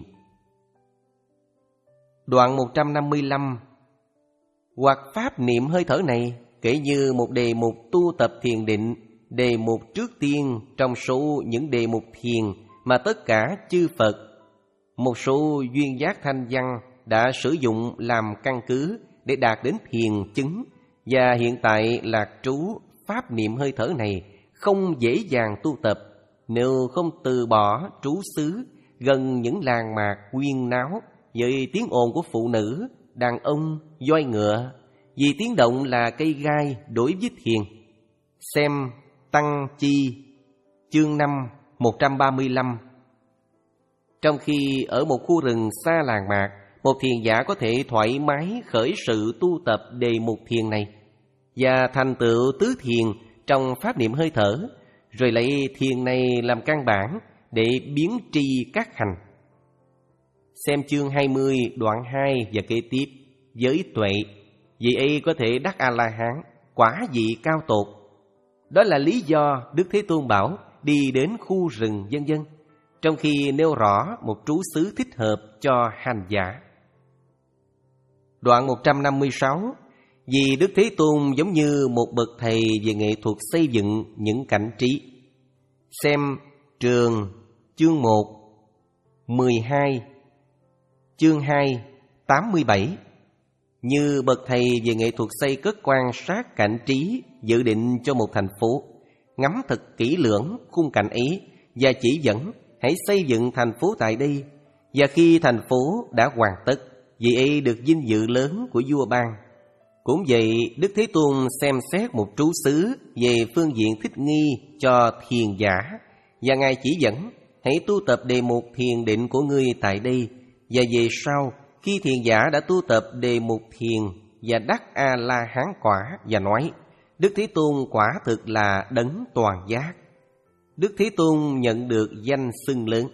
Đoạn một trăm năm mươi lăm, hoặc pháp niệm hơi thở này kể như một đề mục tu tập thiền định, đề mục trước tiên trong số những đề mục thiền mà tất cả chư Phật, một số duyên giác thanh văn đã sử dụng làm căn cứ để đạt đến thiền chứng. Và hiện tại lạc trú pháp niệm hơi thở này không dễ dàng tu tập nếu không từ bỏ trú xứ gần những làng mạc huyên náo với tiếng ồn của phụ nữ, đàn ông, voi ngựa, vì tiếng động là cây gai đối với thiền. Xem Tăng Chi chương năm một trăm ba mươi lăm. Trong khi ở một khu rừng xa làng mạc, một thiền giả có thể thoải mái khởi sự tu tập đề mục thiền này và thành tựu tứ thiền trong pháp niệm hơi thở, rồi lấy thiền này làm căn bản để biến tri các hành. Xem chương hai mươi đoạn hai và kế tiếp. Với tuệ, vị ấy có thể đắc A-la-hán, quả vị cao tột. Đó là lý do Đức Thế Tôn bảo đi đến khu rừng vân vân, trong khi nêu rõ một trú xứ thích hợp cho hành giả. Đoạn một trăm năm mươi sáu. Vì Đức Thế Tôn giống như một bậc thầy về nghệ thuật xây dựng những cảnh trí. Xem Trường chương một, mười hai, chương hai, tám mươi bảy. Như bậc thầy về nghệ thuật xây cất quan sát cảnh trí dự định cho một thành phố, ngắm thật kỹ lưỡng khung cảnh ấy và chỉ dẫn hãy xây dựng thành phố tại đây. Và khi thành phố đã hoàn tất, vị ấy được vinh dự lớn của vua ban. Cũng vậy, Đức Thế Tôn xem xét một trú xứ về phương diện thích nghi cho thiền giả, và Ngài chỉ dẫn hãy tu tập đề mục thiền định của ngươi tại đây. Và về sau, khi thiền giả đã tu tập đề mục thiền và đắc A-la-hán quả, và nói Đức Thế Tôn quả thực là đấng toàn giác, Đức Thế Tôn nhận được danh xưng lớn.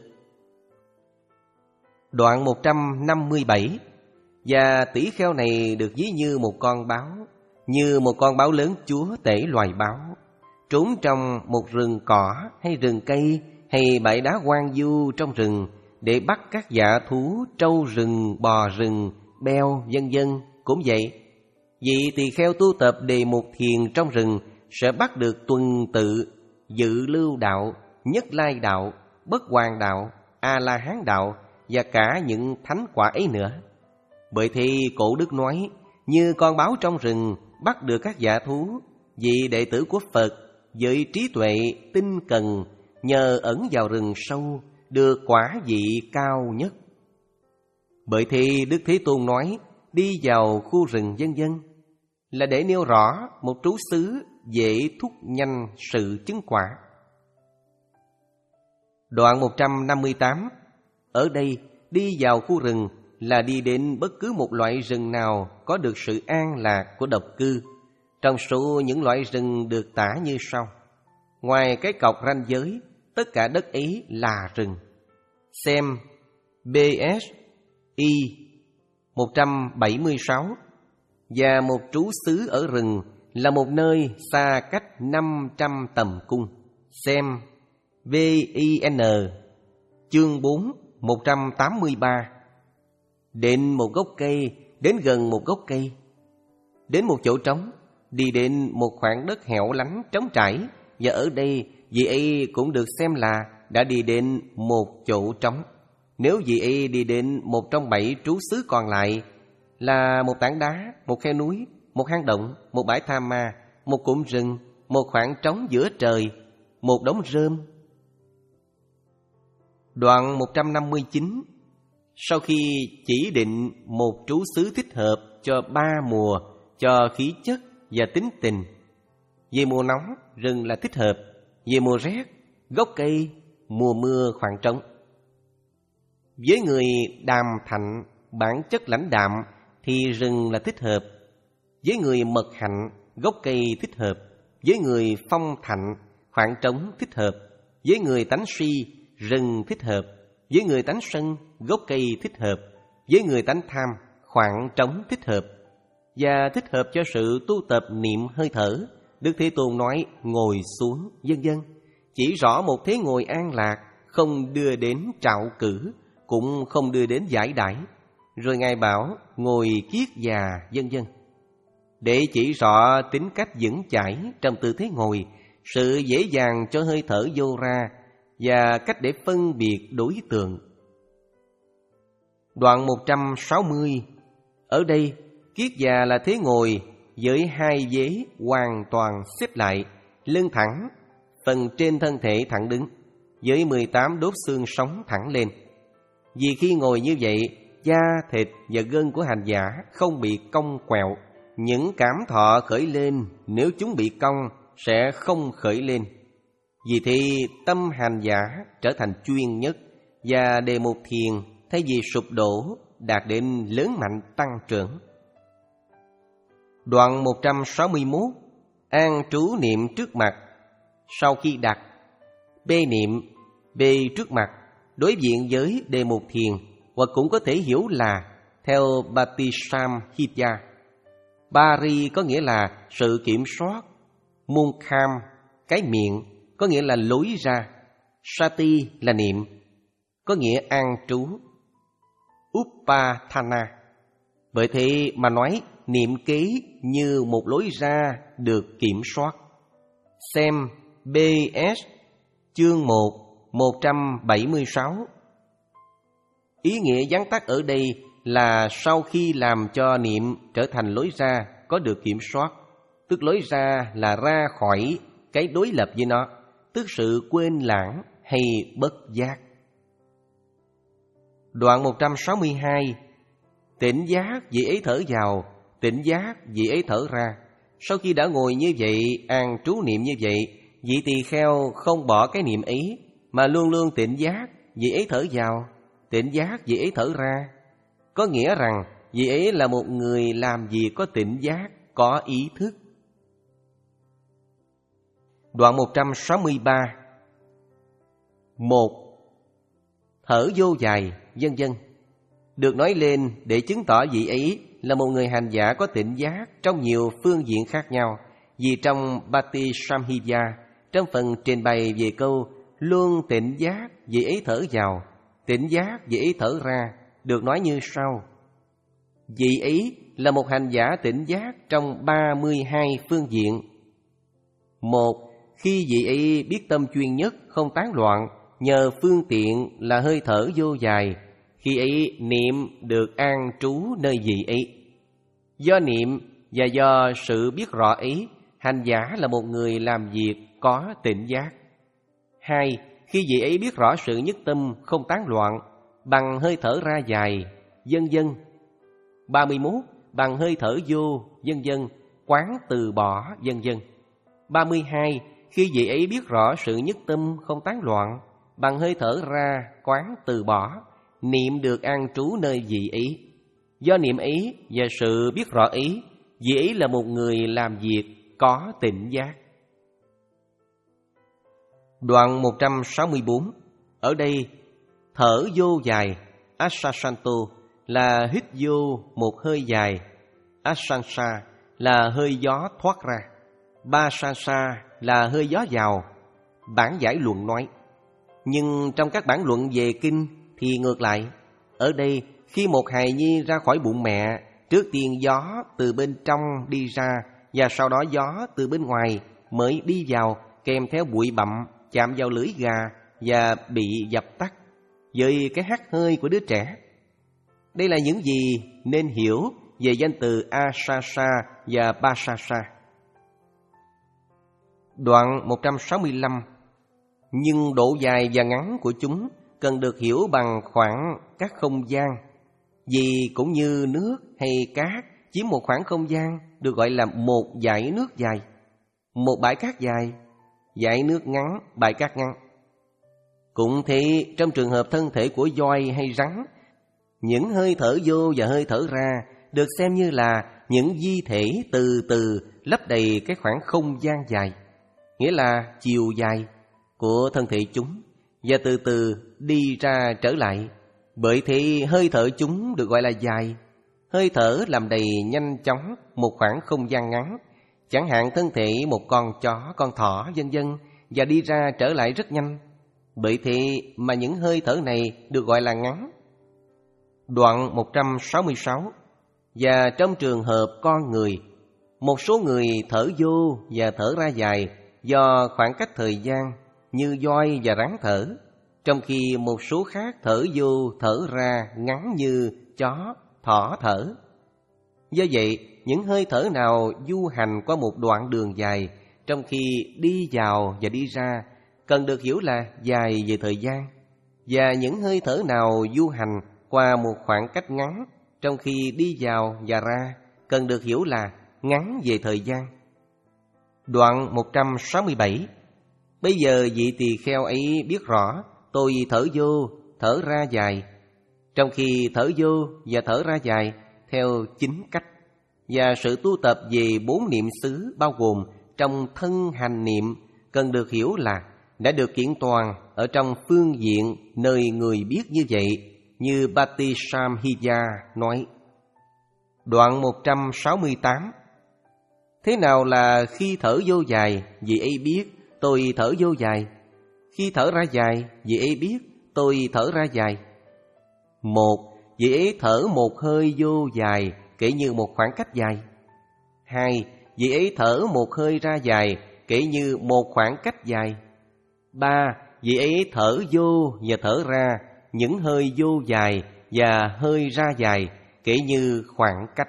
Đoạn một trăm năm mươi bảy. Và tỷ kheo này được ví như một con báo, như một con báo lớn chúa tể loài báo, trốn trong một rừng cỏ hay rừng cây hay bãi đá hoang vu trong rừng để bắt các dã thú, trâu rừng, bò rừng, beo, vân vân. Cũng vậy, vị tỳ kheo tu tập đề mục thiền trong rừng sẽ bắt được tuần tự, dự lưu đạo, nhất lai đạo, bất hoàn đạo, A-la-hán đạo và cả những thánh quả ấy nữa. Bởi thì Cổ Đức nói, như con báo trong rừng bắt được các dã thú, vị đệ tử của Phật với trí tuệ tinh cần nhờ ẩn vào rừng sâu được quả vị cao nhất. Bởi thì Đức Thế Tôn nói đi vào khu rừng vân vân là để nêu rõ một trú xứ dễ thúc nhanh sự chứng quả. Đoạn một trăm năm mươi tám. Ở đây đi vào khu rừng là đi đến bất cứ một loại rừng nào có được sự an lạc của độc cư. Trong số những loại rừng được tả như sau: ngoài cái cọc ranh giới, tất cả đất ấy là rừng. Xem bê ét i một trăm bảy mươi sáu. Và một trú xứ ở rừng là một nơi xa cách năm trăm tầm cung. Xem vê i en chương bốn, một trăm tám mươi ba. Đến một gốc cây, đến gần một gốc cây, đến một chỗ trống, đi đến một khoảng đất hẻo lánh trống trải, và ở đây vị ấy cũng được xem là đã đi đến một chỗ trống. Nếu vị ấy đi đến một trong bảy trú xứ còn lại là một tảng đá, một khe núi, một hang động, một bãi tha ma, một cụm rừng, một khoảng trống giữa trời, một đống rơm. Đoạn một trăm năm mươi chín. Sau khi chỉ định một trú xứ thích hợp cho ba mùa, cho khí chất và tính tình. Về mùa nóng, rừng là thích hợp. Về mùa rét, gốc cây. Mùa mưa, khoảng trống. Với người đàm thạnh, bản chất lãnh đạm, thì rừng là thích hợp. Với người mật hạnh, gốc cây thích hợp. Với người phong thạnh, khoảng trống thích hợp. Với người tánh si, rừng thích hợp. Với người tánh sân, gốc cây thích hợp. Với người tánh tham, khoảng trống thích hợp. Và thích hợp cho sự tu tập niệm hơi thở. Đức Thế Tôn nói ngồi xuống, vân vân, chỉ rõ một thế ngồi an lạc, không đưa đến trạo cử, cũng không đưa đến giải đãi. Rồi Ngài bảo ngồi kiết già, vân vân, để chỉ rõ tính cách vững chãi trong tư thế ngồi, sự dễ dàng cho hơi thở vô ra, và cách để phân biệt đối tượng. Đoạn một trăm sáu mươi. Ở đây, kiết già là thế ngồi với hai vế hoàn toàn xếp lại, lưng thẳng, phần trên thân thể thẳng đứng, với mười tám đốt xương sống thẳng lên. Vì khi ngồi như vậy, da, thịt và gân của hành giả không bị cong quẹo. Những cảm thọ khởi lên, nếu chúng bị cong, sẽ không khởi lên. Vì thế, tâm hành giả trở thành chuyên nhất, và đề mục thiền thay vì sụp đổ, đạt đến lớn mạnh tăng trưởng. Đoạn một trăm sáu mươi mốt. An trú niệm trước mặt. Sau khi đặt, B niệm, B trước mặt, đối diện với đề mục thiền, hoặc cũng có thể hiểu là theo Bhattisamhita. Bari có nghĩa là sự kiểm soát, Munkham, cái miệng, có nghĩa là lối ra, Sati là niệm, có nghĩa an trú, Uppathana. Bởi thế mà nói niệm kế như một lối ra được kiểm soát. Xem bê ét chương một, một trăm bảy mươi sáu. Ý nghĩa vắn tắt ở đây là sau khi làm cho niệm trở thành lối ra có được kiểm soát, tức lối ra là ra khỏi cái đối lập với nó, tức sự quên lãng hay bất giác. Đoạn một trăm sáu mươi hai. Tỉnh giác vị ấy thở vào, tỉnh giác vị ấy thở ra. Sau khi đã ngồi như vậy, an trú niệm như vậy, vị tỳ kheo không bỏ cái niệm ấy, mà luôn luôn tỉnh giác vị ấy thở vào, tỉnh giác vị ấy thở ra. Có nghĩa rằng vị ấy là một người làm việc có tỉnh giác, có ý thức. Đoạn một trăm sáu mươi ba. Một. Thở vô dài, vân vân, được nói lên để chứng tỏ vị ấy là một người hành giả có tỉnh giác trong nhiều phương diện khác nhau. Vì trong Bhattisamhita, trong phần trình bày về câu luôn tỉnh giác vị ấy thở vào, tỉnh giác vị ấy thở ra, được nói như sau: vị ấy là một hành giả tỉnh giác trong ba mươi hai phương diện. Một, khi vị ấy biết tâm chuyên nhất, không tán loạn, nhờ phương tiện là hơi thở vô dài, khi ấy niệm được an trú nơi vị ấy. Do niệm và do sự biết rõ ấy, hành giả là một người làm việc có tỉnh giác. Hai, khi vị ấy biết rõ sự nhất tâm, không tán loạn, bằng hơi thở ra dài, vân vân. ba mươi mốt, bằng hơi thở vô, vân vân, quán từ bỏ, vân vân. ba mươi hai, khi vị ấy biết rõ sự nhất tâm, không tán loạn, bằng hơi thở ra, quán từ bỏ, niệm được an trú nơi vị ấy. Do niệm ấy và sự biết rõ ấy, vị ấy là một người làm việc có tỉnh giác. Đoạn một trăm sáu mươi bốn. Ở đây, thở vô dài, Asasanto, là hít vô một hơi dài, Asansa là hơi gió thoát ra, ba sa sa là hơi gió vào. Bản giải luận nói. Nhưng trong các bản luận về kinh thì ngược lại. Ở đây, khi một hài nhi ra khỏi bụng mẹ, trước tiên gió từ bên trong đi ra, và sau đó gió từ bên ngoài mới đi vào, kèm theo bụi bặm chạm vào lưỡi gà và bị dập tắt với cái hắt hơi của đứa trẻ. Đây là những gì nên hiểu về danh từ Asasa và Basasa. Đoạn một trăm sáu mươi lăm. Nhưng độ dài và ngắn của chúng cần được hiểu bằng khoảng các không gian, vì cũng như nước hay cát chiếm một khoảng không gian được gọi là một dải nước dài, một bãi cát dài, dải nước ngắn, bãi cát ngắn. Cũng thế, trong trường hợp thân thể của voi hay rắn, những hơi thở vô và hơi thở ra được xem như là những di thể từ từ lấp đầy cái khoảng không gian dài, nghĩa là chiều dài của thân thể chúng, và từ từ đi ra trở lại. Bởi thế hơi thở chúng được gọi là dài. Hơi thở làm đầy nhanh chóng một khoảng không gian ngắn, chẳng hạn thân thể một con chó, con thỏ vân vân, và đi ra trở lại rất nhanh. Bởi thế mà những hơi thở này được gọi là ngắn. Đoạn một trăm sáu mươi sáu. Và trong trường hợp con người, một số người thở vô và thở ra dài do khoảng cách thời gian, như voi và rắn thở, trong khi một số khác thở vô thở ra ngắn như chó, thỏ thở. Do vậy, những hơi thở nào du hành qua một đoạn đường dài, trong khi đi vào và đi ra, cần được hiểu là dài về thời gian. Và những hơi thở nào du hành qua một khoảng cách ngắn, trong khi đi vào và ra, cần được hiểu là ngắn về thời gian. Đoạn một trăm sáu mươi bảy. Bây giờ vị tỳ kheo ấy biết rõ tôi thở vô, thở ra dài, trong khi thở vô và thở ra dài theo chính cách. Và sự tu tập về bốn niệm xứ bao gồm trong thân hành niệm cần được hiểu là đã được kiện toàn ở trong phương diện nơi người biết như vậy, như Bhattisamhita nói. Đoạn một trăm sáu mươi tám. Thế nào là khi thở vô dài, vị ấy biết tôi thở vô dài. Khi thở ra dài, vị ấy biết tôi thở ra dài. Một, vị ấy thở một hơi vô dài kể như một khoảng cách dài. Hai, vị ấy thở một hơi ra dài kể như một khoảng cách dài. Ba, vị ấy thở vô và thở ra những hơi vô dài và hơi ra dài kể như khoảng cách.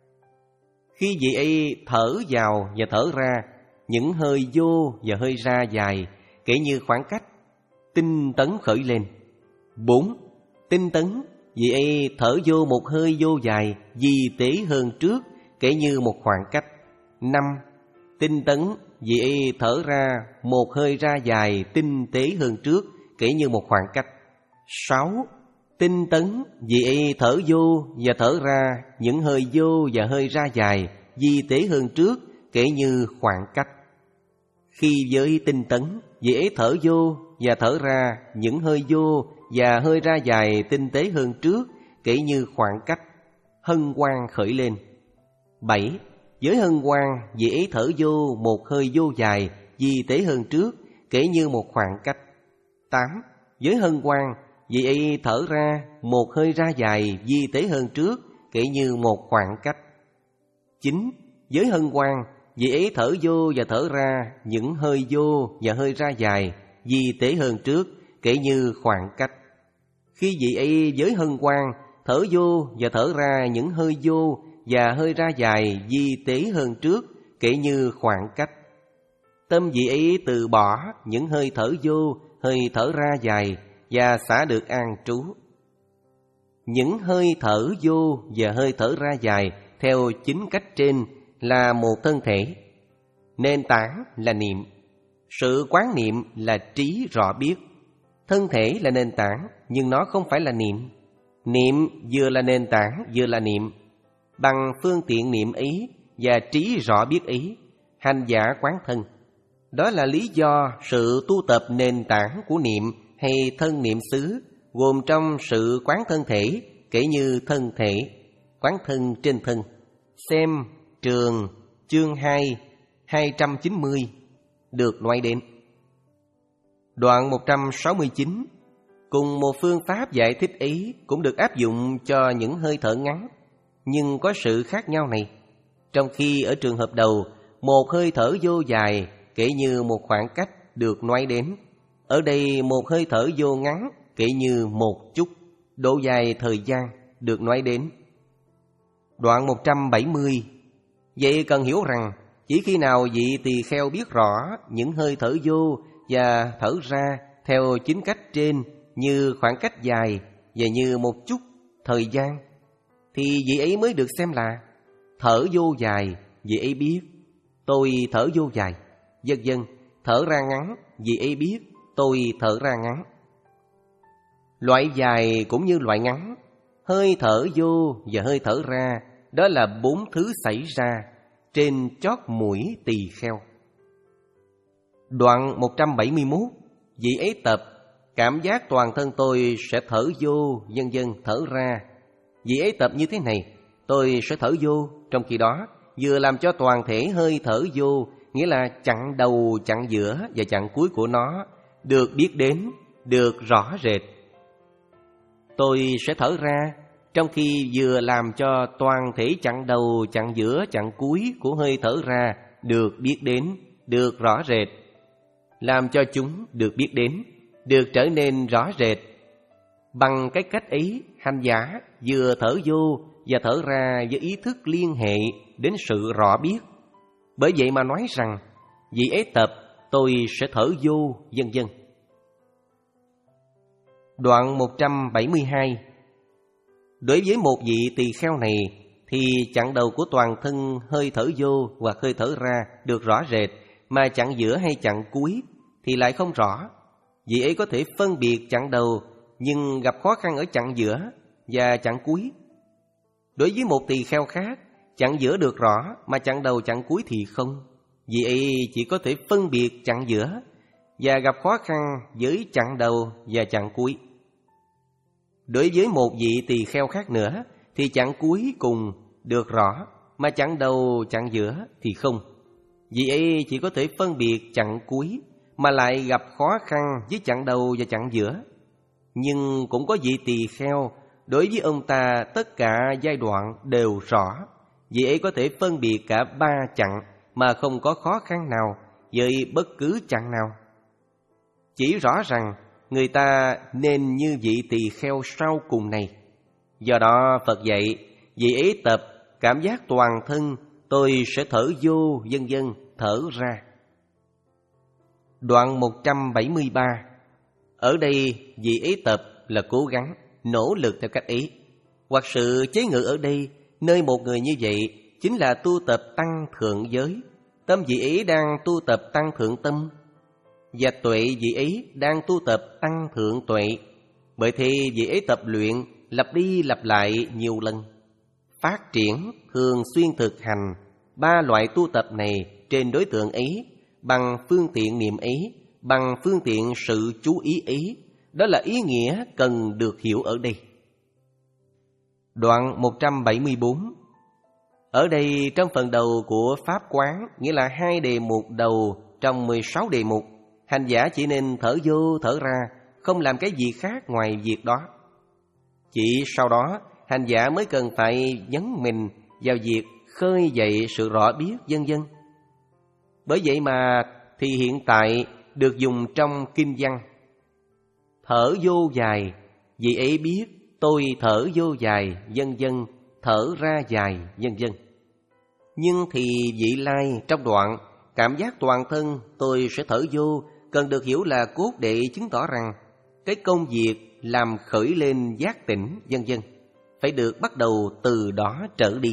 Khi vị ấy thở vào và thở ra những hơi vô và hơi ra dài kể như khoảng cách, tinh tấn khởi lên. Bốn, tinh tấn, vị ấy thở vô một hơi vô dài vi tế hơn trước kể như một khoảng cách. Năm, tinh tấn, vị ấy thở ra một hơi ra dài tinh tế hơn trước kể như một khoảng cách. Sáu, tinh tấn, vị ấy thở vô và thở ra những hơi vô và hơi ra dài vi tế hơn trước kể như khoảng cách. Khi với tinh tấn, vị ấy thở vô và thở ra những hơi vô và hơi ra dài tinh tế hơn trước kể như khoảng cách, hân hoan khởi lên. Bảy, với hân hoan, vị ấy thở vô một hơi vô dài vi tế hơn trước kể như một khoảng cách. Tám, với hân hoan, vị ấy thở ra một hơi ra dài vi tế hơn trước kể như một khoảng cách. Chín, với hân hoan, vị ấy thở vô và thở ra những hơi vô và hơi ra dài vi tế hơn trước kể như khoảng cách. Khi vị ấy với hân hoan thở vô và thở ra những hơi vô và hơi ra dài vi tế hơn trước kể như khoảng cách, tâm vị ấy từ bỏ những hơi thở vô, hơi thở ra dài và xả được an trú. Những hơi thở vô và hơi thở ra dài theo chính cách trên là một thân thể. Nền tảng là niệm, sự quán niệm là trí rõ biết. Thân thể là nền tảng, nhưng nó không phải là niệm. Niệm vừa là nền tảng vừa là niệm. Bằng phương tiện niệm ý và trí rõ biết ý, hành giả quán thân. Đó là lý do sự tu tập nền tảng của niệm hay thân niệm xứ gồm trong sự quán thân thể kể như thân thể, quán thân trên thân, xem Trường chương hai, hai trăm chín mươi được nói đến. Đoạn một trăm sáu mươi chín, cùng một phương pháp giải thích ấy cũng được áp dụng cho những hơi thở ngắn, nhưng có sự khác nhau này. Trong khi ở trường hợp đầu, một hơi thở vô dài kể như một khoảng cách được nói đến, ở đây một hơi thở vô ngắn kể như một chút, độ dài thời gian được nói đến. Đoạn một trăm bảy mươi, vậy cần hiểu rằng chỉ khi nào vị tỳ kheo biết rõ những hơi thở vô và thở ra theo chính cách trên như khoảng cách dài và như một chút thời gian, thì vị ấy mới được xem là thở vô dài. Vị ấy biết tôi thở vô dài, vân vân. Thở ra ngắn, vị ấy biết tôi thở ra ngắn. Loại dài cũng như loại ngắn, hơi thở vô và hơi thở ra, đó là bốn thứ xảy ra trên chót mũi tỳ kheo. Đoạn một trăm bảy mươi mốt, vị ấy tập cảm giác toàn thân tôi sẽ thở vô, vân vân, thở ra. Vị ấy tập như thế này, tôi sẽ thở vô, trong khi đó vừa làm cho toàn thể hơi thở vô, nghĩa là chặng đầu, chặng giữa và chặng cuối của nó được biết đến, được rõ rệt. Tôi sẽ thở ra, trong khi vừa làm cho toàn thể chặng đầu, chặng giữa, chặng cuối của hơi thở ra được biết đến, được rõ rệt. Làm cho chúng được biết đến, được trở nên rõ rệt. Bằng cái cách ấy, hành giả vừa thở vô và thở ra với ý thức liên hệ đến sự rõ biết. Bởi vậy mà nói rằng, vị ấy tập, tôi sẽ thở vô, vân vân. Đoạn một trăm bảy mươi hai, đối với một vị tỳ kheo này thì chặng đầu của toàn thân hơi thở vô hoặc hơi thở ra được rõ rệt, mà chặng giữa hay chặng cuối thì lại không rõ. Vị ấy có thể phân biệt chặng đầu nhưng gặp khó khăn ở chặng giữa và chặng cuối. Đối với một tỳ kheo khác, chặng giữa được rõ mà chặng đầu chặng cuối thì không. Vị ấy chỉ có thể phân biệt chặng giữa và gặp khó khăn với chặng đầu và chặng cuối. Đối với một vị tỳ kheo khác nữa thì chặng cuối cùng được rõ mà chặng đầu chặng giữa thì không. Vị ấy chỉ có thể phân biệt chặng cuối mà lại gặp khó khăn với chặng đầu và chặng giữa. Nhưng cũng có vị tỳ kheo, đối với ông ta tất cả giai đoạn đều rõ. Vị ấy có thể phân biệt cả ba chặng mà không có khó khăn nào với bất cứ chặng nào. Chỉ rõ rằng người ta nên như vị tỳ kheo sau cùng này. Do đó Phật dạy, vị ấy tập cảm giác toàn thân tôi sẽ thở vô, vân vân, thở ra. Đoạn một trăm bảy mươi ba, ở đây vị ấy tập là cố gắng, nỗ lực theo cách ấy. Hoặc sự chế ngự ở đây, nơi một người như vậy chính là tu tập tăng thượng giới. Tâm vị ấy đang tu tập tăng thượng tâm, và tuệ vị ấy đang tu tập tăng thượng tuệ. Bởi thế vị ấy tập luyện lặp đi lặp lại nhiều lần, phát triển thường xuyên thực hành ba loại tu tập này trên đối tượng ấy, bằng phương tiện niệm ấy, bằng phương tiện sự chú ý ấy. Đó là ý nghĩa cần được hiểu ở đây. Đoạn một trăm bảy mươi bốn, ở đây trong phần đầu của Pháp Quán, nghĩa là hai đề mục đầu trong mười sáu đề mục, hành giả chỉ nên thở vô thở ra, không làm cái gì khác ngoài việc đó. Chỉ sau đó hành giả mới cần phải nhấn mình vào việc khơi dậy sự rõ biết, vân vân. Bởi vậy mà thì hiện tại được dùng trong kinh văn. Thở vô dài, vị ấy biết tôi thở vô dài, vân vân, thở ra dài, vân vân. Nhưng thì vị lai trong đoạn cảm giác toàn thân tôi sẽ thở vô cần được hiểu là cốt để chứng tỏ rằng cái công việc làm khởi lên giác tỉnh, vân vân, phải được bắt đầu từ đó trở đi.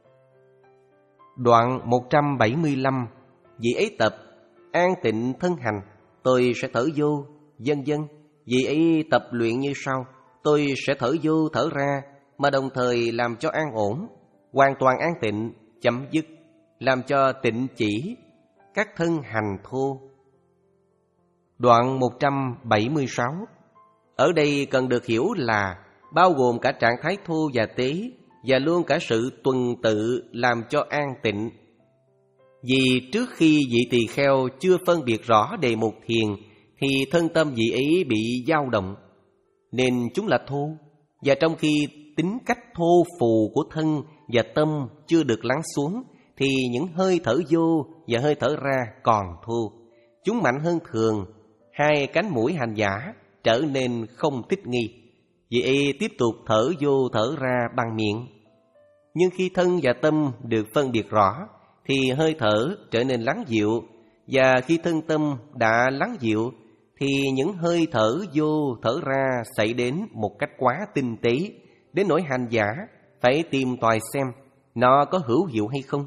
Đoạn một trăm bảy mươi lăm, vị ấy tập an tịnh thân hành, tôi sẽ thở vô, vân vân. Vị ấy tập luyện như sau, tôi sẽ thở vô thở ra, mà đồng thời làm cho an ổn, hoàn toàn an tịnh, chấm dứt, làm cho tịnh chỉ các thân hành thô. Đoạn một trăm bảy mươi sáu, ở đây cần được hiểu là bao gồm cả trạng thái thô và tế, và luôn cả sự tuần tự làm cho an tịnh. Vì trước khi vị tỳ kheo chưa phân biệt rõ đề mục thiền thì thân tâm vị ấy bị dao động, nên chúng là thô. Và trong khi tính cách thô phù của thân và tâm chưa được lắng xuống thì những hơi thở vô và hơi thở ra còn thô. Chúng mạnh hơn thường. Hai cánh mũi hành giả trở nên không thích nghi. Vị ấy tiếp tục thở vô thở ra bằng miệng. Nhưng khi thân và tâm được phân biệt rõ thì hơi thở trở nên lắng dịu. Và khi thân tâm đã lắng dịu thì những hơi thở vô thở ra xảy đến một cách quá tinh tế, đến nỗi hành giả phải tìm tòi xem nó có hữu hiệu hay không.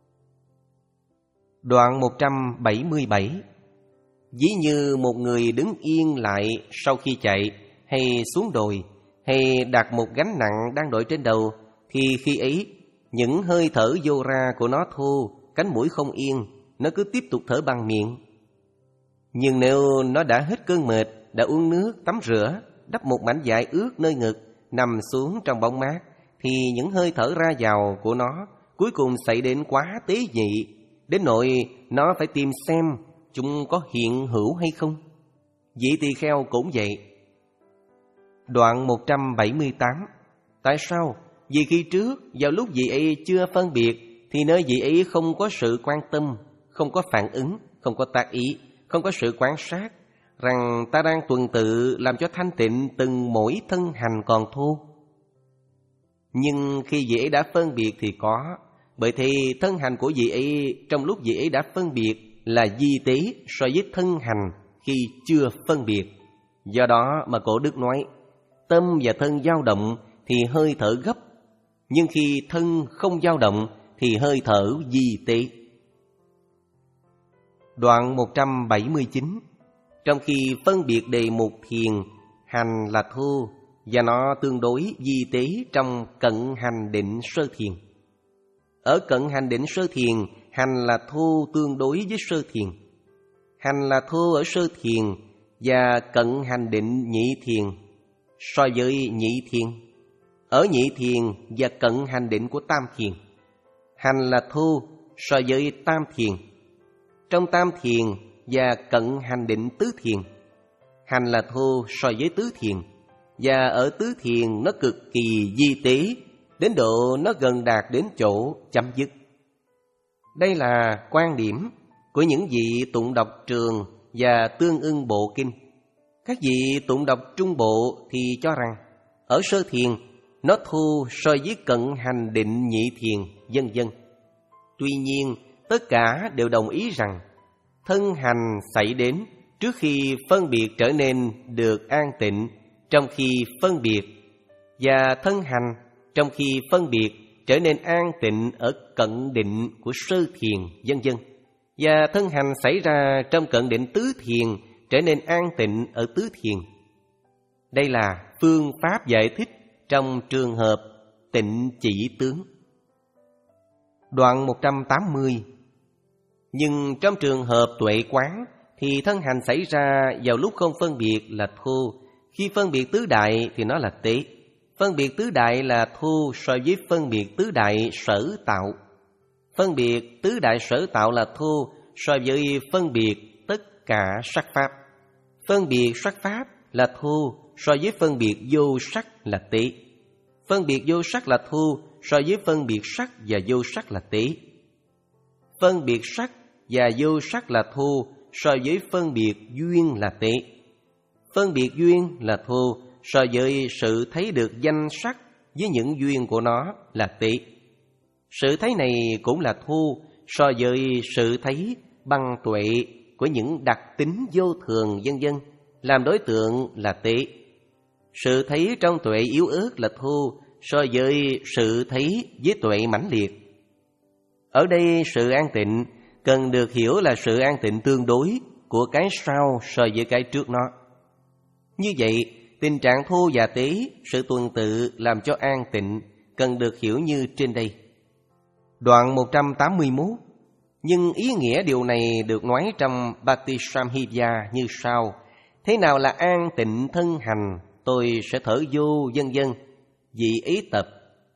Đoạn một trăm bảy mươi bảy. Ví như một người đứng yên lại sau khi chạy, hay xuống đồi, hay đặt một gánh nặng đang đội trên đầu, thì khi ấy những hơi thở vô ra của nó thô, cánh mũi không yên, nó cứ tiếp tục thở bằng miệng. Nhưng nếu nó đã hết cơn mệt, đã uống nước, tắm rửa, đắp một mảnh vải ướt nơi ngực, nằm xuống trong bóng mát, thì những hơi thở ra vào của nó cuối cùng xảy đến quá tế nhị, đến nỗi nó phải tìm xem chúng có hiện hữu hay không. Vị tỳ kheo cũng vậy. Đoạn một trăm bảy mươi tám. Tại sao? Vì khi trước, vào lúc vị ấy chưa phân biệt, thì nơi vị ấy không có sự quan tâm, không có phản ứng, không có tác ý, không có sự quan sát, rằng ta đang tuần tự làm cho thanh tịnh từng mỗi thân hành còn thô. Nhưng khi vị ấy đã phân biệt thì có, bởi thì thân hành của vị ấy trong lúc vị ấy đã phân biệt là di tế so với thân hành khi chưa phân biệt. Do đó mà Cổ Đức nói, tâm và thân dao động thì hơi thở gấp, nhưng khi thân không dao động thì hơi thở di tế. Đoạn một trăm bảy mươi chín. Trong khi phân biệt đề mục thiền, hành là thô, và nó tương đối di tế trong cận hành định sơ thiền. Ở cận hành định sơ thiền, hành là thô tương đối với sơ thiền. Hành là thô ở sơ thiền và cận hành định nhị thiền so với nhị thiền. Ở nhị thiền và cận hành định của tam thiền, hành là thô so với tam thiền. Trong tam thiền và cận hành định tứ thiền, hành là thô so với tứ thiền. Và ở tứ thiền nó cực kỳ di tế, đến độ nó gần đạt đến chỗ chấm dứt. Đây là quan điểm của những vị tụng đọc trường và tương ưng bộ kinh. Các vị tụng đọc trung bộ thì cho rằng ở sơ thiền nó thô so với cận hành định nhị thiền, vân vân. Tuy nhiên tất cả đều đồng ý rằng thân hành xảy đến trước khi phân biệt trở nên được an tịnh trong khi phân biệt, và thân hành trong khi phân biệt trở nên an tịnh ở cận định của sơ thiền, vân vân. Và thân hành xảy ra trong cận định tứ thiền trở nên an tịnh ở tứ thiền. Đây là phương pháp giải thích trong trường hợp tịnh chỉ tướng. Đoạn một trăm tám mươi. Nhưng trong trường hợp tuệ quán thì thân hành xảy ra vào lúc không phân biệt là thô, khi phân biệt tứ đại thì nó là tế. Phân biệt tứ đại là thô so với phân biệt tứ đại sở tạo. Phân biệt tứ đại sở tạo là thô so với phân biệt tất cả sắc pháp. Phân biệt sắc pháp là thô so với phân biệt vô sắc là tế. Phân biệt vô sắc là thô so với phân biệt sắc và vô sắc là tế. Phân biệt sắc và vô sắc là thô so với phân biệt duyên là tế. Phân biệt duyên là thô so với sự thấy được danh sắc với những duyên của nó là tế. Sự thấy này cũng là thô so với sự thấy bằng tuệ của những đặc tính vô thường vân vân làm đối tượng là tế. Sự thấy trong tuệ yếu ớt là thô so với sự thấy với tuệ mãnh liệt. Ở đây sự an tịnh cần được hiểu là sự an tịnh tương đối của cái sau so với cái trước nó. Như vậy, tình trạng thô và tế, sự tuần tự làm cho an tịnh cần được hiểu như trên đây. Đoạn một trăm tám mươi mốt. Nhưng ý nghĩa điều này được nói trong Bhattisamhita như sau: thế nào là an tịnh thân hành, tôi sẽ thở vô vân vân. Vì ý tập.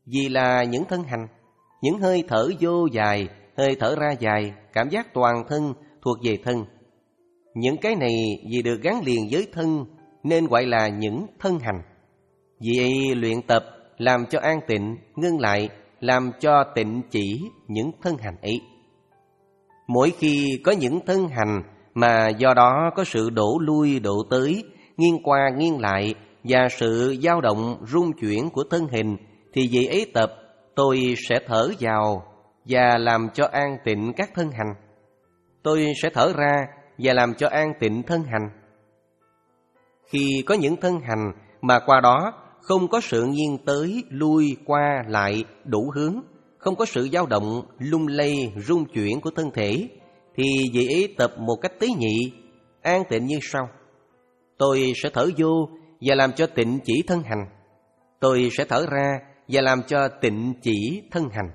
Gì là những thân hành? Những hơi thở vô dài, hơi thở ra dài, cảm giác toàn thân thuộc về thân. Những cái này vì được gắn liền với thân nên gọi là những thân hành. Vì ấy luyện tập làm cho an tịnh, ngưng lại, làm cho tịnh chỉ những thân hành ấy. Mỗi khi có những thân hành mà do đó có sự đổ lui đổ tới, nghiêng qua nghiêng lại và sự dao động rung chuyển của thân hình, thì vì ấy tập tôi sẽ thở vào và làm cho an tịnh các thân hành. Tôi sẽ thở ra và làm cho an tịnh thân hành. Khi có những thân hành mà qua đó không có sự nghiêng tới, lui, qua, lại, đủ hướng, không có sự dao động, lung lay, rung chuyển của thân thể, thì vì ấy tập một cách tế nhị, an tịnh như sau. Tôi sẽ thở vô và làm cho tịnh chỉ thân hành. Tôi sẽ thở ra và làm cho tịnh chỉ thân hành.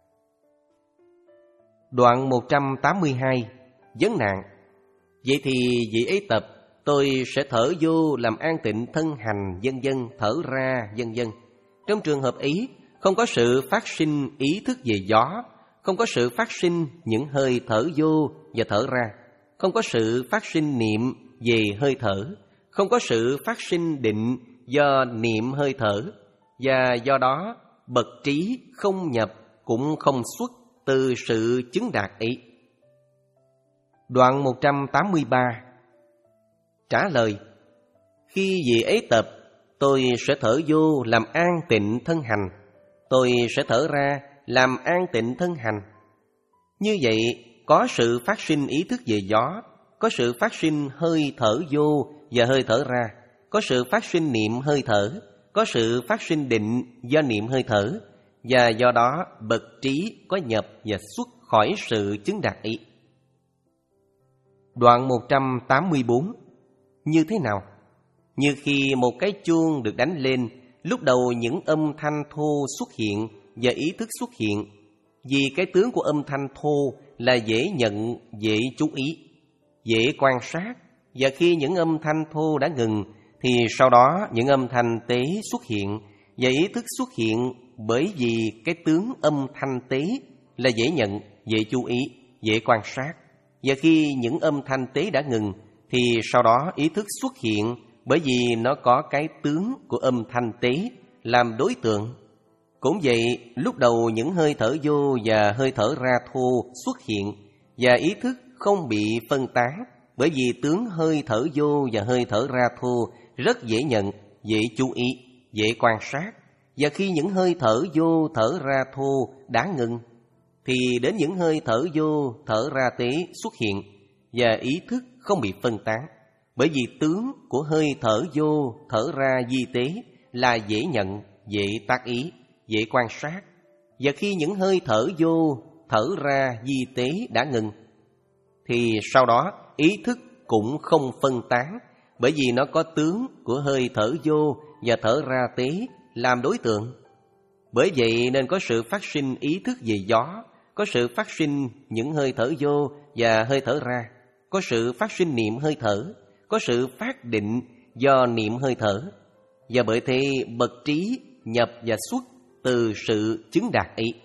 Đoạn một trăm tám mươi hai. Vấn nạn. Vậy thì vì ấy tập tôi sẽ thở vô làm an tịnh thân hành, vân vân, thở ra, vân vân. Trong trường hợp ấy, không có sự phát sinh ý thức về gió, không có sự phát sinh những hơi thở vô và thở ra, không có sự phát sinh niệm về hơi thở, không có sự phát sinh định do niệm hơi thở, và do đó bậc trí không nhập cũng không xuất từ sự chứng đạt ấy. Đoạn một trăm tám mươi ba. Trả lời. Khi vì ấy tập, tôi sẽ thở vô làm an tịnh thân hành, tôi sẽ thở ra làm an tịnh thân hành. Như vậy, có sự phát sinh ý thức về gió, có sự phát sinh hơi thở vô và hơi thở ra, có sự phát sinh niệm hơi thở, có sự phát sinh định do niệm hơi thở, và do đó bậc trí có nhập và xuất khỏi sự chứng đạt ấy. Đoạn một trăm tám mươi bốn. Như thế nào? Như khi một cái chuông được đánh lên, lúc đầu những âm thanh thô xuất hiện và ý thức xuất hiện. Vì cái tướng của âm thanh thô là dễ nhận, dễ chú ý, dễ quan sát. Và khi những âm thanh thô đã ngừng, thì sau đó những âm thanh tế xuất hiện và ý thức xuất hiện, bởi vì cái tướng âm thanh tế là dễ nhận, dễ chú ý, dễ quan sát. Và khi những âm thanh tế đã ngừng, thì sau đó ý thức xuất hiện, bởi vì nó có cái tướng của âm thanh tế làm đối tượng. Cũng vậy, lúc đầu những hơi thở vô và hơi thở ra thô xuất hiện, và ý thức không bị phân tán, bởi vì tướng hơi thở vô và hơi thở ra thô rất dễ nhận, dễ chú ý, dễ quan sát. Và khi những hơi thở vô thở ra thô đã ngừng, thì đến những hơi thở vô thở ra tế xuất hiện, và ý thức không bị phân tán, bởi vì tướng của hơi thở vô thở ra di tế là dễ nhận, dễ tác ý, dễ quan sát. Và khi những hơi thở vô thở ra di tế đã ngừng, thì sau đó ý thức cũng không phân tán, bởi vì nó có tướng của hơi thở vô và thở ra tế làm đối tượng. Bởi vậy nên có sự phát sinh ý thức về gió, có sự phát sinh những hơi thở vô và hơi thở ra, có sự phát sinh niệm hơi thở, có sự phát định do niệm hơi thở. Và bởi thế bậc trí nhập và xuất từ sự chứng đạt ấy.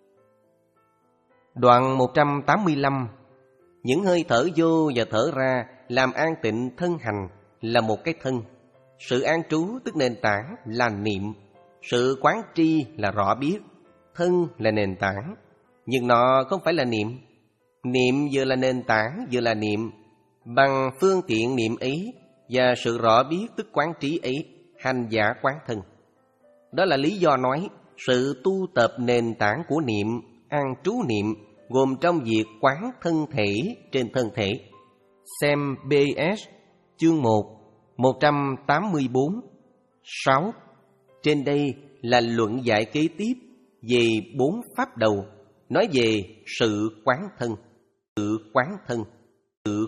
Đoạn một trăm tám mươi lăm. Những hơi thở vô và thở ra làm an tịnh thân hành là một cái thân. Sự an trú tức nền tảng là niệm, sự quán tri là rõ biết, thân là nền tảng, nhưng nó không phải là niệm. Niệm vừa là nền tảng vừa là niệm. Bằng phương tiện niệm ấy và sự rõ biết tức quán trí ấy, hành giả quán thân. Đó là lý do nói sự tu tập nền tảng của niệm, an trú niệm, gồm trong việc quán thân thể trên thân thể. Xem bê ét chương một, một trăm tám mươi bốn. sáu. Trên đây là luận giải kế tiếp về bốn pháp đầu, nói về sự quán thân, sự quán thân, sự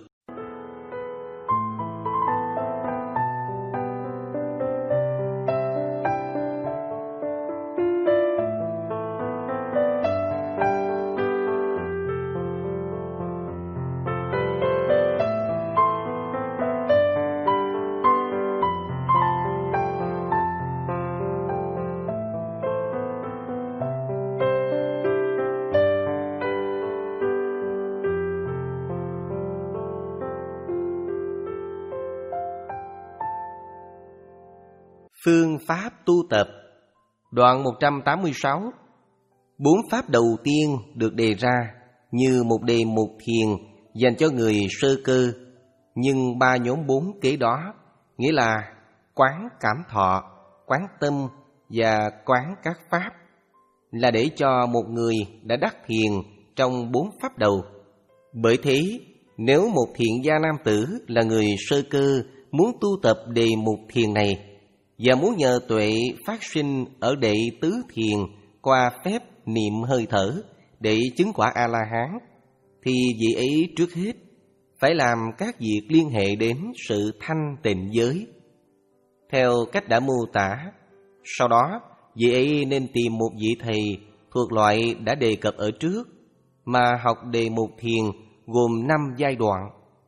Phương pháp tu tập. Đoạn một trăm tám mươi sáu. Bốn pháp đầu tiên được đề ra như một đề mục thiền dành cho người sơ cơ, nhưng ba nhóm bốn kế đó, nghĩa là quán cảm thọ, quán tâm và quán các pháp, là để cho một người đã đắc thiền trong bốn pháp đầu. Bởi thế, nếu một thiện gia nam tử là người sơ cơ muốn tu tập đề mục thiền này và muốn nhờ tuệ phát sinh ở đệ tứ thiền qua phép niệm hơi thở để chứng quả A-la-hán, thì vị ấy trước hết phải làm các việc liên hệ đến sự thanh tịnh giới theo cách đã mô tả. Sau đó, vị ấy nên tìm một vị thầy thuộc loại đã đề cập ở trước mà học đề mục thiền gồm năm giai đoạn.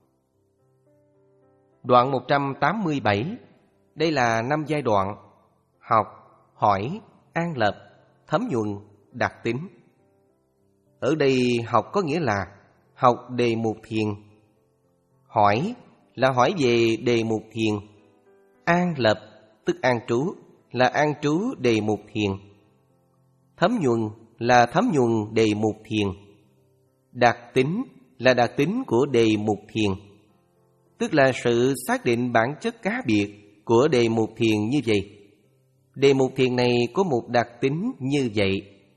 Đoạn một trăm tám mươi bảy. Đây là năm giai đoạn: học, hỏi, an lập, thấm nhuần, đặc tính. Ở đây học có nghĩa là học đề mục thiền. Hỏi là hỏi về đề mục thiền. An lập tức an trú là an trú đề mục thiền. Thấm nhuần là thấm nhuần đề mục thiền. Đặc tính là đặc tính của đề mục thiền, tức là sự xác định bản chất cá biệt của đề mục thiền như vậy. Đề mục thiền này có một đặc tính như vậy.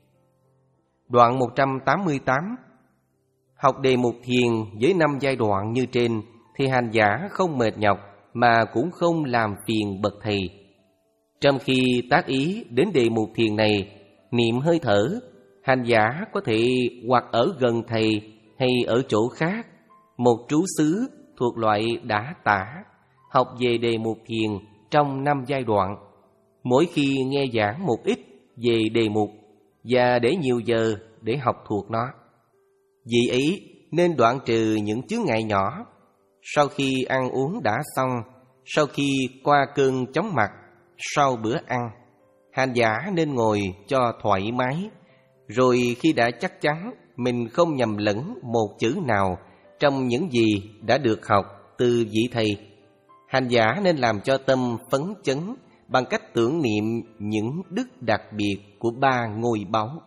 Đoạn một trăm tám mươi tám. Học đề mục thiền với năm giai đoạn như trên thì hành giả không mệt nhọc mà cũng không làm phiền bậc thầy. Trong khi tác ý đến đề mục thiền này, niệm hơi thở, hành giả có thể hoặc ở gần thầy hay ở chỗ khác, một trú xứ thuộc loại đã tả, học về đề mục thiền trong năm giai đoạn, mỗi khi nghe giảng một ít về đề mục và để nhiều giờ để học thuộc nó. Vì ấy nên đoạn trừ những chướng ngại nhỏ. Sau khi ăn uống đã xong, sau khi qua cơn chóng mặt, sau bữa ăn, hành giả nên ngồi cho thoải mái. Rồi khi đã chắc chắn mình không nhầm lẫn một chữ nào trong những gì đã được học từ vị thầy, hành giả nên làm cho tâm phấn chấn bằng cách tưởng niệm những đức đặc biệt của ba ngôi báu.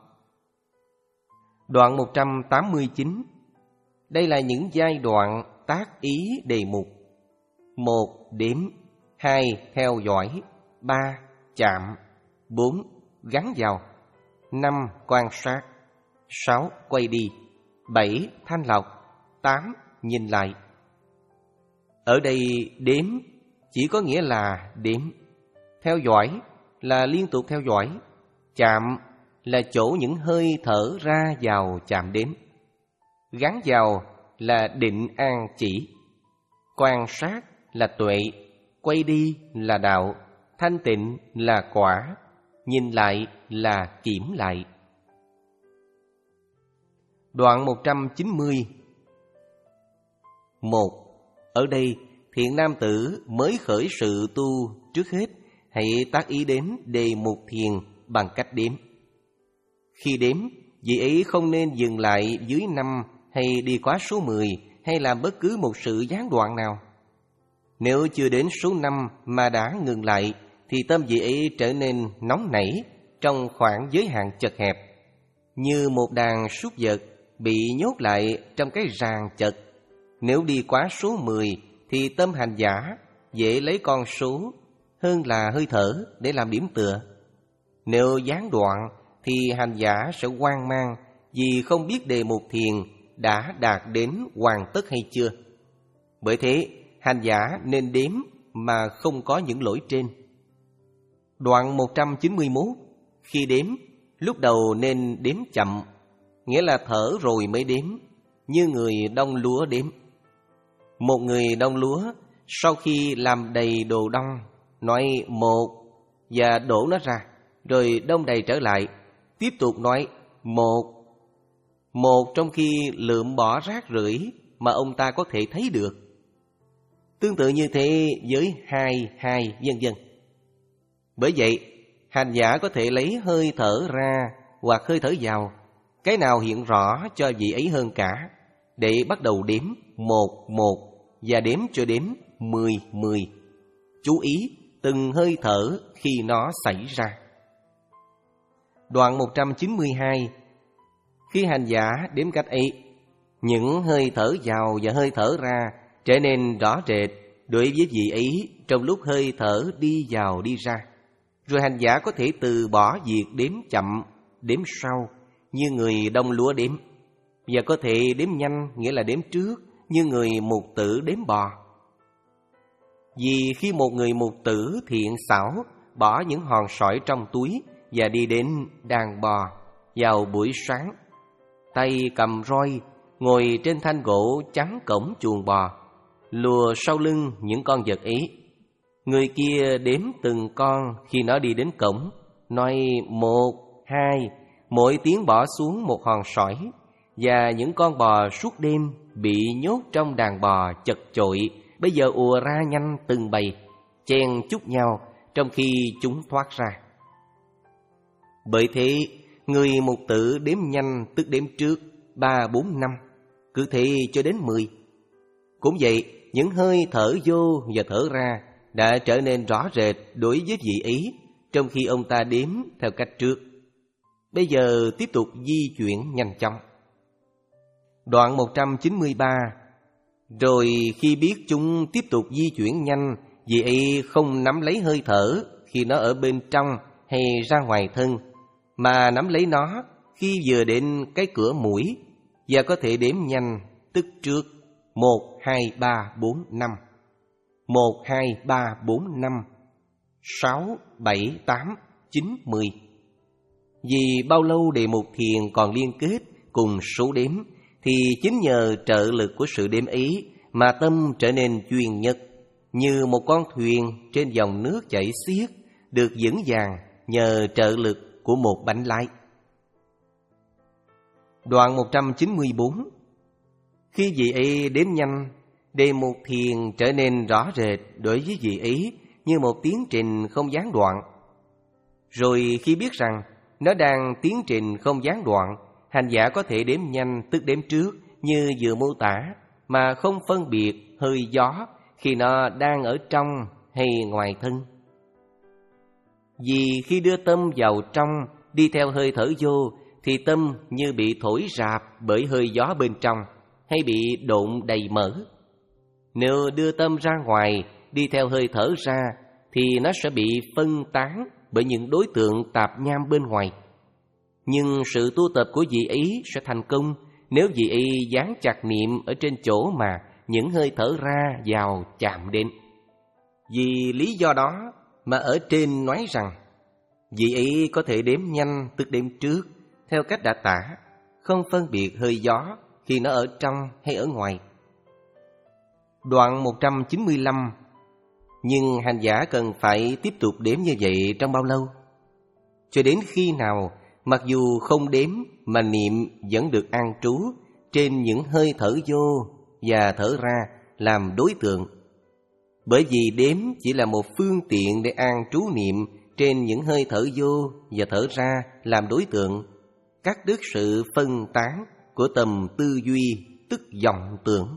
Đoạn một trăm tám mươi chín. Đây là những giai đoạn tác ý đề mục. Một, đếm. Hai, theo dõi. Ba, chạm. Bốn, gắn vào. Năm, quan sát. Sáu, quay đi. Bảy, thanh lọc. Tám, nhìn lại. Ở đây đếm chỉ có nghĩa là đếm. Theo dõi là liên tục theo dõi. Chạm là chỗ những hơi thở ra vào chạm đến. Gắn vào là định an chỉ. Quan sát là tuệ. Quay đi là đạo. Thanh tịnh là quả. Nhìn lại là kiểm lại. Đoạn một trăm chín mươi. Một. Ở đây thiện nam tử mới khởi sự tu, trước hết hãy tác ý đến đề mục thiền bằng cách đếm. Khi đếm, vị ấy không nên dừng lại dưới năm hay đi quá số mười hay làm bất cứ một sự gián đoạn nào. Nếu chưa đến số năm mà đã ngừng lại thì tâm vị ấy trở nên nóng nảy trong khoảng giới hạn chật hẹp, như một đàn súc vật bị nhốt lại trong cái ràng chật. Nếu đi quá số mười thì tâm hành giả dễ lấy con số hơn là hơi thở để làm điểm tựa. Nếu gián đoạn thì hành giả sẽ hoang mang vì không biết đề mục thiền đã đạt đến hoàn tất hay chưa. Bởi thế, hành giả nên đếm mà không có những lỗi trên. Đoạn một trăm chín mươi mốt. Khi đếm, lúc đầu nên đếm chậm, nghĩa là thở rồi mới đếm, như người đong lúa đếm. Một người đong lúa sau khi làm đầy đồ đong, nói một và đổ nó ra, rồi đong đầy trở lại, tiếp tục nói một. Một trong khi lượm bỏ rác rưởi mà ông ta có thể thấy được. Tương tự như thế với hai, hai, vân vân. Bởi vậy, hành giả có thể lấy hơi thở ra hoặc hơi thở vào, cái nào hiện rõ cho vị ấy hơn cả, để bắt đầu đếm một, một và đếm cho đến mười, mười. Chú ý, từng hơi thở khi nó xảy ra. Đoạn một trăm chín mươi hai. Khi hành giả đếm cách ấy, những hơi thở vào và hơi thở ra trở nên rõ rệt đối với vị ấy trong lúc hơi thở đi vào đi ra. Rồi hành giả có thể từ bỏ việc đếm chậm, đếm sau như người đông lúa đếm, và có thể đếm nhanh, nghĩa là đếm trước, như người mục tử đếm bò. Vì khi một người mục tử thiện xảo bỏ những hòn sỏi trong túi và đi đến đàn bò vào buổi sáng, tay cầm roi, ngồi trên thanh gỗ chắn cổng chuồng bò, lùa sau lưng những con vật ấy, người kia đếm từng con khi nó đi đến cổng, nói một, hai, mỗi tiếng bỏ xuống một hòn sỏi, và những con bò suốt đêm bị nhốt trong đàn bò chật chội bây giờ ùa ra nhanh từng bầy, chen chúc nhau trong khi chúng thoát ra. Bởi thế, người mục tử đếm nhanh tức đếm trước ba, bốn, năm, cứ thế cho đến mười. Cũng vậy, những hơi thở vô và thở ra đã trở nên rõ rệt đối với vị ấy trong khi ông ta đếm theo cách trước. Bây giờ tiếp tục di chuyển nhanh chóng. Đoạn một trăm chín mươi ba. Rồi khi biết chúng tiếp tục di chuyển nhanh, vị ấy không nắm lấy hơi thở khi nó ở bên trong hay ra ngoài thân, mà nắm lấy nó khi vừa đến cái cửa mũi, và có thể đếm nhanh tức trước một, hai, ba, bốn, năm, một, hai, ba, bốn, năm, sáu, bảy, tám, chín, mười. Vì bao lâu đề mục thiền còn liên kết cùng số đếm, thì chính nhờ trợ lực của sự đếm ấy mà tâm trở nên chuyên nhất, như một con thuyền trên dòng nước chảy xiết, được vững vàng nhờ trợ lực của một bánh lái. Đoạn một trăm chín mươi bốn. Khi vị ấy đếm nhanh, đề mục thiền trở nên rõ rệt đối với vị ấy như một tiến trình không gián đoạn. Rồi khi biết rằng nó đang tiến trình không gián đoạn, hành giả có thể đếm nhanh tức đếm trước như vừa mô tả, mà không phân biệt hơi gió khi nó đang ở trong hay ngoài thân. Vì khi đưa tâm vào trong, đi theo hơi thở vô, thì tâm như bị thổi rạp bởi hơi gió bên trong, hay bị độn đầy mỡ. Nếu đưa tâm ra ngoài, đi theo hơi thở ra, thì nó sẽ bị phân tán bởi những đối tượng tạp nham bên ngoài. Nhưng sự tu tập của vị ấy sẽ thành công nếu vị ấy dán chặt niệm ở trên chỗ mà những hơi thở ra vào chạm đến. Vì lý do đó mà ở trên nói rằng vị ấy có thể đếm nhanh tức đếm trước theo cách đã tả, không phân biệt hơi gió khi nó ở trong hay ở ngoài. Đoạn một trăm chín mươi lăm. Nhưng hành giả cần phải tiếp tục đếm như vậy trong bao lâu? Cho đến khi nào mặc dù không đếm mà niệm vẫn được an trú trên những hơi thở vô và thở ra làm đối tượng. Bởi vì đếm chỉ là một phương tiện để an trú niệm trên những hơi thở vô và thở ra làm đối tượng, cắt đứt sự phân tán của tầm tư duy, tức vọng tưởng.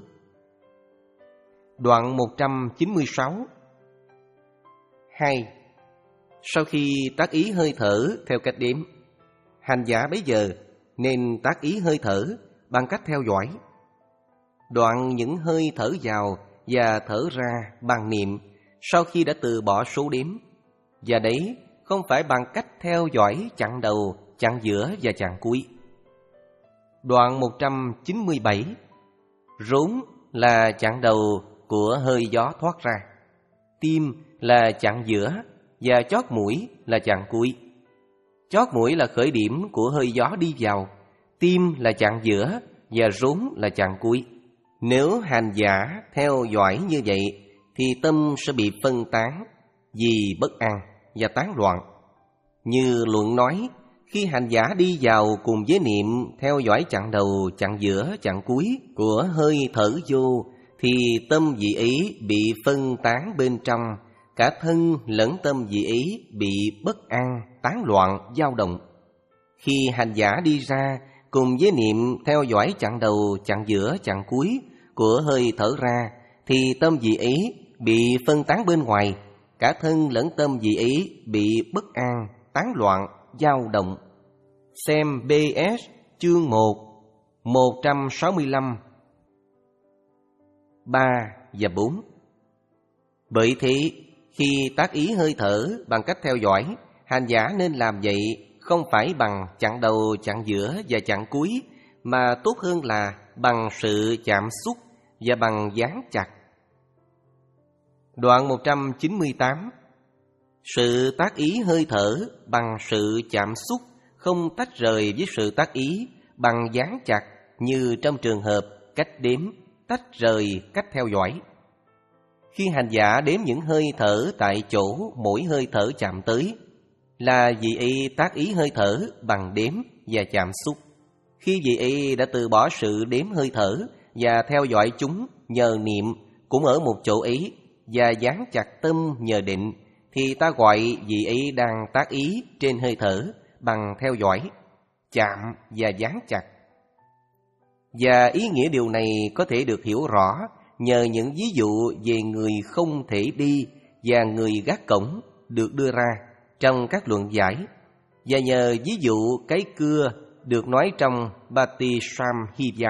Đoạn một trăm chín mươi sáu. hai. Sau khi tác ý hơi thở theo cách đếm, hành giả bấy giờ nên tác ý hơi thở bằng cách theo dõi. Đoạn những hơi thở vào và thở ra bằng niệm sau khi đã từ bỏ số đếm, và đấy không phải bằng cách theo dõi chặng đầu, chặng giữa và chặng cuối. Đoạn một trăm chín mươi bảy. Rốn là chặng đầu của hơi gió thoát ra, tim là chặng giữa và chót mũi là chặng cuối. Chót mũi là khởi điểm của hơi gió đi vào, tim là chặng giữa và rốn là chặng cuối. Nếu hành giả theo dõi như vậy thì tâm sẽ bị phân tán vì bất an và tán loạn. Như luận nói, khi hành giả đi vào cùng với niệm theo dõi chặng đầu, chặng giữa, chặng cuối của hơi thở vô, thì tâm vị ấy bị phân tán bên trong, cả thân lẫn tâm vị ấy bị bất an, tán loạn, dao động. Khi hành giả đi ra cùng với niệm theo dõi chặng đầu, chặng giữa, chặng cuối của hơi thở ra, thì tâm vị ấy bị phân tán bên ngoài, cả thân lẫn tâm vị ấy bị bất an, tán loạn, dao động. Xem bê ét chương một, một trăm sáu mươi lăm, ba và bốn. Bởi thế, khi tác ý hơi thở bằng cách theo dõi, hành giả nên làm vậy không phải bằng chặn đầu, chặn giữa và chặn cuối, mà tốt hơn là bằng sự chạm xúc và bằng dán chặt. Đoạn một trăm chín mươi tám. Sự tác ý hơi thở bằng sự chạm xúc không tách rời với sự tác ý bằng dán chặt như trong trường hợp cách đếm tách rời cách theo dõi. Khi hành giả đếm những hơi thở tại chỗ mỗi hơi thở chạm tới, là vị ấy tác ý hơi thở bằng đếm và chạm xúc. Khi vị ấy đã từ bỏ sự đếm hơi thở và theo dõi chúng nhờ niệm cũng ở một chỗ ấy và dán chặt tâm nhờ định, thì ta gọi vị ấy đang tác ý trên hơi thở bằng theo dõi, chạm và dán chặt. Và ý nghĩa điều này có thể được hiểu rõ nhờ những ví dụ về người không thể đi và người gác cổng được đưa ra trong các luận giải, và nhờ ví dụ cái cưa được nói trong Bhati Samhita.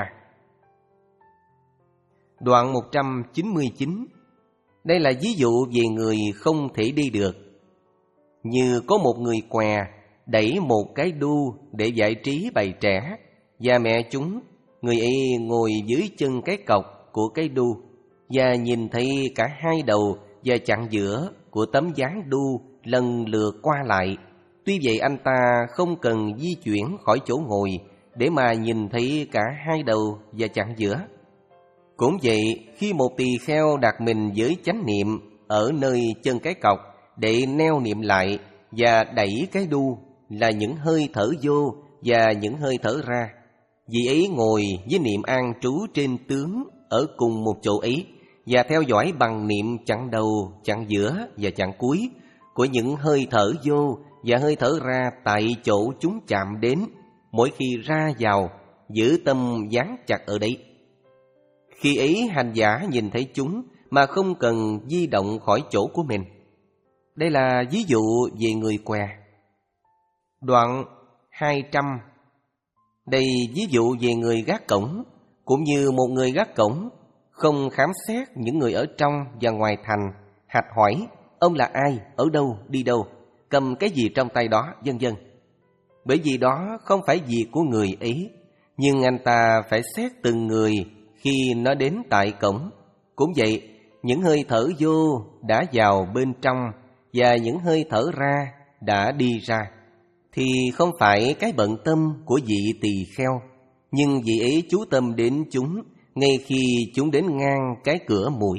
Đoạn một trăm chín mươi chín. Đây là ví dụ về người không thể đi được. Như có một người què đẩy một cái đu để giải trí bầy trẻ, và mẹ chúng, người ấy ngồi dưới chân cái cọc của cái đu và nhìn thấy cả hai đầu và chặn giữa của tấm dáng đu lần lượt qua lại. Tuy vậy anh ta không cần di chuyển khỏi chỗ ngồi để mà nhìn thấy cả hai đầu và chặn giữa. Cũng vậy, khi một tỳ kheo đặt mình với chánh niệm ở nơi chân cái cọc để neo niệm lại và đẩy cái đu là những hơi thở vô và những hơi thở ra, vị ấy ngồi với niệm an trú trên tướng ở cùng một chỗ ấy và theo dõi bằng niệm chặn đầu, chặn giữa và chặn cuối của những hơi thở vô và hơi thở ra tại chỗ chúng chạm đến. Mỗi khi ra vào, giữ tâm dán chặt ở đấy. Khi ấy hành giả nhìn thấy chúng mà không cần di động khỏi chỗ của mình. Đây là ví dụ về người què. Đoạn hai trăm. Đây ví dụ về người gác cổng, cũng như một người gác cổng không khám xét những người ở trong và ngoài thành, hạch hỏi ông là ai, ở đâu, đi đâu, cầm cái gì trong tay đó, vân vân. Bởi vì đó không phải việc của người ấy, nhưng anh ta phải xét từng người khi nó đến tại cổng. Cũng vậy, những hơi thở vô đã vào bên trong và những hơi thở ra đã đi ra, thì không phải cái bận tâm của vị tỳ kheo, nhưng vị ấy chú tâm đến chúng ngay khi chúng đến ngang cái cửa mũi.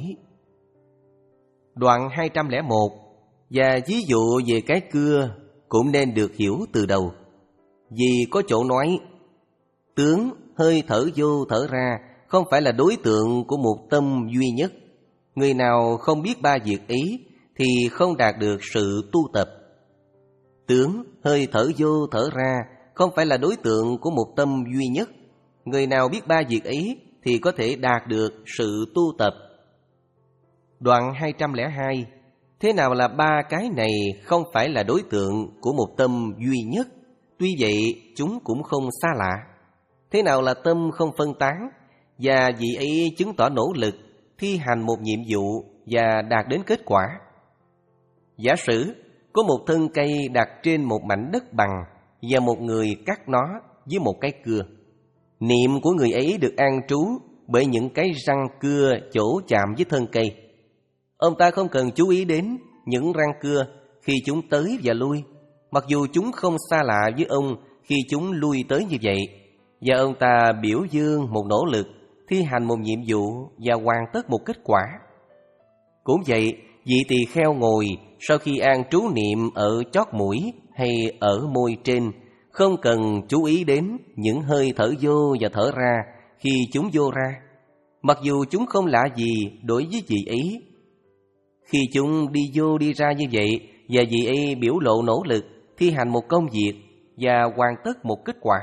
Đoạn hai trăm lẻ một. Và ví dụ về cái cưa cũng nên được hiểu từ đầu. Vì có chỗ nói tướng hơi thở vô thở ra không phải là đối tượng của một tâm duy nhất. Người nào không biết ba việc ấy thì không đạt được sự tu tập. Tướng hơi thở vô thở ra không phải là đối tượng của một tâm duy nhất. Người nào biết ba việc ấy thì có thể đạt được sự tu tập. Đoạn hai trăm lẻ hai. Thế nào là ba cái này không phải là đối tượng của một tâm duy nhất? Tuy vậy chúng cũng không xa lạ. Thế nào là tâm không phân tán? Và vị ấy chứng tỏ nỗ lực thi hành một nhiệm vụ và đạt đến kết quả. Giả sử có một thân cây đặt trên một mảnh đất bằng và một người cắt nó với một cái cưa. Niệm của người ấy được an trú bởi những cái răng cưa chỗ chạm với thân cây. Ông ta không cần chú ý đến những răng cưa khi chúng tới và lui, mặc dù chúng không xa lạ với ông khi chúng lui tới như vậy. Và ông ta biểu dương một nỗ lực thi hành một nhiệm vụ và hoàn tất một kết quả. Cũng vậy, vị tỳ kheo ngồi sau khi an trú niệm ở chót mũi hay ở môi trên, không cần chú ý đến những hơi thở vô và thở ra khi chúng vô ra, mặc dù chúng không lạ gì đối với vị ấy. Khi chúng đi vô đi ra như vậy, và vị ấy biểu lộ nỗ lực thi hành một công việc và hoàn tất một kết quả.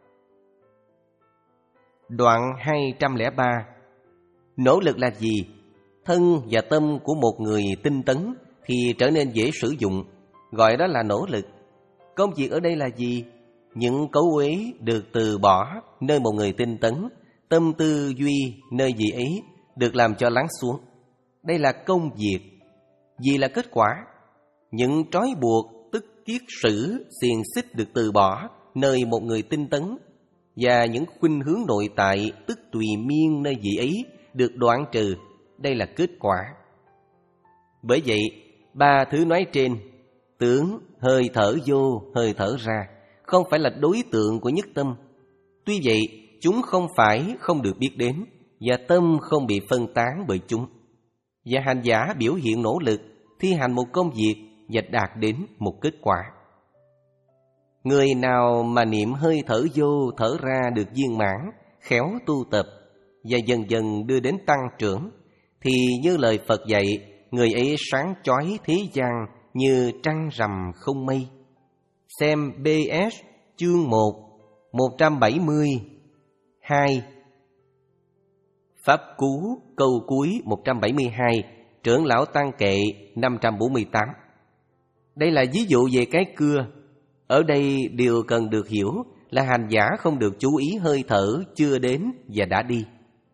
Đoạn hai trăm lẻ ba. Nỗ lực là gì? Thân và tâm của một người tinh tấn thì trở nên dễ sử dụng, gọi đó là nỗ lực. Công việc ở đây là gì? Những cấu uế được từ bỏ nơi một người tinh tấn, tâm tư duy nơi vị ấy được làm cho lắng xuống. Đây là công việc. Gì là kết quả? Những trói buộc tức kiết sử, xiềng xích được từ bỏ nơi một người tinh tấn, và những khuynh hướng nội tại tức tùy miên nơi vị ấy được đoạn trừ. Đây là kết quả. Bởi vậy, ba thứ nói trên, tướng, hơi thở vô, hơi thở ra, không phải là đối tượng của nhất tâm. Tuy vậy, chúng không phải không được biết đến, và tâm không bị phân tán bởi chúng. Và hành giả biểu hiện nỗ lực, thi hành một công việc và đạt đến một kết quả. Người nào mà niệm hơi thở vô, thở ra được viên mãn, khéo tu tập, và dần dần đưa đến tăng trưởng, thì như lời Phật dạy, người ấy sáng chói thế gian như trăng rằm không mây. Xem bê ét chương một, một trăm bảy mươi hai. Pháp Cú câu cuối một trăm bảy mươi hai, Trưởng lão Tăng Kệ năm trăm bốn mươi tám. Đây là ví dụ về cái cưa. Ở đây điều cần được hiểu là hành giả không được chú ý hơi thở chưa đến và đã đi.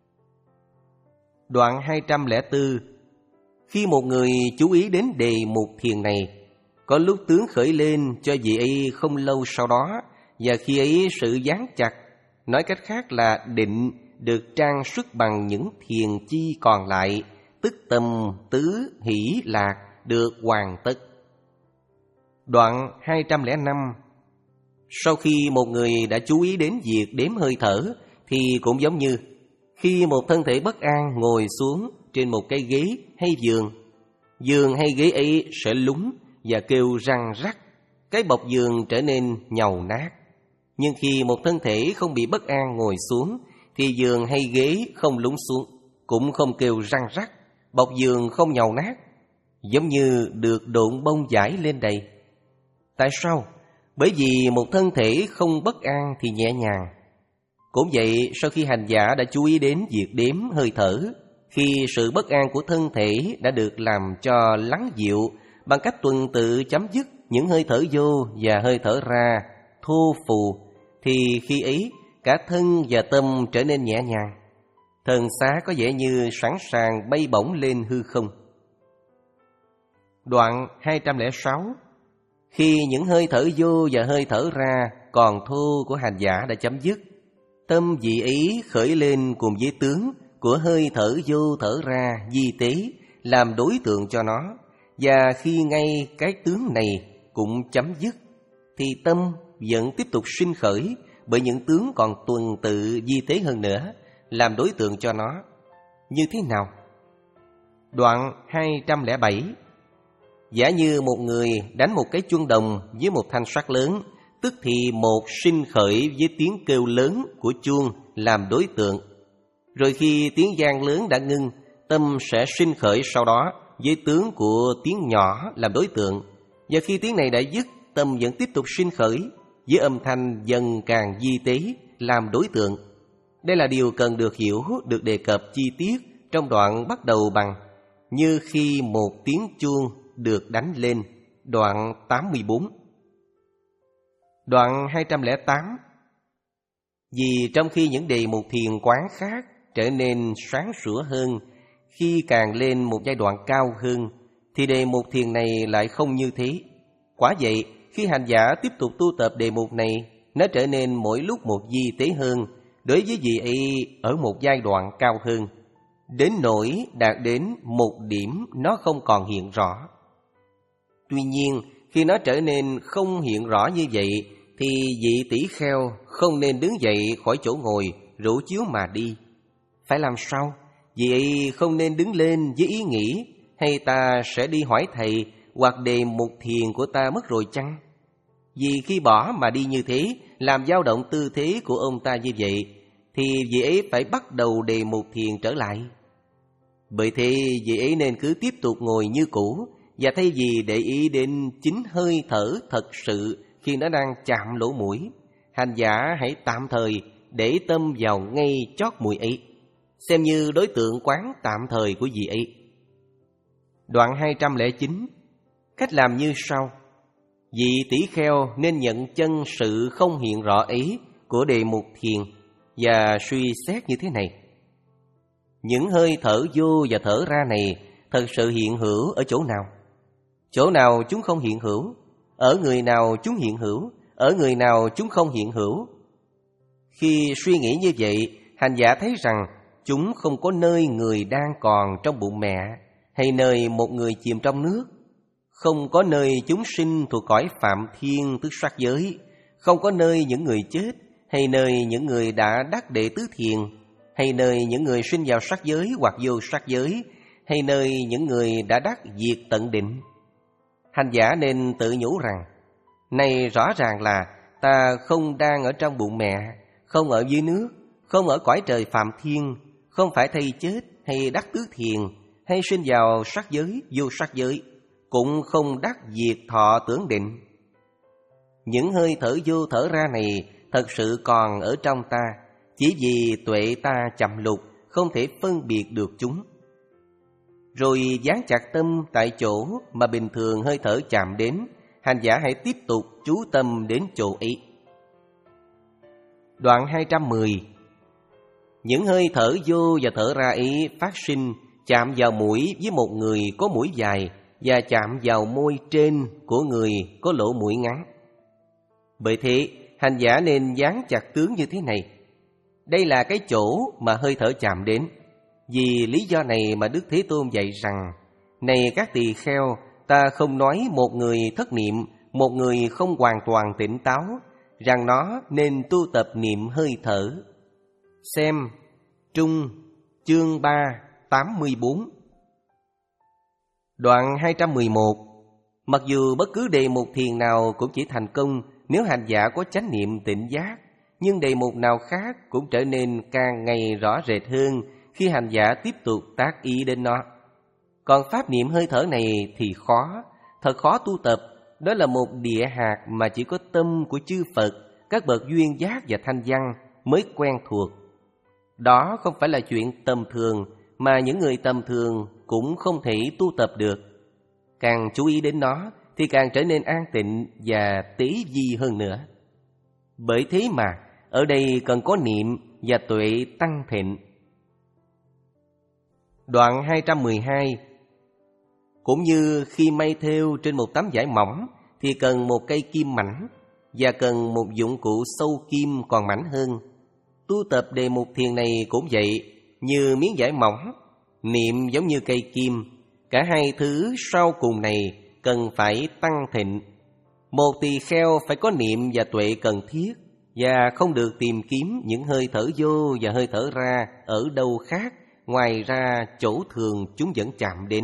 Đoạn hai trăm lẻ bốn. Khi một người chú ý đến đề mục thiền này, có lúc tướng khởi lên cho vị ấy không lâu sau đó, và khi ấy sự dán chặt, nói cách khác là định, được trang sức bằng những thiền chi còn lại, tức tâm, tứ, hỷ, lạc, được hoàn tất. Đoạn hai trăm lẻ năm. Sau khi một người đã chú ý đến việc đếm hơi thở, thì cũng giống như khi một thân thể bất an ngồi xuống trên một cái ghế hay giường, giường hay ghế ấy sẽ lún và kêu răng rắc, cái bọc giường trở nên nhàu nát. Nhưng khi một thân thể không bị bất an ngồi xuống, thì giường hay ghế không lún xuống, cũng không kêu răng rắc, bọc giường không nhàu nát, giống như được độn bông vải lên đầy. Tại sao? Bởi vì một thân thể không bất an thì nhẹ nhàng. Cũng vậy, sau khi hành giả đã chú ý đến việc đếm hơi thở, khi sự bất an của thân thể đã được làm cho lắng dịu bằng cách tuần tự chấm dứt những hơi thở vô và hơi thở ra, thô phù, thì khi ấy cả thân và tâm trở nên nhẹ nhàng. Thần xá có vẻ như sẵn sàng bay bổng lên hư không. Đoạn hai trăm lẻ sáu. Khi những hơi thở vô và hơi thở ra còn thô của hành giả đã chấm dứt, tâm vị ấy khởi lên cùng với tướng của hơi thở vô thở ra di tế làm đối tượng cho nó, và khi ngay cái tướng này cũng chấm dứt, thì tâm vẫn tiếp tục sinh khởi bởi những tướng còn tuần tự di tế hơn nữa làm đối tượng cho nó. Như thế nào? Đoạn hai trăm lẻ bảy. Giả như một người đánh một cái chuông đồng với một thanh sắt lớn, tức thì một sinh khởi với tiếng kêu lớn của chuông làm đối tượng. Rồi khi tiếng vang lớn đã ngưng, tâm sẽ sinh khởi sau đó với tướng của tiếng nhỏ làm đối tượng. Và khi tiếng này đã dứt, tâm vẫn tiếp tục sinh khởi với âm thanh dần càng di tế làm đối tượng. Đây là điều cần được hiểu, được đề cập chi tiết trong đoạn bắt đầu bằng như khi một tiếng chuông được đánh lên, đoạn tám mươi bốn. Đoạn hai trăm lẻ tám. Vì trong khi những đề mục thiền quán khác trở nên sáng sủa hơn, khi càng lên một giai đoạn cao hơn, thì đề mục thiền này lại không như thế. Quả vậy, khi hành giả tiếp tục tu tập đề mục này, nó trở nên mỗi lúc một di tế hơn đối với vị ấy ở một giai đoạn cao hơn, đến nỗi đạt đến một điểm nó không còn hiện rõ. Tuy nhiên, khi nó trở nên không hiện rõ như vậy, thì vị tỷ kheo không nên đứng dậy khỏi chỗ ngồi rủ chiếu mà đi. Phải làm sao? Vị ấy không nên đứng lên với ý nghĩ hay ta sẽ đi hỏi thầy hoặc đề mục thiền của ta mất rồi chăng? Vì khi bỏ mà đi như thế, làm dao động tư thế của ông ta như vậy, thì vị ấy phải bắt đầu đề mục thiền trở lại. Bởi thế vị ấy nên cứ tiếp tục ngồi như cũ, và thay vì để ý đến chính hơi thở thật sự khi nó đang chạm lỗ mũi, hành giả hãy tạm thời để tâm vào ngay chót mũi ấy, xem như đối tượng quán tạm thời của vị ấy. Đoạn hai trăm lẻ chín. Cách làm như sau. Vị tỷ kheo nên nhận chân sự không hiện rõ ấy của đề mục thiền và suy xét như thế này. Những hơi thở vô và thở ra này thật sự hiện hữu ở chỗ nào? Chỗ nào chúng không hiện hữu? Ở người nào chúng hiện hữu? Ở người nào chúng không hiện hữu? Khi suy nghĩ như vậy, hành giả thấy rằng chúng không có nơi người đang còn trong bụng mẹ, hay nơi một người chìm trong nước, không có nơi chúng sinh thuộc cõi phạm thiên tức sắc giới, không có nơi những người chết, hay nơi những người đã đắc đệ tứ thiền, hay nơi những người sinh vào sắc giới hoặc vô sắc giới, hay nơi những người đã đắc diệt tận định. Hành giả nên tự nhủ rằng, này rõ ràng là ta không đang ở trong bụng mẹ, không ở dưới nước, không ở cõi trời phạm thiên, không phải thay chết hay đắc tứ thiền, hay sinh vào sắc giới, vô sắc giới, cũng không đắc diệt thọ tưởng định. Những hơi thở vô thở ra này thật sự còn ở trong ta, chỉ vì tuệ ta chậm lục, không thể phân biệt được chúng. Rồi dán chặt tâm tại chỗ mà bình thường hơi thở chạm đến, hành giả hãy tiếp tục chú tâm đến chỗ ấy. Đoạn hai trăm mười. Những hơi thở vô và thở ra ấy phát sinh chạm vào mũi với một người có mũi dài và chạm vào môi trên của người có lỗ mũi ngắn. Bởi thế, hành giả nên dán chặt tướng như thế này. Đây là cái chỗ mà hơi thở chạm đến. Vì lý do này mà Đức Thế Tôn dạy rằng, này các tỳ kheo, ta không nói một người thất niệm, một người không hoàn toàn tỉnh táo, rằng nó nên tu tập niệm hơi thở. Xem Trung chương ba tám mươi bốn. Đoạn hai trăm mười một. Mặc dù bất cứ đề mục thiền nào cũng chỉ thành công nếu hành giả có chánh niệm tỉnh giác, nhưng đề mục nào khác cũng trở nên càng ngày rõ rệt hơn khi hành giả tiếp tục tác ý đến nó. Còn pháp niệm hơi thở này thì khó, thật khó tu tập. Đó là một địa hạt mà chỉ có tâm của chư Phật, các bậc duyên giác và thanh văn mới quen thuộc. Đó không phải là chuyện tầm thường mà những người tầm thường cũng không thể tu tập được. Càng chú ý đến nó thì càng trở nên an tịnh và tế vi hơn nữa. Bởi thế mà ở đây cần có niệm và tuệ tăng thịnh. Đoạn hai trăm mười hai. Cũng như khi may thêu trên một tấm vải mỏng thì cần một cây kim mảnh và cần một dụng cụ sâu kim còn mảnh hơn. Tu tập đề mục thiền này cũng vậy, như miếng vải mỏng, niệm giống như cây kim. Cả hai thứ sau cùng này cần phải tăng thịnh. Một tỳ kheo phải có niệm và tuệ cần thiết, và không được tìm kiếm những hơi thở vô và hơi thở ra ở đâu khác ngoài ra chỗ thường chúng vẫn chạm đến.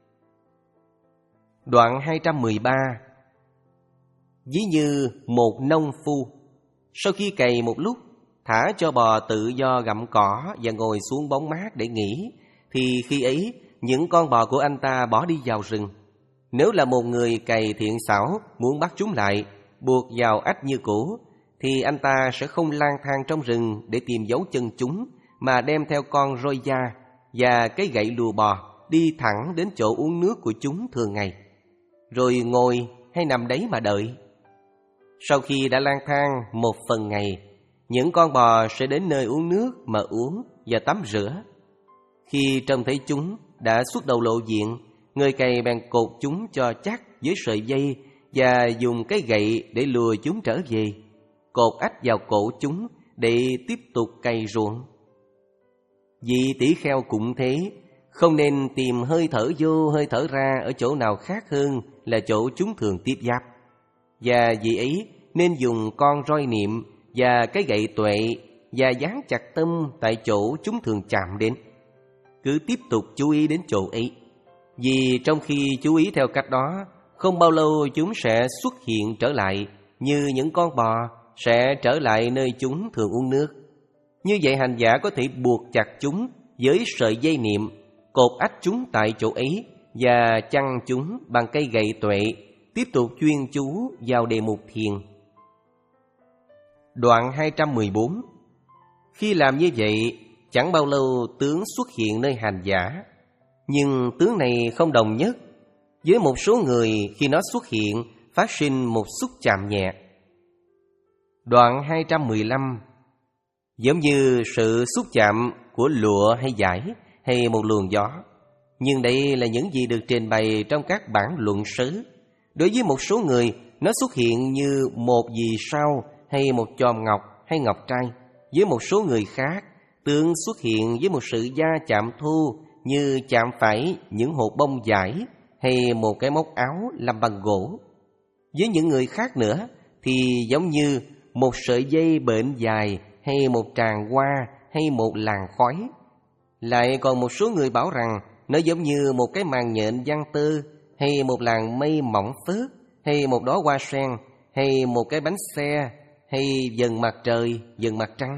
Đoạn hai trăm mười ba. Ví như một nông phu, sau khi cày một lúc, thả cho bò tự do gặm cỏ và ngồi xuống bóng mát để nghỉ, thì khi ấy những con bò của anh ta bỏ đi vào rừng. Nếu là một người cày thiện xảo muốn bắt chúng lại, buộc vào ách như cũ, thì anh ta sẽ không lang thang trong rừng để tìm dấu chân chúng, mà đem theo con roi da và cái gậy lùa bò đi thẳng đến chỗ uống nước của chúng thường ngày, rồi ngồi hay nằm đấy mà đợi. Sau khi đã lang thang một phần ngày, những con bò sẽ đến nơi uống nước mà uống và tắm rửa. Khi trông thấy chúng đã xuất đầu lộ diện, người cày bèn cột chúng cho chắc với sợi dây và dùng cái gậy để lùa chúng trở về, cột ách vào cổ chúng để tiếp tục cày ruộng. Vị tỷ kheo cũng thế, không nên tìm hơi thở vô hơi thở ra ở chỗ nào khác hơn là chỗ chúng thường tiếp giáp. Và vì ấy nên dùng con roi niệm và cái gậy tuệ và dán chặt tâm tại chỗ chúng thường chạm đến. Cứ tiếp tục chú ý đến chỗ ấy, vì trong khi chú ý theo cách đó, không bao lâu chúng sẽ xuất hiện trở lại, như những con bò sẽ trở lại nơi chúng thường uống nước. Như vậy hành giả có thể buộc chặt chúng với sợi dây niệm, cột ách chúng tại chỗ ấy và chăn chúng bằng cây gậy tuệ, tiếp tục chuyên chú vào đề mục thiền. Đoạn hai trăm mười bốn. Khi làm như vậy, chẳng bao lâu tướng xuất hiện nơi hành giả, nhưng tướng này không đồng nhất. Với một số người khi nó xuất hiện phát sinh một xúc chạm nhẹ. Đoạn hai trăm mười lăm. Giống như sự xúc chạm của lụa hay vải hay một luồng gió. Nhưng đây là những gì được trình bày trong các bản luận sớ. Đối với một số người, nó xuất hiện như một vì sao hay một chòm ngọc hay ngọc trai. Với một số người khác, tướng xuất hiện với một sự va chạm thô như chạm phải những hột bông vải hay một cái móc áo làm bằng gỗ. Với những người khác nữa thì giống như một sợi dây bệnh dài hay một tràng hoa hay một làn khói. Lại còn một số người bảo rằng nó giống như một cái màn nhện giăng tơ hay một làn mây mỏng phớt hay một đóa hoa sen hay một cái bánh xe hay dần mặt trời, dần mặt trăng.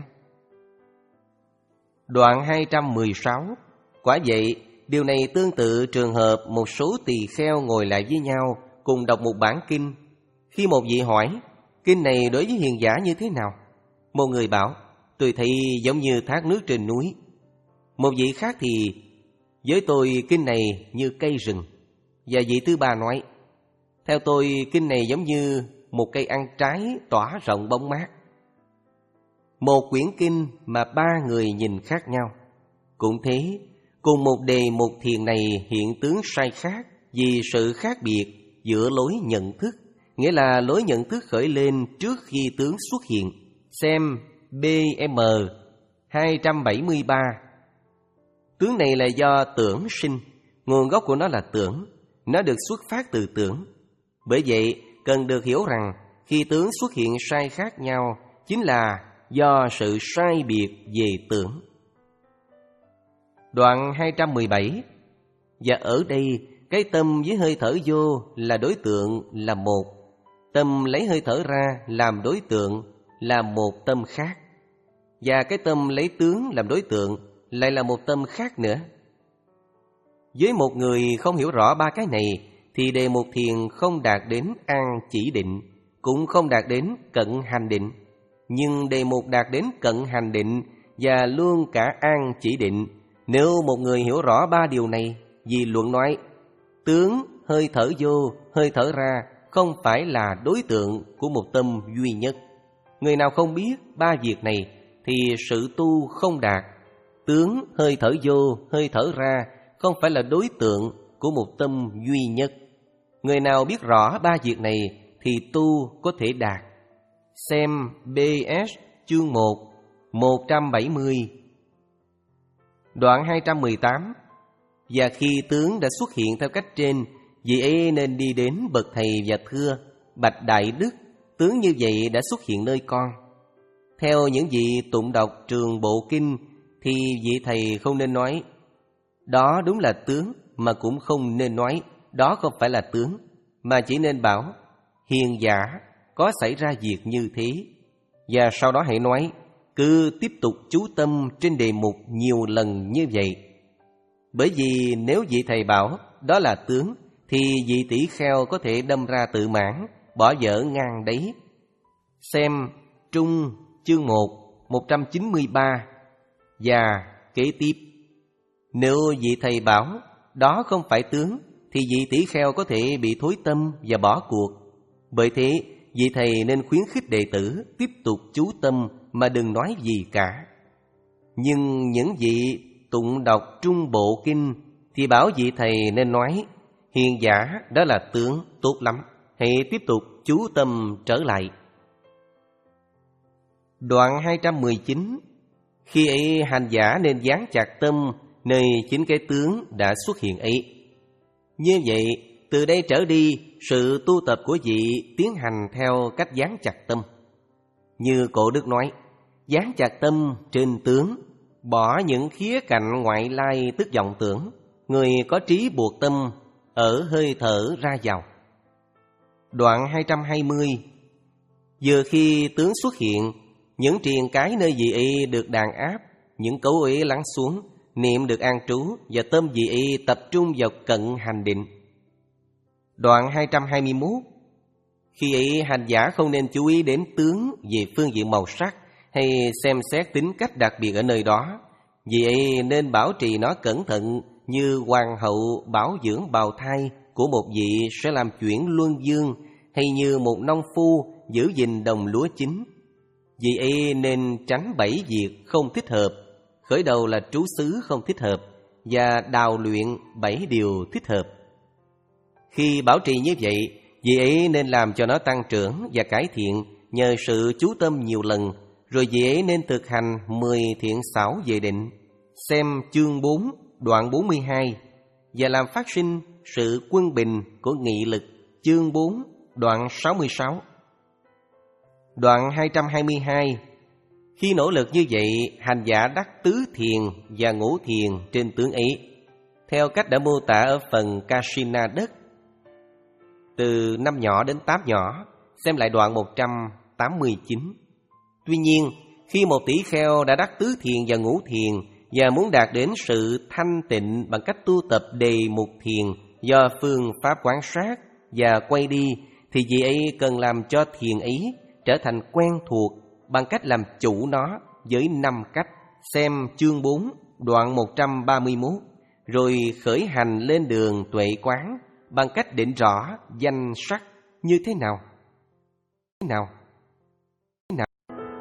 Đoạn hai trăm mười sáu. Quả vậy, điều này tương tự trường hợp một số tỳ kheo ngồi lại với nhau cùng đọc một bản kinh. Khi một vị hỏi, kinh này đối với hiền giả như thế nào? Một người bảo, tôi thấy giống như thác nước trên núi. Một vị khác thì, với tôi kinh này như cây rừng. Và vị thứ ba nói, theo tôi kinh này giống như một cây ăn trái tỏa rộng bóng mát. Một quyển kinh mà ba người nhìn khác nhau. Cũng thế, cùng một đề mục thiền này hiện tướng sai khác vì sự khác biệt giữa lối nhận thức, nghĩa là lối nhận thức khởi lên trước khi tướng xuất hiện. Xem bê em hai trăm bảy mươi ba. Tướng này là do tưởng sinh, nguồn gốc của nó là tưởng, nó được xuất phát từ tưởng. Bởi vậy, cần được hiểu rằng khi tướng xuất hiện sai khác nhau chính là do sự sai biệt về tưởng. Đoạn hai trăm mười bảy. Và ở đây, cái tâm với hơi thở vô là đối tượng là một. Tâm lấy hơi thở ra làm đối tượng là một tâm khác. Và cái tâm lấy tướng làm đối tượng lại là một tâm khác nữa. Với một người không hiểu rõ ba cái này thì đề mục thiền không đạt đến an chỉ định, cũng không đạt đến cận hành định. Nhưng đề mục đạt đến cận hành định và luôn cả an chỉ định. Nếu một người hiểu rõ ba điều này, vì luận nói tướng, hơi thở vô, hơi thở ra không phải là đối tượng của một tâm duy nhất. Người nào không biết ba việc này thì sự tu không đạt. Tướng, hơi thở vô, hơi thở ra không phải là đối tượng của một tâm duy nhất. Người nào biết rõ ba việc này thì tu có thể đạt. Xem bê ét chương một, một trăm bảy mươi. Đoạn hai trăm mười tám. Và khi tướng đã xuất hiện theo cách trên, vị ấy nên đi đến bậc thầy và thưa: bạch đại đức, tướng như vậy đã xuất hiện nơi con. Theo những vị tụng đọc trường bộ kinh thì vị thầy không nên nói đó đúng là tướng, mà cũng không nên nói đó không phải là tướng, mà chỉ nên bảo hiền giả có xảy ra việc như thế. Và sau đó hãy nói cứ tiếp tục chú tâm trên đề mục nhiều lần như vậy. Bởi vì nếu vị thầy bảo đó là tướng thì vị tỷ kheo có thể đâm ra tự mãn, bỏ dở ngang đấy. Xem Trung chương một, một trăm chín mươi ba. Và kế tiếp, nếu vị thầy bảo đó không phải tướng thì vị tỷ kheo có thể bị thối tâm và bỏ cuộc. Bởi thế, vị thầy nên khuyến khích đệ tử tiếp tục chú tâm mà đừng nói gì cả. Nhưng những vị tụng đọc trung bộ kinh thì bảo vị thầy nên nói hiền giả đó là tướng, tốt lắm, hãy tiếp tục chú tâm trở lại. Đoạn hai trăm mười chín. Khi ấy hành giả nên dán chặt tâm nơi chính cái tướng đã xuất hiện ấy. Như vậy, từ đây trở đi, sự tu tập của vị tiến hành theo cách dán chặt tâm. Như Cổ Đức nói, dán chặt tâm trên tướng, bỏ những khía cạnh ngoại lai tức vọng tưởng. Người có trí buộc tâm ở hơi thở ra vào. Đoạn hai trăm hai mươi. Vừa khi tướng xuất hiện, những triền cái nơi vị ấy được đàn áp, những cấu ấy lắng xuống, niệm được an trú và tâm vị ấy tập trung vào cận hành định. Đoạn hai trăm hai mươi mốt. Khi ấy hành giả không nên chú ý đến tướng về phương diện màu sắc hay xem xét tính cách đặc biệt ở nơi đó. Vì ấy nên bảo trì nó cẩn thận như hoàng hậu bảo dưỡng bào thai của một vị sẽ làm chuyển luân dương, hay như một nông phu giữ gìn đồng lúa chín. Vị ấy nên tránh bảy việc không thích hợp, khởi đầu là trú xứ không thích hợp, và đào luyện bảy điều thích hợp. Khi bảo trì như vậy, vị ấy nên làm cho nó tăng trưởng và cải thiện nhờ sự chú tâm nhiều lần, rồi vị ấy nên thực hành mười thiện xảo về định, xem chương bốn, đoạn bốn mươi hai, và làm phát sinh sự quân bình của nghị lực, chương bốn, đoạn sáu mươi sáu. Đoạn hai trăm hai mươi hai. Khi nỗ lực như vậy, hành giả đắc tứ thiền và ngũ thiền trên tướng ấy, theo cách đã mô tả ở phần Kasina đất. Từ năm nhỏ đến tám nhỏ, xem lại đoạn một trăm tám mươi chín. Tuy nhiên, khi một tỷ kheo đã đắc tứ thiền và ngũ thiền và muốn đạt đến sự thanh tịnh bằng cách tu tập đề mục thiền do phương pháp quán sát và quay đi, thì vị ấy cần làm cho thiền ấy trở thành quen thuộc bằng cách làm chủ nó với năm cách, xem chương bốn, đoạn một trăm ba mươi mốt, rồi khởi hành lên đường tuệ quán bằng cách định rõ danh sắc như thế nào. Thế nào? Thế nào?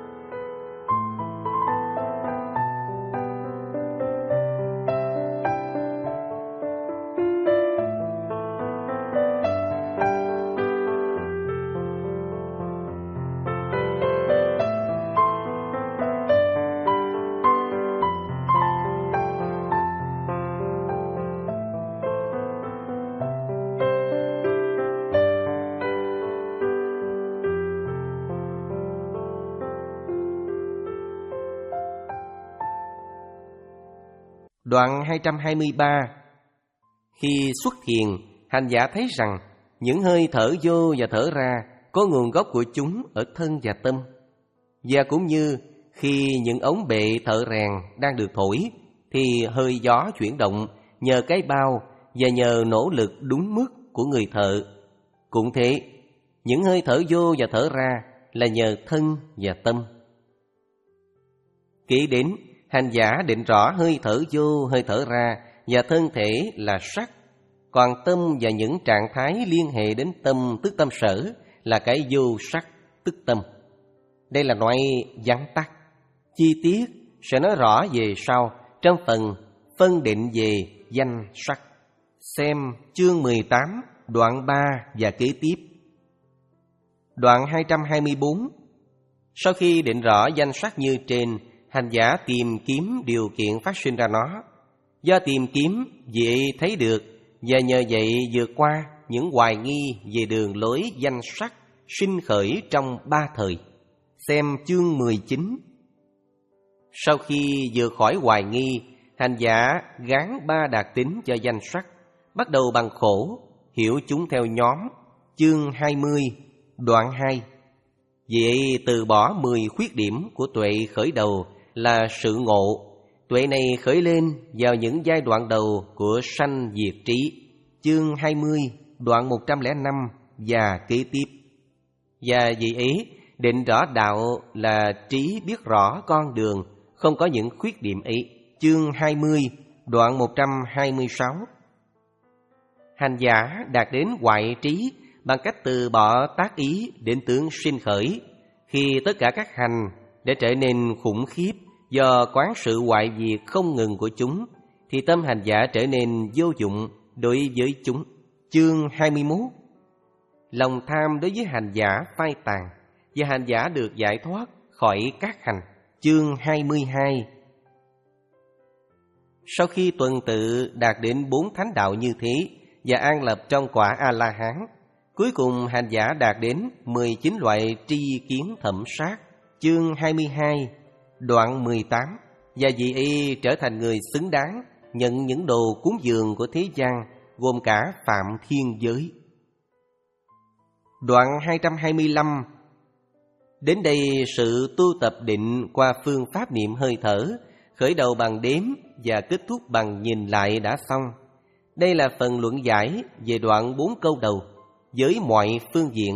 Đoạn hai trăm hai mươi ba. Khi xuất thiền, hành giả thấy rằng những hơi thở vô và thở ra có nguồn gốc của chúng ở thân và tâm. Và cũng như khi những ống bệ thợ rèn đang được thổi, thì hơi gió chuyển động nhờ cái bao và nhờ nỗ lực đúng mức của người thợ. Cũng thế, những hơi thở vô và thở ra là nhờ thân và tâm. Kể đến, hành giả định rõ hơi thở vô, hơi thở ra và thân thể là sắc, còn tâm và những trạng thái liên hệ đến tâm tức tâm sở là cái vô sắc tức tâm. Đây là loại vắn tắt. Chi tiết sẽ nói rõ về sau trong phần phân định về danh sắc. Xem chương mười tám, đoạn ba và kế tiếp. Đoạn hai trăm hai mươi bốn. Sau khi định rõ danh sắc như trên, hành giả tìm kiếm điều kiện phát sinh ra nó. Do tìm kiếm, vị thấy được, và nhờ vậy vượt qua những hoài nghi về đường lối danh sắc sinh khởi trong ba thời. Xem chương mười chín. Sau khi vượt khỏi hoài nghi, hành giả gán ba đặc tính cho danh sắc, bắt đầu bằng khổ, hiểu chúng theo nhóm, chương hai mươi, đoạn hai. Vậy từ bỏ mười khuyết điểm của tuệ khởi đầu là sự ngộ. Tuệ này khởi lên vào những giai đoạn đầu của sanh diệt trí, chương hai mươi, đoạn một trăm lẻ năm và kế tiếp. Và vì ấy, định rõ đạo là trí biết rõ con đường, không có những khuyết điểm ấy, chương hai mươi, đoạn một trăm hai mươi sáu. Hành giả đạt đến hoại trí bằng cách từ bỏ tác ý đến tướng sinh khởi. Khi tất cả các hành để trở nên khủng khiếp do quán sự hoại diệt không ngừng của chúng, thì tâm hành giả trở nên vô dụng đối với chúng, chương hai mươi mốt. Lòng tham đối với hành giả phai tàn, và hành giả được giải thoát khỏi các hành, chương hai mươi hai. Sau khi tuần tự đạt đến bốn thánh đạo như thế và an lập trong quả A-la-hán, cuối cùng hành giả đạt đến mười chín loại tri kiến thẩm sát, chương hai mươi hai, đoạn mười tám, và vị ấy trở thành người xứng đáng nhận những đồ cúng dường của thế gian, gồm cả phạm thiên giới. Đoạn hai trăm hai mươi lăm. Đến đây sự tu tập định qua phương pháp niệm hơi thở, khởi đầu bằng đếm và kết thúc bằng nhìn lại đã xong. Đây là phần luận giải về đoạn bốn câu đầu với mọi phương diện.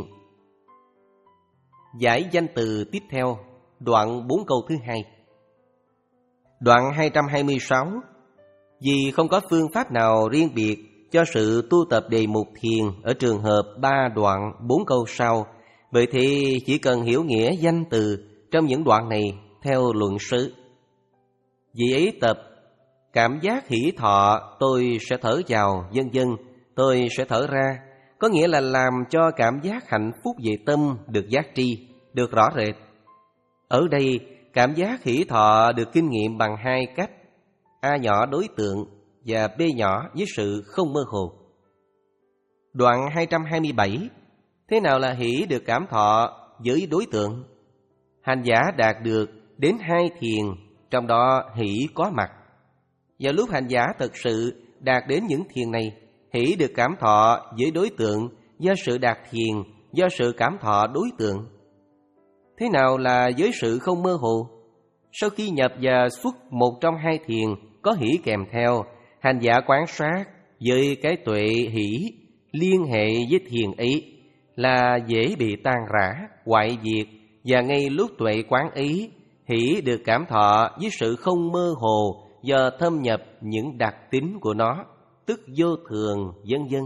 Giải danh từ tiếp theo, đoạn bốn câu thứ hai. Đoạn hai trăm hai mươi sáu. Vì không có phương pháp nào riêng biệt cho sự tu tập đề mục thiền ở trường hợp ba đoạn bốn câu sau. Vậy thì chỉ cần hiểu nghĩa danh từ trong những đoạn này theo luận sư. Vì ấy tập cảm giác hỷ thọ, tôi sẽ thở vào, vân vân, tôi sẽ thở ra, có nghĩa là làm cho cảm giác hạnh phúc về tâm được giác tri, được rõ rệt. Ở đây, cảm giác hỷ thọ được kinh nghiệm bằng hai cách: A nhỏ đối tượng và B nhỏ với sự không mơ hồ. Đoạn hai trăm hai mươi bảy. Thế nào là hỷ được cảm thọ với đối tượng? Hành giả đạt được đến hai thiền, trong đó hỷ có mặt. Vào lúc hành giả thật sự đạt đến những thiền này, hỷ được cảm thọ với đối tượng do sự đạt thiền, do sự cảm thọ đối tượng. Thế nào là với sự không mơ hồ? Sau khi nhập và xuất một trong hai thiền có hỷ kèm theo, hành giả quán sát với cái tuệ hỷ liên hệ với thiền ấy là dễ bị tan rã, hoại diệt, và ngay lúc tuệ quán ý, hỷ được cảm thọ với sự không mơ hồ do thâm nhập những đặc tính của nó, tức vô thường, vân vân.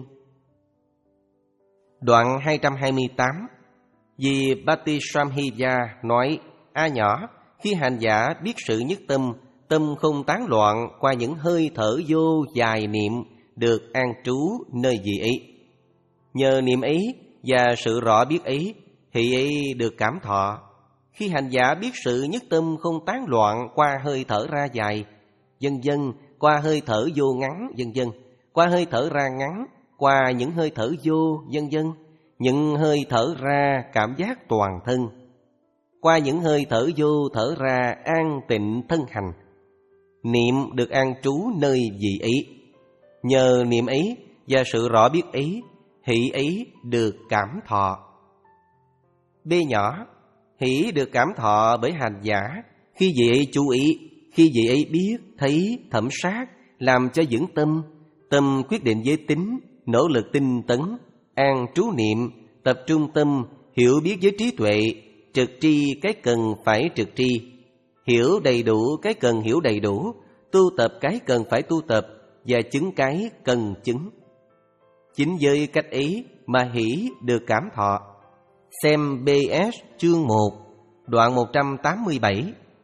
Đoạn hai trăm hai mươi tám. Vì Bhattisamhita nói: A nhỏ, khi hành giả biết sự nhất tâm, tâm không tán loạn qua những hơi thở vô dài niệm, được an trú nơi vị ấy. Nhờ niệm ấy và sự rõ biết ấy, hỷ ấy được cảm thọ. Khi hành giả biết sự nhất tâm không tán loạn qua hơi thở ra dài, vân vân, qua hơi thở vô ngắn, vân vân, qua hơi thở ra ngắn, qua những hơi thở vô, vân vân, những hơi thở ra cảm giác toàn thân, qua những hơi thở vô thở ra an tịnh thân hành. Niệm được an trú nơi vị ấy. Nhờ niệm ấy và sự rõ biết ấy, hỷ ấy được cảm thọ. B nhỏ. Hỷ được cảm thọ bởi hành giả khi vị ấy chú ý, khi vị ấy biết, thấy, thẩm sát, làm cho vững tâm, tâm quyết định giới tính, nỗ lực tinh tấn, an trú niệm, tập trung tâm, hiểu biết với trí tuệ, trực tri cái cần phải trực tri, hiểu đầy đủ cái cần hiểu đầy đủ, tu tập cái cần phải tu tập, và chứng cái cần chứng. Chính với cách ấy mà hỷ được cảm thọ. Xem bê ét chương một, đoạn một trăm tám mươi bảy.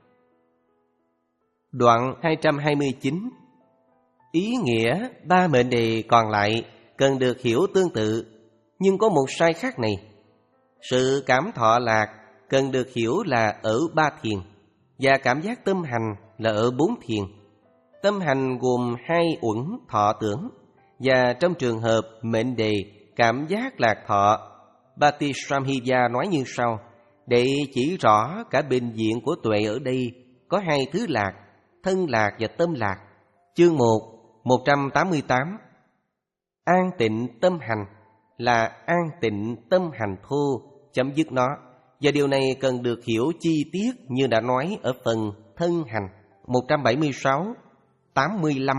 Đoạn hai trăm hai mươi chín. Ý nghĩa ba mệnh đề còn lại cần được hiểu tương tự, nhưng có một sai khác này. Sự cảm thọ lạc cần được hiểu là ở ba thiền, và cảm giác tâm hành là ở bốn thiền. Tâm hành gồm hai uẩn thọ tưởng, và trong trường hợp mệnh đề cảm giác lạc thọ, Bhattisamhita nói như sau: để chỉ rõ cả bệnh viện của tuệ ở đây có hai thứ lạc, thân lạc và tâm lạc. Chương một, một trăm tám mươi tám. An tịnh tâm hành là an tịnh tâm hành thô, chấm dứt nó. Và điều này cần được hiểu chi tiết như đã nói ở phần thân hành. Một trăm bảy mươi sáu, tám mươi lăm.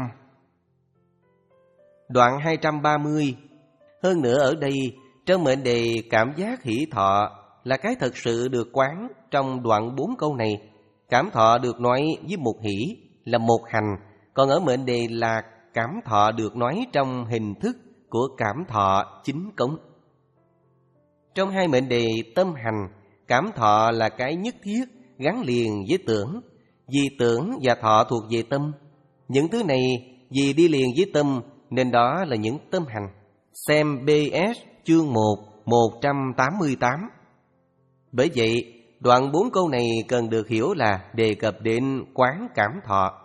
Đoạn hai trăm ba mươi. Hơn nữa ở đây, trong mệnh đề cảm giác hỷ thọ là cái thật sự được quán trong đoạn bốn câu này. Cảm thọ được nói với một hỷ là một hành, còn ở mệnh đề là cảm thọ được nói trong hình thức của cảm thọ chính cống. Trong hai mệnh đề tâm hành, cảm thọ là cái nhất thiết gắn liền với tưởng, vì tưởng và thọ thuộc về tâm. Những thứ này vì đi liền với tâm nên đó là những tâm hành. Xem bê ét chương một, một trăm tám mươi tám. Bởi vậy, đoạn bốn câu này cần được hiểu là đề cập đến quán cảm thọ.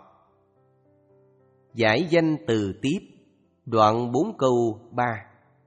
Giải danh từ tiếp. Đoạn bốn câu ba.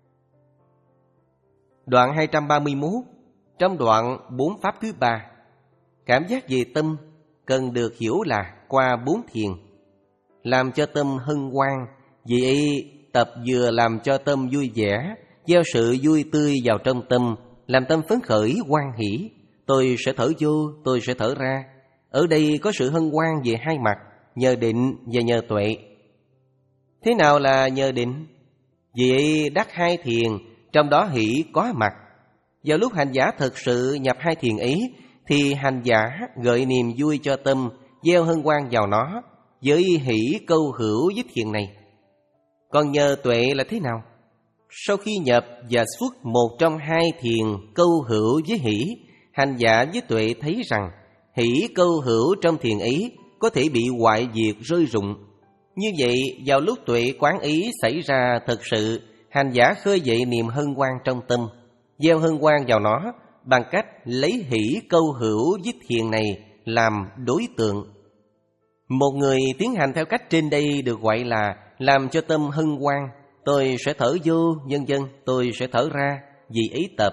Đoạn hai trăm ba mươi mốt. Trong đoạn bốn pháp thứ ba, cảm giác về tâm cần được hiểu là qua bốn thiền, làm cho tâm hân hoan. Vì ấy tập vừa làm cho tâm vui vẻ, gieo sự vui tươi vào trong tâm, làm tâm phấn khởi hoan hỷ. Tôi sẽ thở vô, tôi sẽ thở ra. Ở đây có sự hân hoan về hai mặt, nhờ định và nhờ tuệ. Thế nào là nhờ định? Vì ấy đắc hai thiền, trong đó hỷ có mặt. Vào lúc hành giả thực sự nhập hai thiền ấy, thì hành giả gợi niềm vui cho tâm, gieo hân hoan vào nó, với hỷ câu hữu với thiền này. Còn nhờ tuệ là thế nào? Sau khi nhập và xuất một trong hai thiền câu hữu với hỷ, hành giả với tuệ thấy rằng hỷ câu hữu trong thiền ý có thể bị hoại diệt rơi rụng. Như vậy, vào lúc tuệ quán ý xảy ra thật sự, hành giả khơi dậy niềm hân hoan trong tâm, gieo hân hoan vào nó bằng cách lấy hỷ câu hữu với thiền này làm đối tượng. Một người tiến hành theo cách trên đây được gọi là làm cho tâm hân hoan. Tôi sẽ thở vô, vân vân, tôi sẽ thở ra, vì ý tập.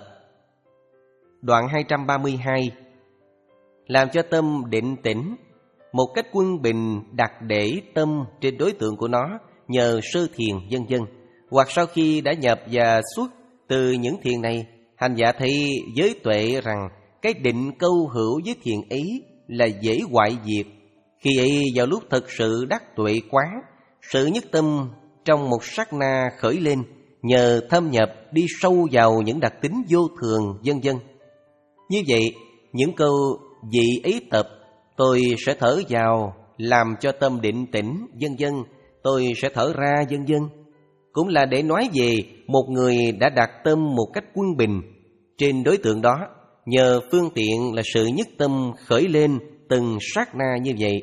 Đoạn hai trăm ba mươi hai. Làm cho tâm định tĩnh, một cách quân bình đặt để tâm trên đối tượng của nó nhờ sơ thiền, vân vân. Hoặc sau khi đã nhập và xuất từ những thiền này, hành giả thấy với tuệ rằng cái định câu hữu với thiền ý là dễ hoại diệt. Khi ấy vào lúc thật sự đắc tuệ quán, sự nhất tâm trong một sát na khởi lên, nhờ thâm nhập đi sâu vào những đặc tính vô thường, vân vân. Như vậy, những câu vị ý tập, tôi sẽ thở vào làm cho tâm định tĩnh, vân vân, tôi sẽ thở ra, vân vân, cũng là để nói về một người đã đặt tâm một cách quân bình trên đối tượng đó, nhờ phương tiện là sự nhất tâm khởi lên từng sát na như vậy.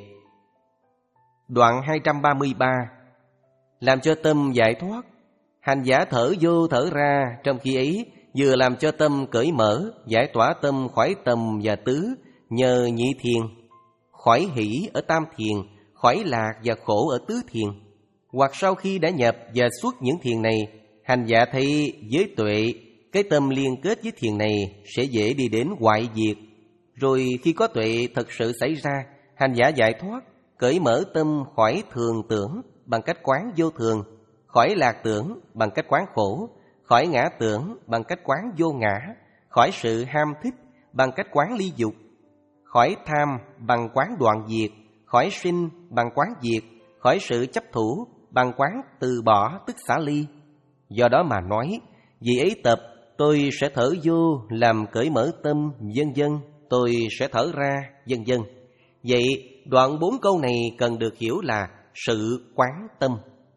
Đoạn hai trăm ba mươi ba. Làm cho tâm giải thoát, hành giả thở vô thở ra, trong khi ấy vừa làm cho tâm cởi mở, giải tỏa tâm khỏi tầm và tứ nhờ nhị thiền, khỏi hỷ ở tam thiền, khỏi lạc và khổ ở tứ thiền. Hoặc sau khi đã nhập và xuất những thiền này, hành giả thấy với tuệ cái tâm liên kết với thiền này sẽ dễ đi đến hoại diệt. Rồi khi có tuệ thật sự xảy ra, hành giả giải thoát, cởi mở tâm khỏi thường tưởng bằng cách quán vô thường, khỏi lạc tưởng bằng cách quán khổ, khỏi ngã tưởng bằng cách quán vô ngã, khỏi sự ham thích bằng cách quán ly dục, khỏi tham bằng quán đoạn diệt, khỏi sinh bằng quán diệt, khỏi sự chấp thủ bằng quán từ bỏ tức xả ly. Do đó mà nói, vì ấy tập, tôi sẽ thở vô làm cởi mở tâm, vân vân, tôi sẽ thở ra, vân vân. Vậy đoạn bốn câu này cần được hiểu là sự quán tâm.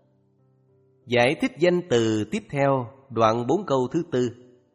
Giải thích danh từ tiếp theo, đoạn bốn câu thứ tư.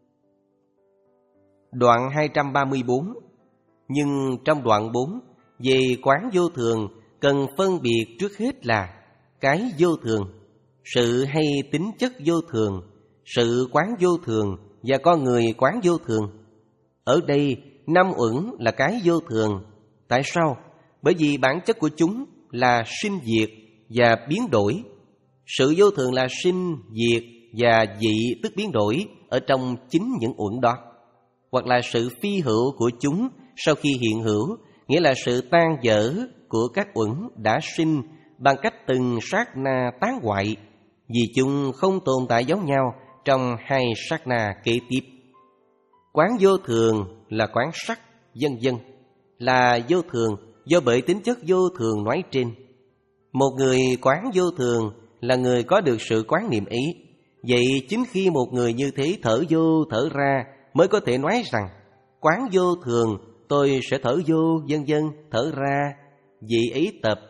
Đoạn hai trăm ba mươi bốn. Nhưng trong đoạn bốn, về quán vô thường, cần phân biệt trước hết là cái vô thường, sự hay tính chất vô thường, sự quán vô thường và con người quán vô thường. Ở đây, năm uẩn là cái vô thường. Tại sao? Bởi vì bản chất của chúng là sinh diệt và biến đổi. Sự vô thường là sinh, diệt và dị tức biến đổi ở trong chính những uẩn đó. Hoặc là sự phi hữu của chúng sau khi hiện hữu, nghĩa là sự tan dở của các uẩn đã sinh bằng cách từng sát na tán hoại, vì chúng không tồn tại giống nhau trong hai sát na kế tiếp. Quán vô thường là quán sắc, vân vân, là vô thường do bởi tính chất vô thường nói trên. Một người quán vô thường là người có được sự quán niệm ý. Vậy chính khi một người như thế thở vô thở ra mới có thể nói rằng quán vô thường, tôi sẽ thở vô, vân vân, thở ra, vị ý tập.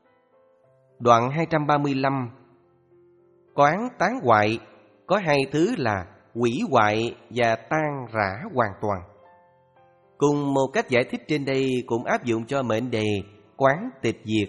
Đoạn hai trăm ba mươi lăm. Quán tán hoại có hai thứ là hủy hoại và tan rã hoàn toàn. Cùng một cách giải thích trên đây cũng áp dụng cho mệnh đề quán tịch diệt.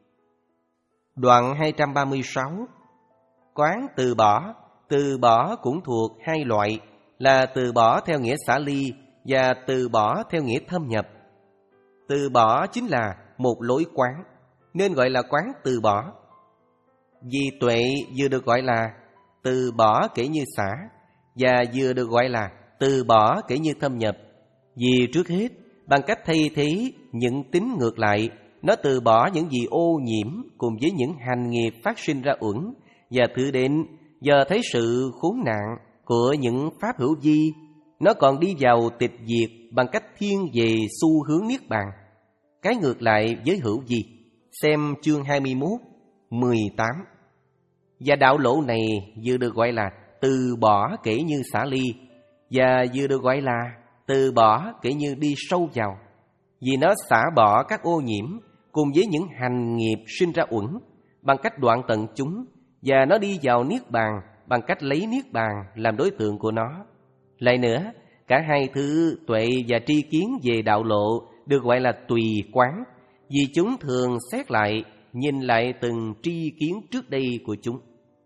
Đoạn hai trăm ba mươi sáu. Quán từ bỏ. Từ bỏ cũng thuộc hai loại là từ bỏ theo nghĩa xả ly và từ bỏ theo nghĩa thâm nhập. Từ bỏ chính là một lối quán, nên gọi là quán từ bỏ. Vì tuệ vừa được gọi là từ bỏ kể như xả, và vừa được gọi là từ bỏ kể như thâm nhập. Vì trước hết, bằng cách thay thế những tính ngược lại, nó từ bỏ những gì ô nhiễm cùng với những hành nghiệp phát sinh ra uẩn, và thứ đến giờ thấy sự khốn nạn của những pháp hữu vi, nó còn đi vào tịch diệt bằng cách thiên về xu hướng niết bàn. Cái ngược lại với hữu vi, xem chương hai mươi mốt, mười tám. Và đạo lộ này vừa được gọi là từ bỏ kể như xả ly, và vừa được gọi là từ bỏ kể như đi sâu vào, vì nó xả bỏ các ô nhiễm cùng với những hành nghiệp sinh ra uẩn bằng cách đoạn tận chúng, và nó đi vào niết bàn bằng cách lấy niết bàn làm đối tượng của nó. Lại nữa, cả hai thứ tuệ và tri kiến về đạo lộ được gọi là tùy quán, vì chúng thường xét lại, nhìn lại từng tri kiến trước đây của chúng.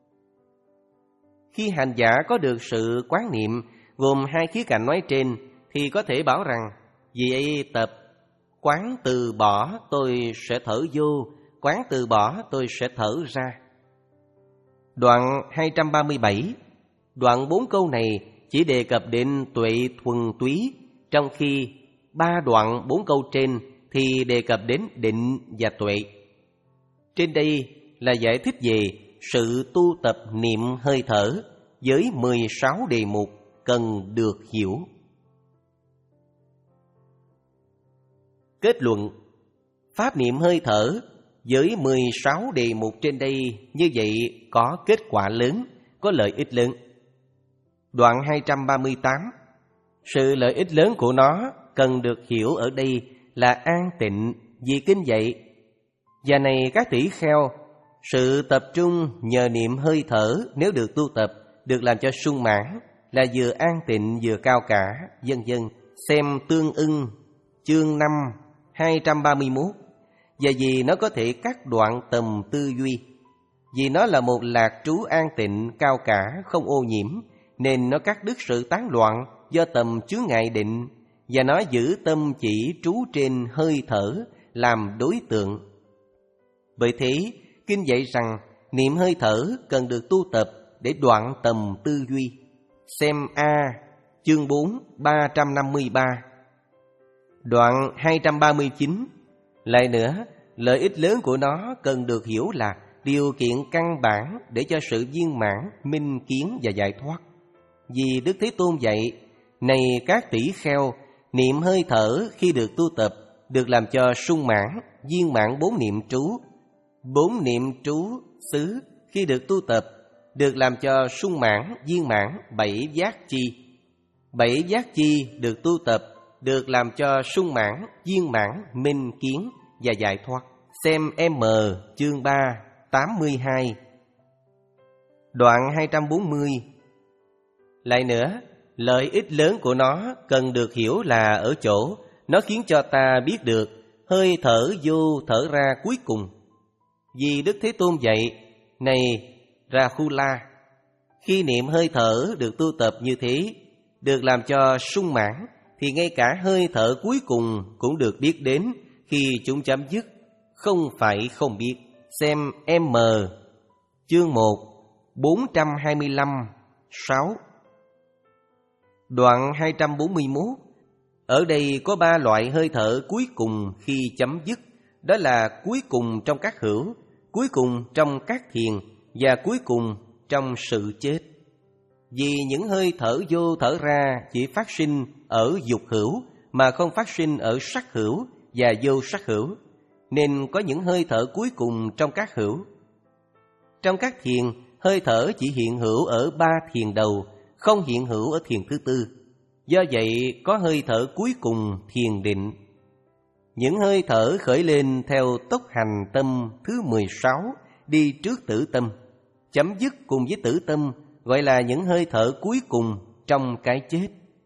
Khi hành giả có được sự quán niệm gồm hai khía cạnh nói trên, thì có thể bảo rằng, vì ấy tập quán từ bỏ tôi sẽ thở vô, quán từ bỏ tôi sẽ thở ra. Đoạn hai trăm ba mươi bảy, đoạn bốn câu này chỉ đề cập đến tuệ thuần túy, trong khi ba đoạn bốn câu trên thì đề cập đến định và tuệ. Trên đây là giải thích về sự tu tập niệm hơi thở với mười sáu đề mục cần được hiểu. Kết luận, pháp niệm hơi thở với mười sáu đề mục trên đây như vậy có kết quả lớn, có lợi ích lớn. Đoạn hai trăm ba mươi tám, sự lợi ích lớn của nó cần được hiểu ở đây là an tịnh vì kinh dạy. Và này các tỷ kheo, sự tập trung nhờ niệm hơi thở nếu được tu tập, được làm cho sung mãn, là vừa an tịnh vừa cao cả, vân vân. Xem tương ưng chương năm hai trăm ba mươi mốt. Và vì nó có thể cắt đoạn tầm tư duy, vì nó là một lạc trú an tịnh cao cả không ô nhiễm, nên nó cắt đứt sự tán loạn do tầm chướng ngại định, và nó giữ tâm chỉ trú trên hơi thở làm đối tượng. Bởi thế, kinh dạy rằng niệm hơi thở cần được tu tập để đoạn tầm tư duy. Xem A, chương bốn, ba trăm năm mươi ba. Đoạn hai trăm ba mươi chín. Lại nữa, lợi ích lớn của nó cần được hiểu là điều kiện căn bản để cho sự viên mãn, minh kiến và giải thoát. Vì Đức Thế Tôn dạy, này các tỷ kheo, niệm hơi thở khi được tu tập, được làm cho sung mãn, viên mãn bốn niệm trú. Bốn niệm trú xứ khi được tu tập, được làm cho sung mãn, viên mãn bảy giác chi. Bảy giác chi được tu tập, được làm cho sung mãn, viên mãn, minh kiến và giải thoát. Xem M chương ba, tám mươi hai. Đoạn hai trăm bốn mươi. Lại nữa, lợi ích lớn của nó cần được hiểu là ở chỗ nó khiến cho ta biết được hơi thở vô thở ra cuối cùng. Vì Đức Thế Tôn dạy, này Rahula, khi niệm hơi thở được tu tập như thế, được làm cho sung mãn, thì ngay cả hơi thở cuối cùng cũng được biết đến khi chúng chấm dứt, không phải không biết. Xem M chương một, bốn trăm hai mươi lăm, sáu. Đoạn hai trăm bốn mươi mốt. Ở đây có ba loại hơi thở cuối cùng khi chấm dứt, đó là cuối cùng trong các hữu, cuối cùng trong các thiền và cuối cùng trong sự chết. Vì những hơi thở vô thở ra chỉ phát sinh ở dục hữu mà không phát sinh ở sắc hữu và vô sắc hữu, nên có những hơi thở cuối cùng trong các hữu. Trong các thiền, hơi thở chỉ hiện hữu ở ba thiền đầu, không hiện hữu ở thiền thứ tư. Do vậy có hơi thở cuối cùng thiền định. Những hơi thở khởi lên theo tốc hành tâm thứ mười sáu, đi trước tử tâm, chấm dứt cùng với tử tâm, gọi là những hơi thở cuối cùng trong cái chết.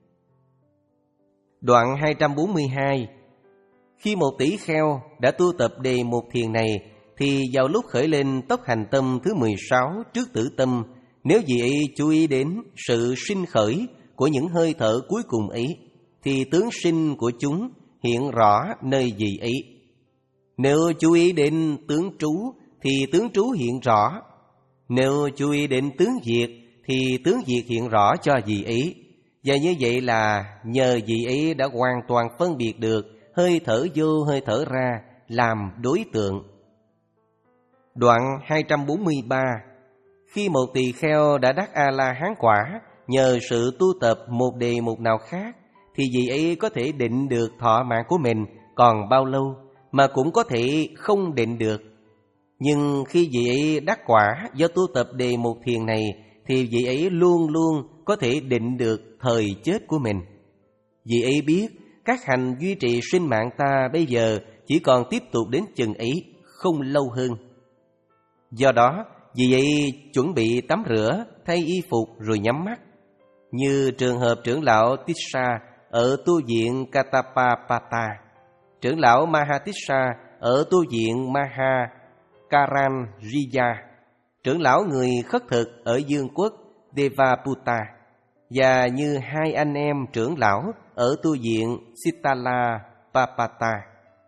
Đoạn hai trăm bốn mươi hai. Khi một tỷ kheo đã tu tập đề mục thiền này, thì vào lúc khởi lên tốc hành tâm thứ mười sáu trước tử tâm, nếu vị ấy chú ý đến sự sinh khởi của những hơi thở cuối cùng ấy, thì tướng sinh của chúng hiện rõ nơi vị ấy. Nếu chú ý đến tướng trú, thì tướng trú hiện rõ. Nếu chú ý đến tướng diệt, thì tướng diệt hiện rõ cho vị ấy. Và như vậy là nhờ vị ấy đã hoàn toàn phân biệt được hơi thở vô hơi thở ra làm đối tượng. Đoạn hai trăm bốn mươi ba. Khi một tỳ kheo đã đắc A-la-hán quả nhờ sự tu tập một đề mục nào khác, thì vị ấy có thể định được thọ mạng của mình còn bao lâu, mà cũng có thể không định được. Nhưng khi vị ấy đắc quả do tu tập đề mục thiền này, thì vị ấy luôn luôn có thể định được thời chết của mình. Vị ấy biết các hành duy trì sinh mạng ta bây giờ chỉ còn tiếp tục đến chừng ấy, không lâu hơn. Do đó, Vì vậy chuẩn bị tắm rửa, thay y phục rồi nhắm mắt. Như trường hợp trưởng lão Tissa ở tu viện Katapapata, trưởng lão Mahatissa ở tu viện Maha Karanriya, trưởng lão người khất thực ở dương quốc Devaputa, và như hai anh em trưởng lão ở tu viện Sitala Papata.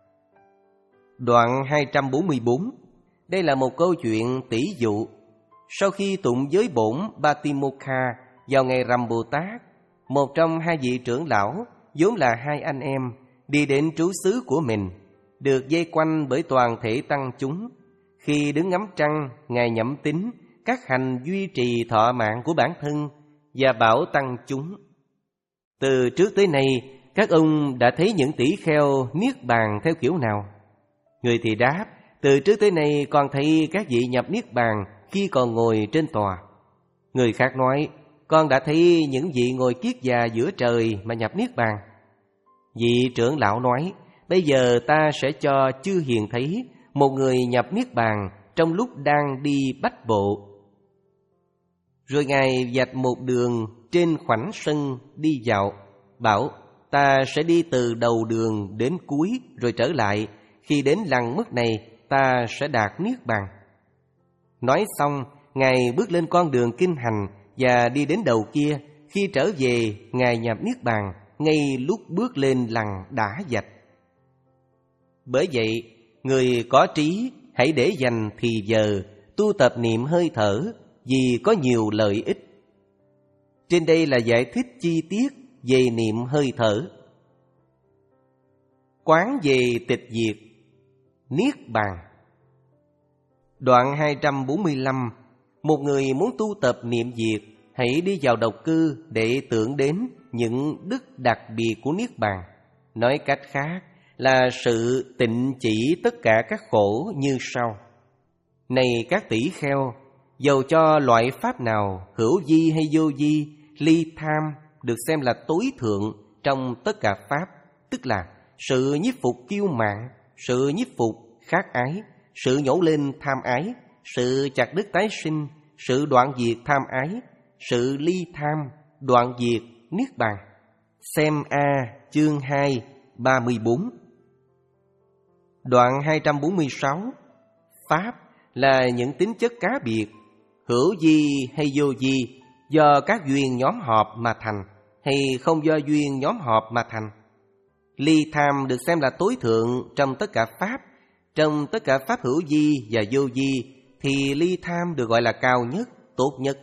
Đoạn hai trăm bốn mươi bốn. Đây là một câu chuyện tỷ dụ. Sau khi tụng giới bổn Batimokha vào ngày rằm Bồ Tát, một trong hai vị trưởng lão, vốn là hai anh em, đi đến trú xứ của mình, được vây quanh bởi toàn thể tăng chúng. Khi đứng ngắm trăng, Ngài nhẩm tính các hành duy trì thọ mạng của bản thân và bảo tăng chúng. Từ trước tới nay, các ông đã thấy những tỷ kheo niết bàn theo kiểu nào? Người thì đáp, từ trước tới nay con thấy các vị nhập niết bàn khi còn ngồi trên tòa. Người khác nói, con đã thấy những vị ngồi kiết già giữa trời mà nhập niết bàn. Vị trưởng lão nói, bây giờ ta sẽ cho chư hiền thấy một người nhập niết bàn trong lúc đang đi bách bộ. Rồi Ngài vạch một đường trên khoảnh sân đi dạo, bảo, ta sẽ đi từ đầu đường đến cuối rồi trở lại. Khi đến lằn mức này, ta sẽ đạt niết bàn. Nói xong, Ngài bước lên con đường kinh hành và đi đến đầu kia. Khi trở về, Ngài nhập niết bàn ngay lúc bước lên lằn đã vạch. Bởi vậy, người có trí hãy để dành thì giờ tu tập niệm hơi thở, vì có nhiều lợi ích. Trên đây là giải thích chi tiết về niệm hơi thở. Quán về tịch diệt, niết bàn. Đoạn hai trăm bốn mươi lăm. Một người muốn tu tập niệm diệt, hãy đi vào độc cư để tưởng đến những đức đặc biệt của niết bàn. Nói cách khác là sự tịnh chỉ tất cả các khổ như sau. Này các tỷ kheo, dầu cho loại pháp nào, hữu vi hay vô vi, ly tham được xem là tối thượng trong tất cả pháp, tức là sự nhiếp phục kiêu mạn, sự nhiếp phục khát ái, sự nhổ lên tham ái, sự chặt đứt tái sinh, sự đoạn diệt tham ái, sự ly tham, đoạn diệt niết bàn. Xem A chương hai, ba mươi bốn. Đoạn hai trăm bốn mươi sáu. Pháp là những tính chất cá biệt, hữu vi hay vô vi, do các duyên nhóm họp mà thành, hay không do duyên nhóm họp mà thành. Ly tham được xem là tối thượng trong tất cả pháp. Trong tất cả pháp hữu vi và vô vi thì ly tham được gọi là cao nhất, tốt nhất.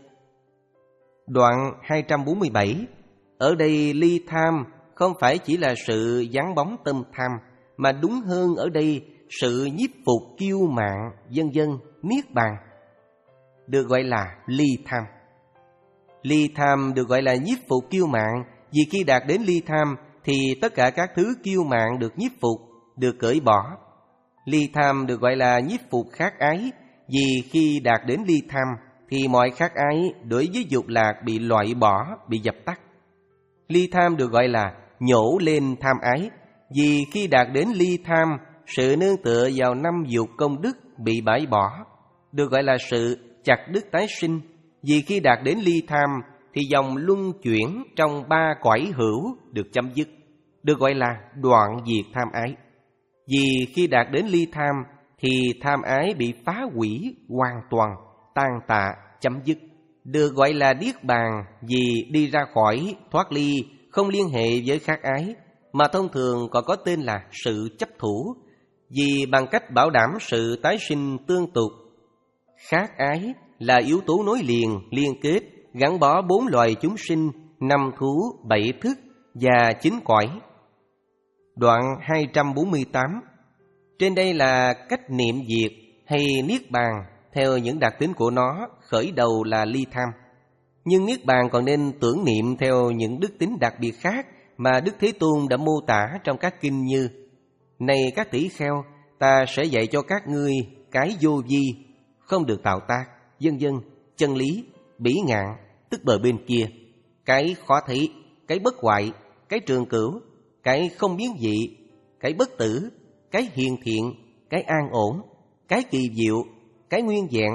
Đoạn hai trăm bốn mươi bảy. Ở đây ly tham không phải chỉ là sự vắng bóng tâm tham, mà đúng hơn ở đây sự nhiếp phục kiêu mạn, vân vân, niết bàn được gọi là ly tham. Ly tham được gọi là nhiếp phục kiêu mạn, vì khi đạt đến ly tham thì tất cả các thứ kiêu mạn được nhiếp phục, được cởi bỏ. Ly tham được gọi là nhiếp phục khát ái, vì khi đạt đến ly tham thì mọi khát ái đối với dục lạc bị loại bỏ, bị dập tắt. Ly tham được gọi là nhổ lên tham ái, vì khi đạt đến ly tham, sự nương tựa vào năm dục công đức bị bãi bỏ, được gọi là sự chặt đứt tái sinh. Vì khi đạt đến ly tham thì dòng luân chuyển trong ba cõi hữu được chấm dứt, được gọi là đoạn diệt tham ái. Vì khi đạt đến ly tham thì tham ái bị phá hủy hoàn toàn, tan tạ, chấm dứt, được gọi là niết bàn. Vì đi ra khỏi, thoát ly, không liên hệ với khát ái, mà thông thường còn có tên là sự chấp thủ, vì bằng cách bảo đảm sự tái sinh tương tục. Khát ái là yếu tố nối liền, liên kết, gắn bó bốn loài chúng sinh, năm thú, bảy thức và chín cõi. Đoạn hai trăm bốn mươi tám. Trên đây là cách niệm diệt hay niết bàn theo những đặc tính của nó, khởi đầu là ly tham. Nhưng niết bàn còn nên tưởng niệm theo những đức tính đặc biệt khác mà Đức Thế Tôn đã mô tả trong các kinh như: Này các tỷ kheo, ta sẽ dạy cho các ngươi cái vô vi, không được tạo tác, vân vân, chân lý, bỉ ngạn, tức bờ bên kia, cái khó thấy, cái bất hoại, cái trường cửu, cái không biến dị, cái bất tử, cái hiền thiện, cái an ổn, cái kỳ diệu, cái nguyên vẹn,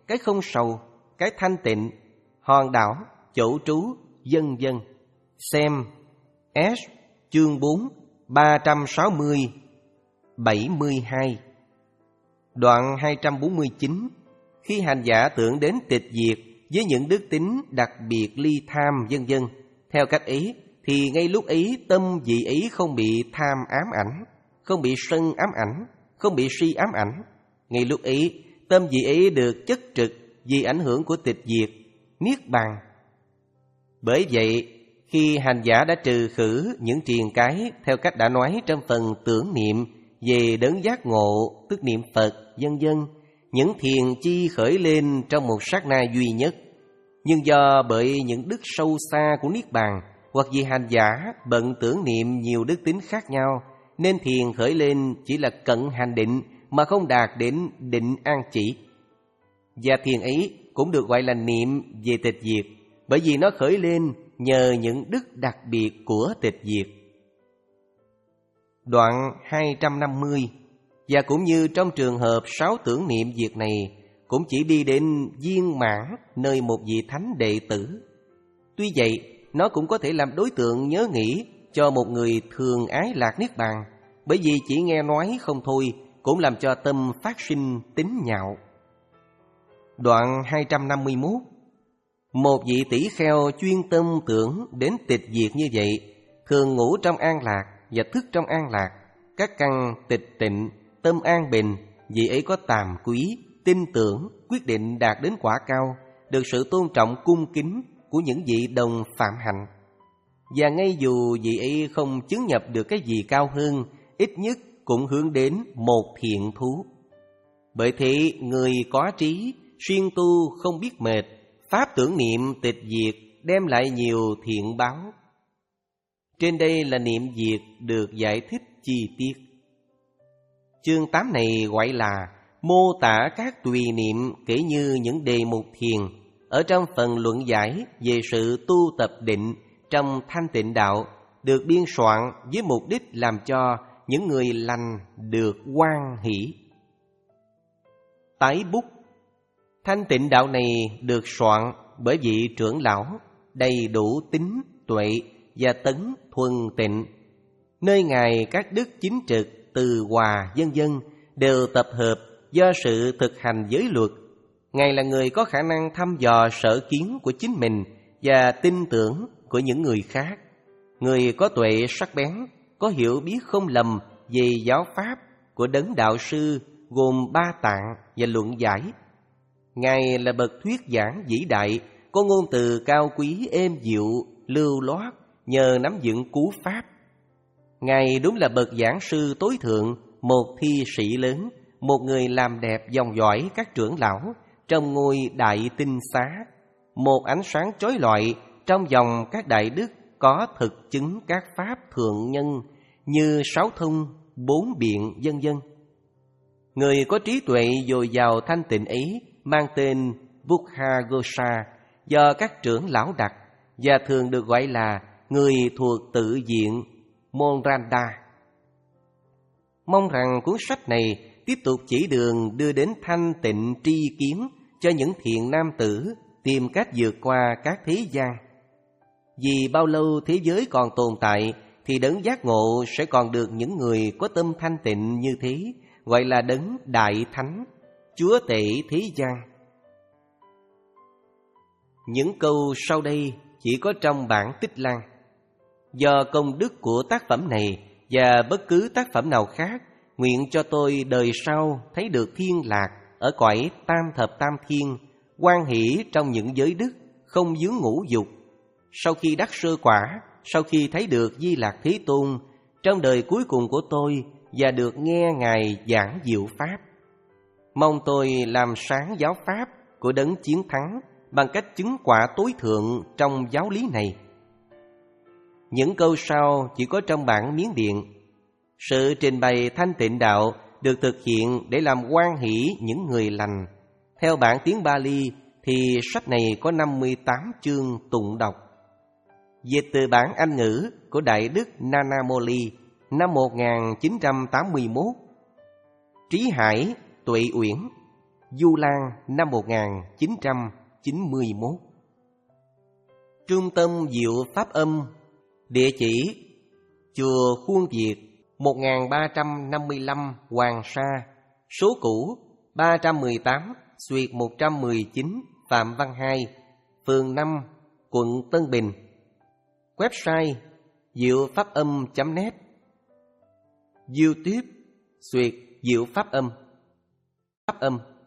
cái không sầu, cái thanh tịnh, hòn đảo, chỗ trú, vân vân. Xem S chương bốn, ba trăm sáu mươi, bảy mươi hai. Đoạn hai trăm bốn mươi chín. Khi hành giả tưởng đến tịch diệt với những đức tính đặc biệt ly tham vân vân, theo cách ấy thì ngay lúc ấy tâm vị ấy không bị tham ám ảnh, không bị sân ám ảnh, không bị si ám ảnh. Ngay lúc ấy tâm vị ấy được chất trực vì ảnh hưởng của tịch diệt, niết bàn. Bởi vậy khi hành giả đã trừ khử những triền cái theo cách đã nói trong phần tưởng niệm về đấng giác ngộ, tức niệm Phật, vân vân, những thiền chi khởi lên trong một sát na duy nhất. Nhưng do bởi những đức sâu xa của niết bàn, hoặc vì hành giả bận tưởng niệm nhiều đức tính khác nhau, nên thiền khởi lên chỉ là cận hành định mà không đạt đến định an chỉ. Và thiền ấy cũng được gọi là niệm về tịch diệt, bởi vì nó khởi lên nhờ những đức đặc biệt của tịch diệt. Đoạn hai trăm năm mươi. Và cũng như trong trường hợp sáu tưởng niệm diệt này, cũng chỉ đi đến viên mãn nơi một vị thánh đệ tử. Tuy vậy, nó cũng có thể làm đối tượng nhớ nghĩ cho một người thường ái lạc niết bàn, bởi vì chỉ nghe nói không thôi cũng làm cho tâm phát sinh tính nhạo. Đoạn hai trăm năm mươi mốt. Một vị tỷ kheo chuyên tâm tưởng đến tịch diệt như vậy, thường ngủ trong an lạc và thức trong an lạc, các căn tịch tịnh, tâm an bình. Vị ấy có tàm quý, tin tưởng, quyết định đạt đến quả cao, được sự tôn trọng cung kính của những vị đồng phạm hạnh. Và ngay dù vị ấy không chứng nhập được cái gì cao hơn, ít nhất cũng hướng đến một thiện thú. Bởi thế người có trí, siêng tu không biết mệt, pháp tưởng niệm tịch diệt đem lại nhiều thiện báo. Trên đây là niệm diệt được giải thích chi tiết. Chương tám này gọi là mô tả các tùy niệm kể như những đề mục thiền ở trong phần luận giải về sự tu tập định trong thanh tịnh đạo, được biên soạn với mục đích làm cho những người lành được hoan hỷ. Tái bút. Thanh tịnh đạo này được soạn bởi vị trưởng lão đầy đủ tín, tuệ và tấn thuần tịnh, nơi ngài các đức chính trực, từ hòa vân vân đều tập hợp do sự thực hành giới luật. Ngài là người có khả năng thăm dò sở kiến của chính mình và tin tưởng của những người khác, người có tuệ sắc bén, có hiểu biết không lầm về giáo pháp của đấng đạo sư gồm ba tạng và luận giải. Ngài là bậc thuyết giảng vĩ đại, có ngôn từ cao quý êm dịu, lưu loát nhờ nắm vững cú pháp. Ngài đúng là bậc giảng sư tối thượng, một thi sĩ lớn, một người làm đẹp dòng dõi các trưởng lão trong ngôi đại tinh xá, một ánh sáng chói lọi trong dòng các đại đức có thực chứng các pháp thượng nhân như sáu thông, bốn biện vân vân. Người có trí tuệ dồi dào thanh tịnh ấy mang tên Buddhaghosa do các trưởng lão đặt, và thường được gọi là người thuộc tự viện Monranda. Mong rằng cuốn sách này tiếp tục chỉ đường đưa đến thanh tịnh tri kiến cho những thiện nam tử tìm cách vượt qua các thế gian. Vì bao lâu thế giới còn tồn tại thì đấng giác ngộ sẽ còn được những người có tâm thanh tịnh như thế gọi là đấng đại thánh, chúa tể thế gian. Những câu sau đây chỉ có trong bản Tích Lan. Do công đức của tác phẩm này và bất cứ tác phẩm nào khác, nguyện cho tôi đời sau thấy được thiên lạc ở cõi tam thập tam thiên, hoan hỷ trong những giới đức, không vướng ngũ dục. Sau khi đắc sơ quả, sau khi thấy được Di Lạc Thế Tôn trong đời cuối cùng của tôi và được nghe Ngài giảng diệu pháp, mong tôi làm sáng giáo pháp của đấng chiến thắng bằng cách chứng quả tối thượng trong giáo lý này. Những câu sau chỉ có trong bản Miến Điện. Sự trình bày thanh tịnh đạo được thực hiện để làm hoan hỷ những người lành. Theo bản tiếng Bali thì sách này có năm mươi tám chương tụng đọc. Dịch từ bản Anh ngữ của Đại đức Nana Moli năm một nghìn chín trăm tám mươi mốt. Trí Hải, Tuệ Uyển. Du Lan năm một nghìn chín trăm chín mươi mốt. Trung tâm Diệu Pháp Âm. Địa chỉ: Chùa Khuôn Việt, một nghìn ba trăm năm mươi lăm Hoàng Sa. Số cũ: ba trăm mười tám xuyệt một trăm mười chín Phạm Văn Hai, phường năm, quận Tân Bình. Website: diệu pháp âm chấm net. YouTube: xuyệt diệu pháp âm. Pháp âm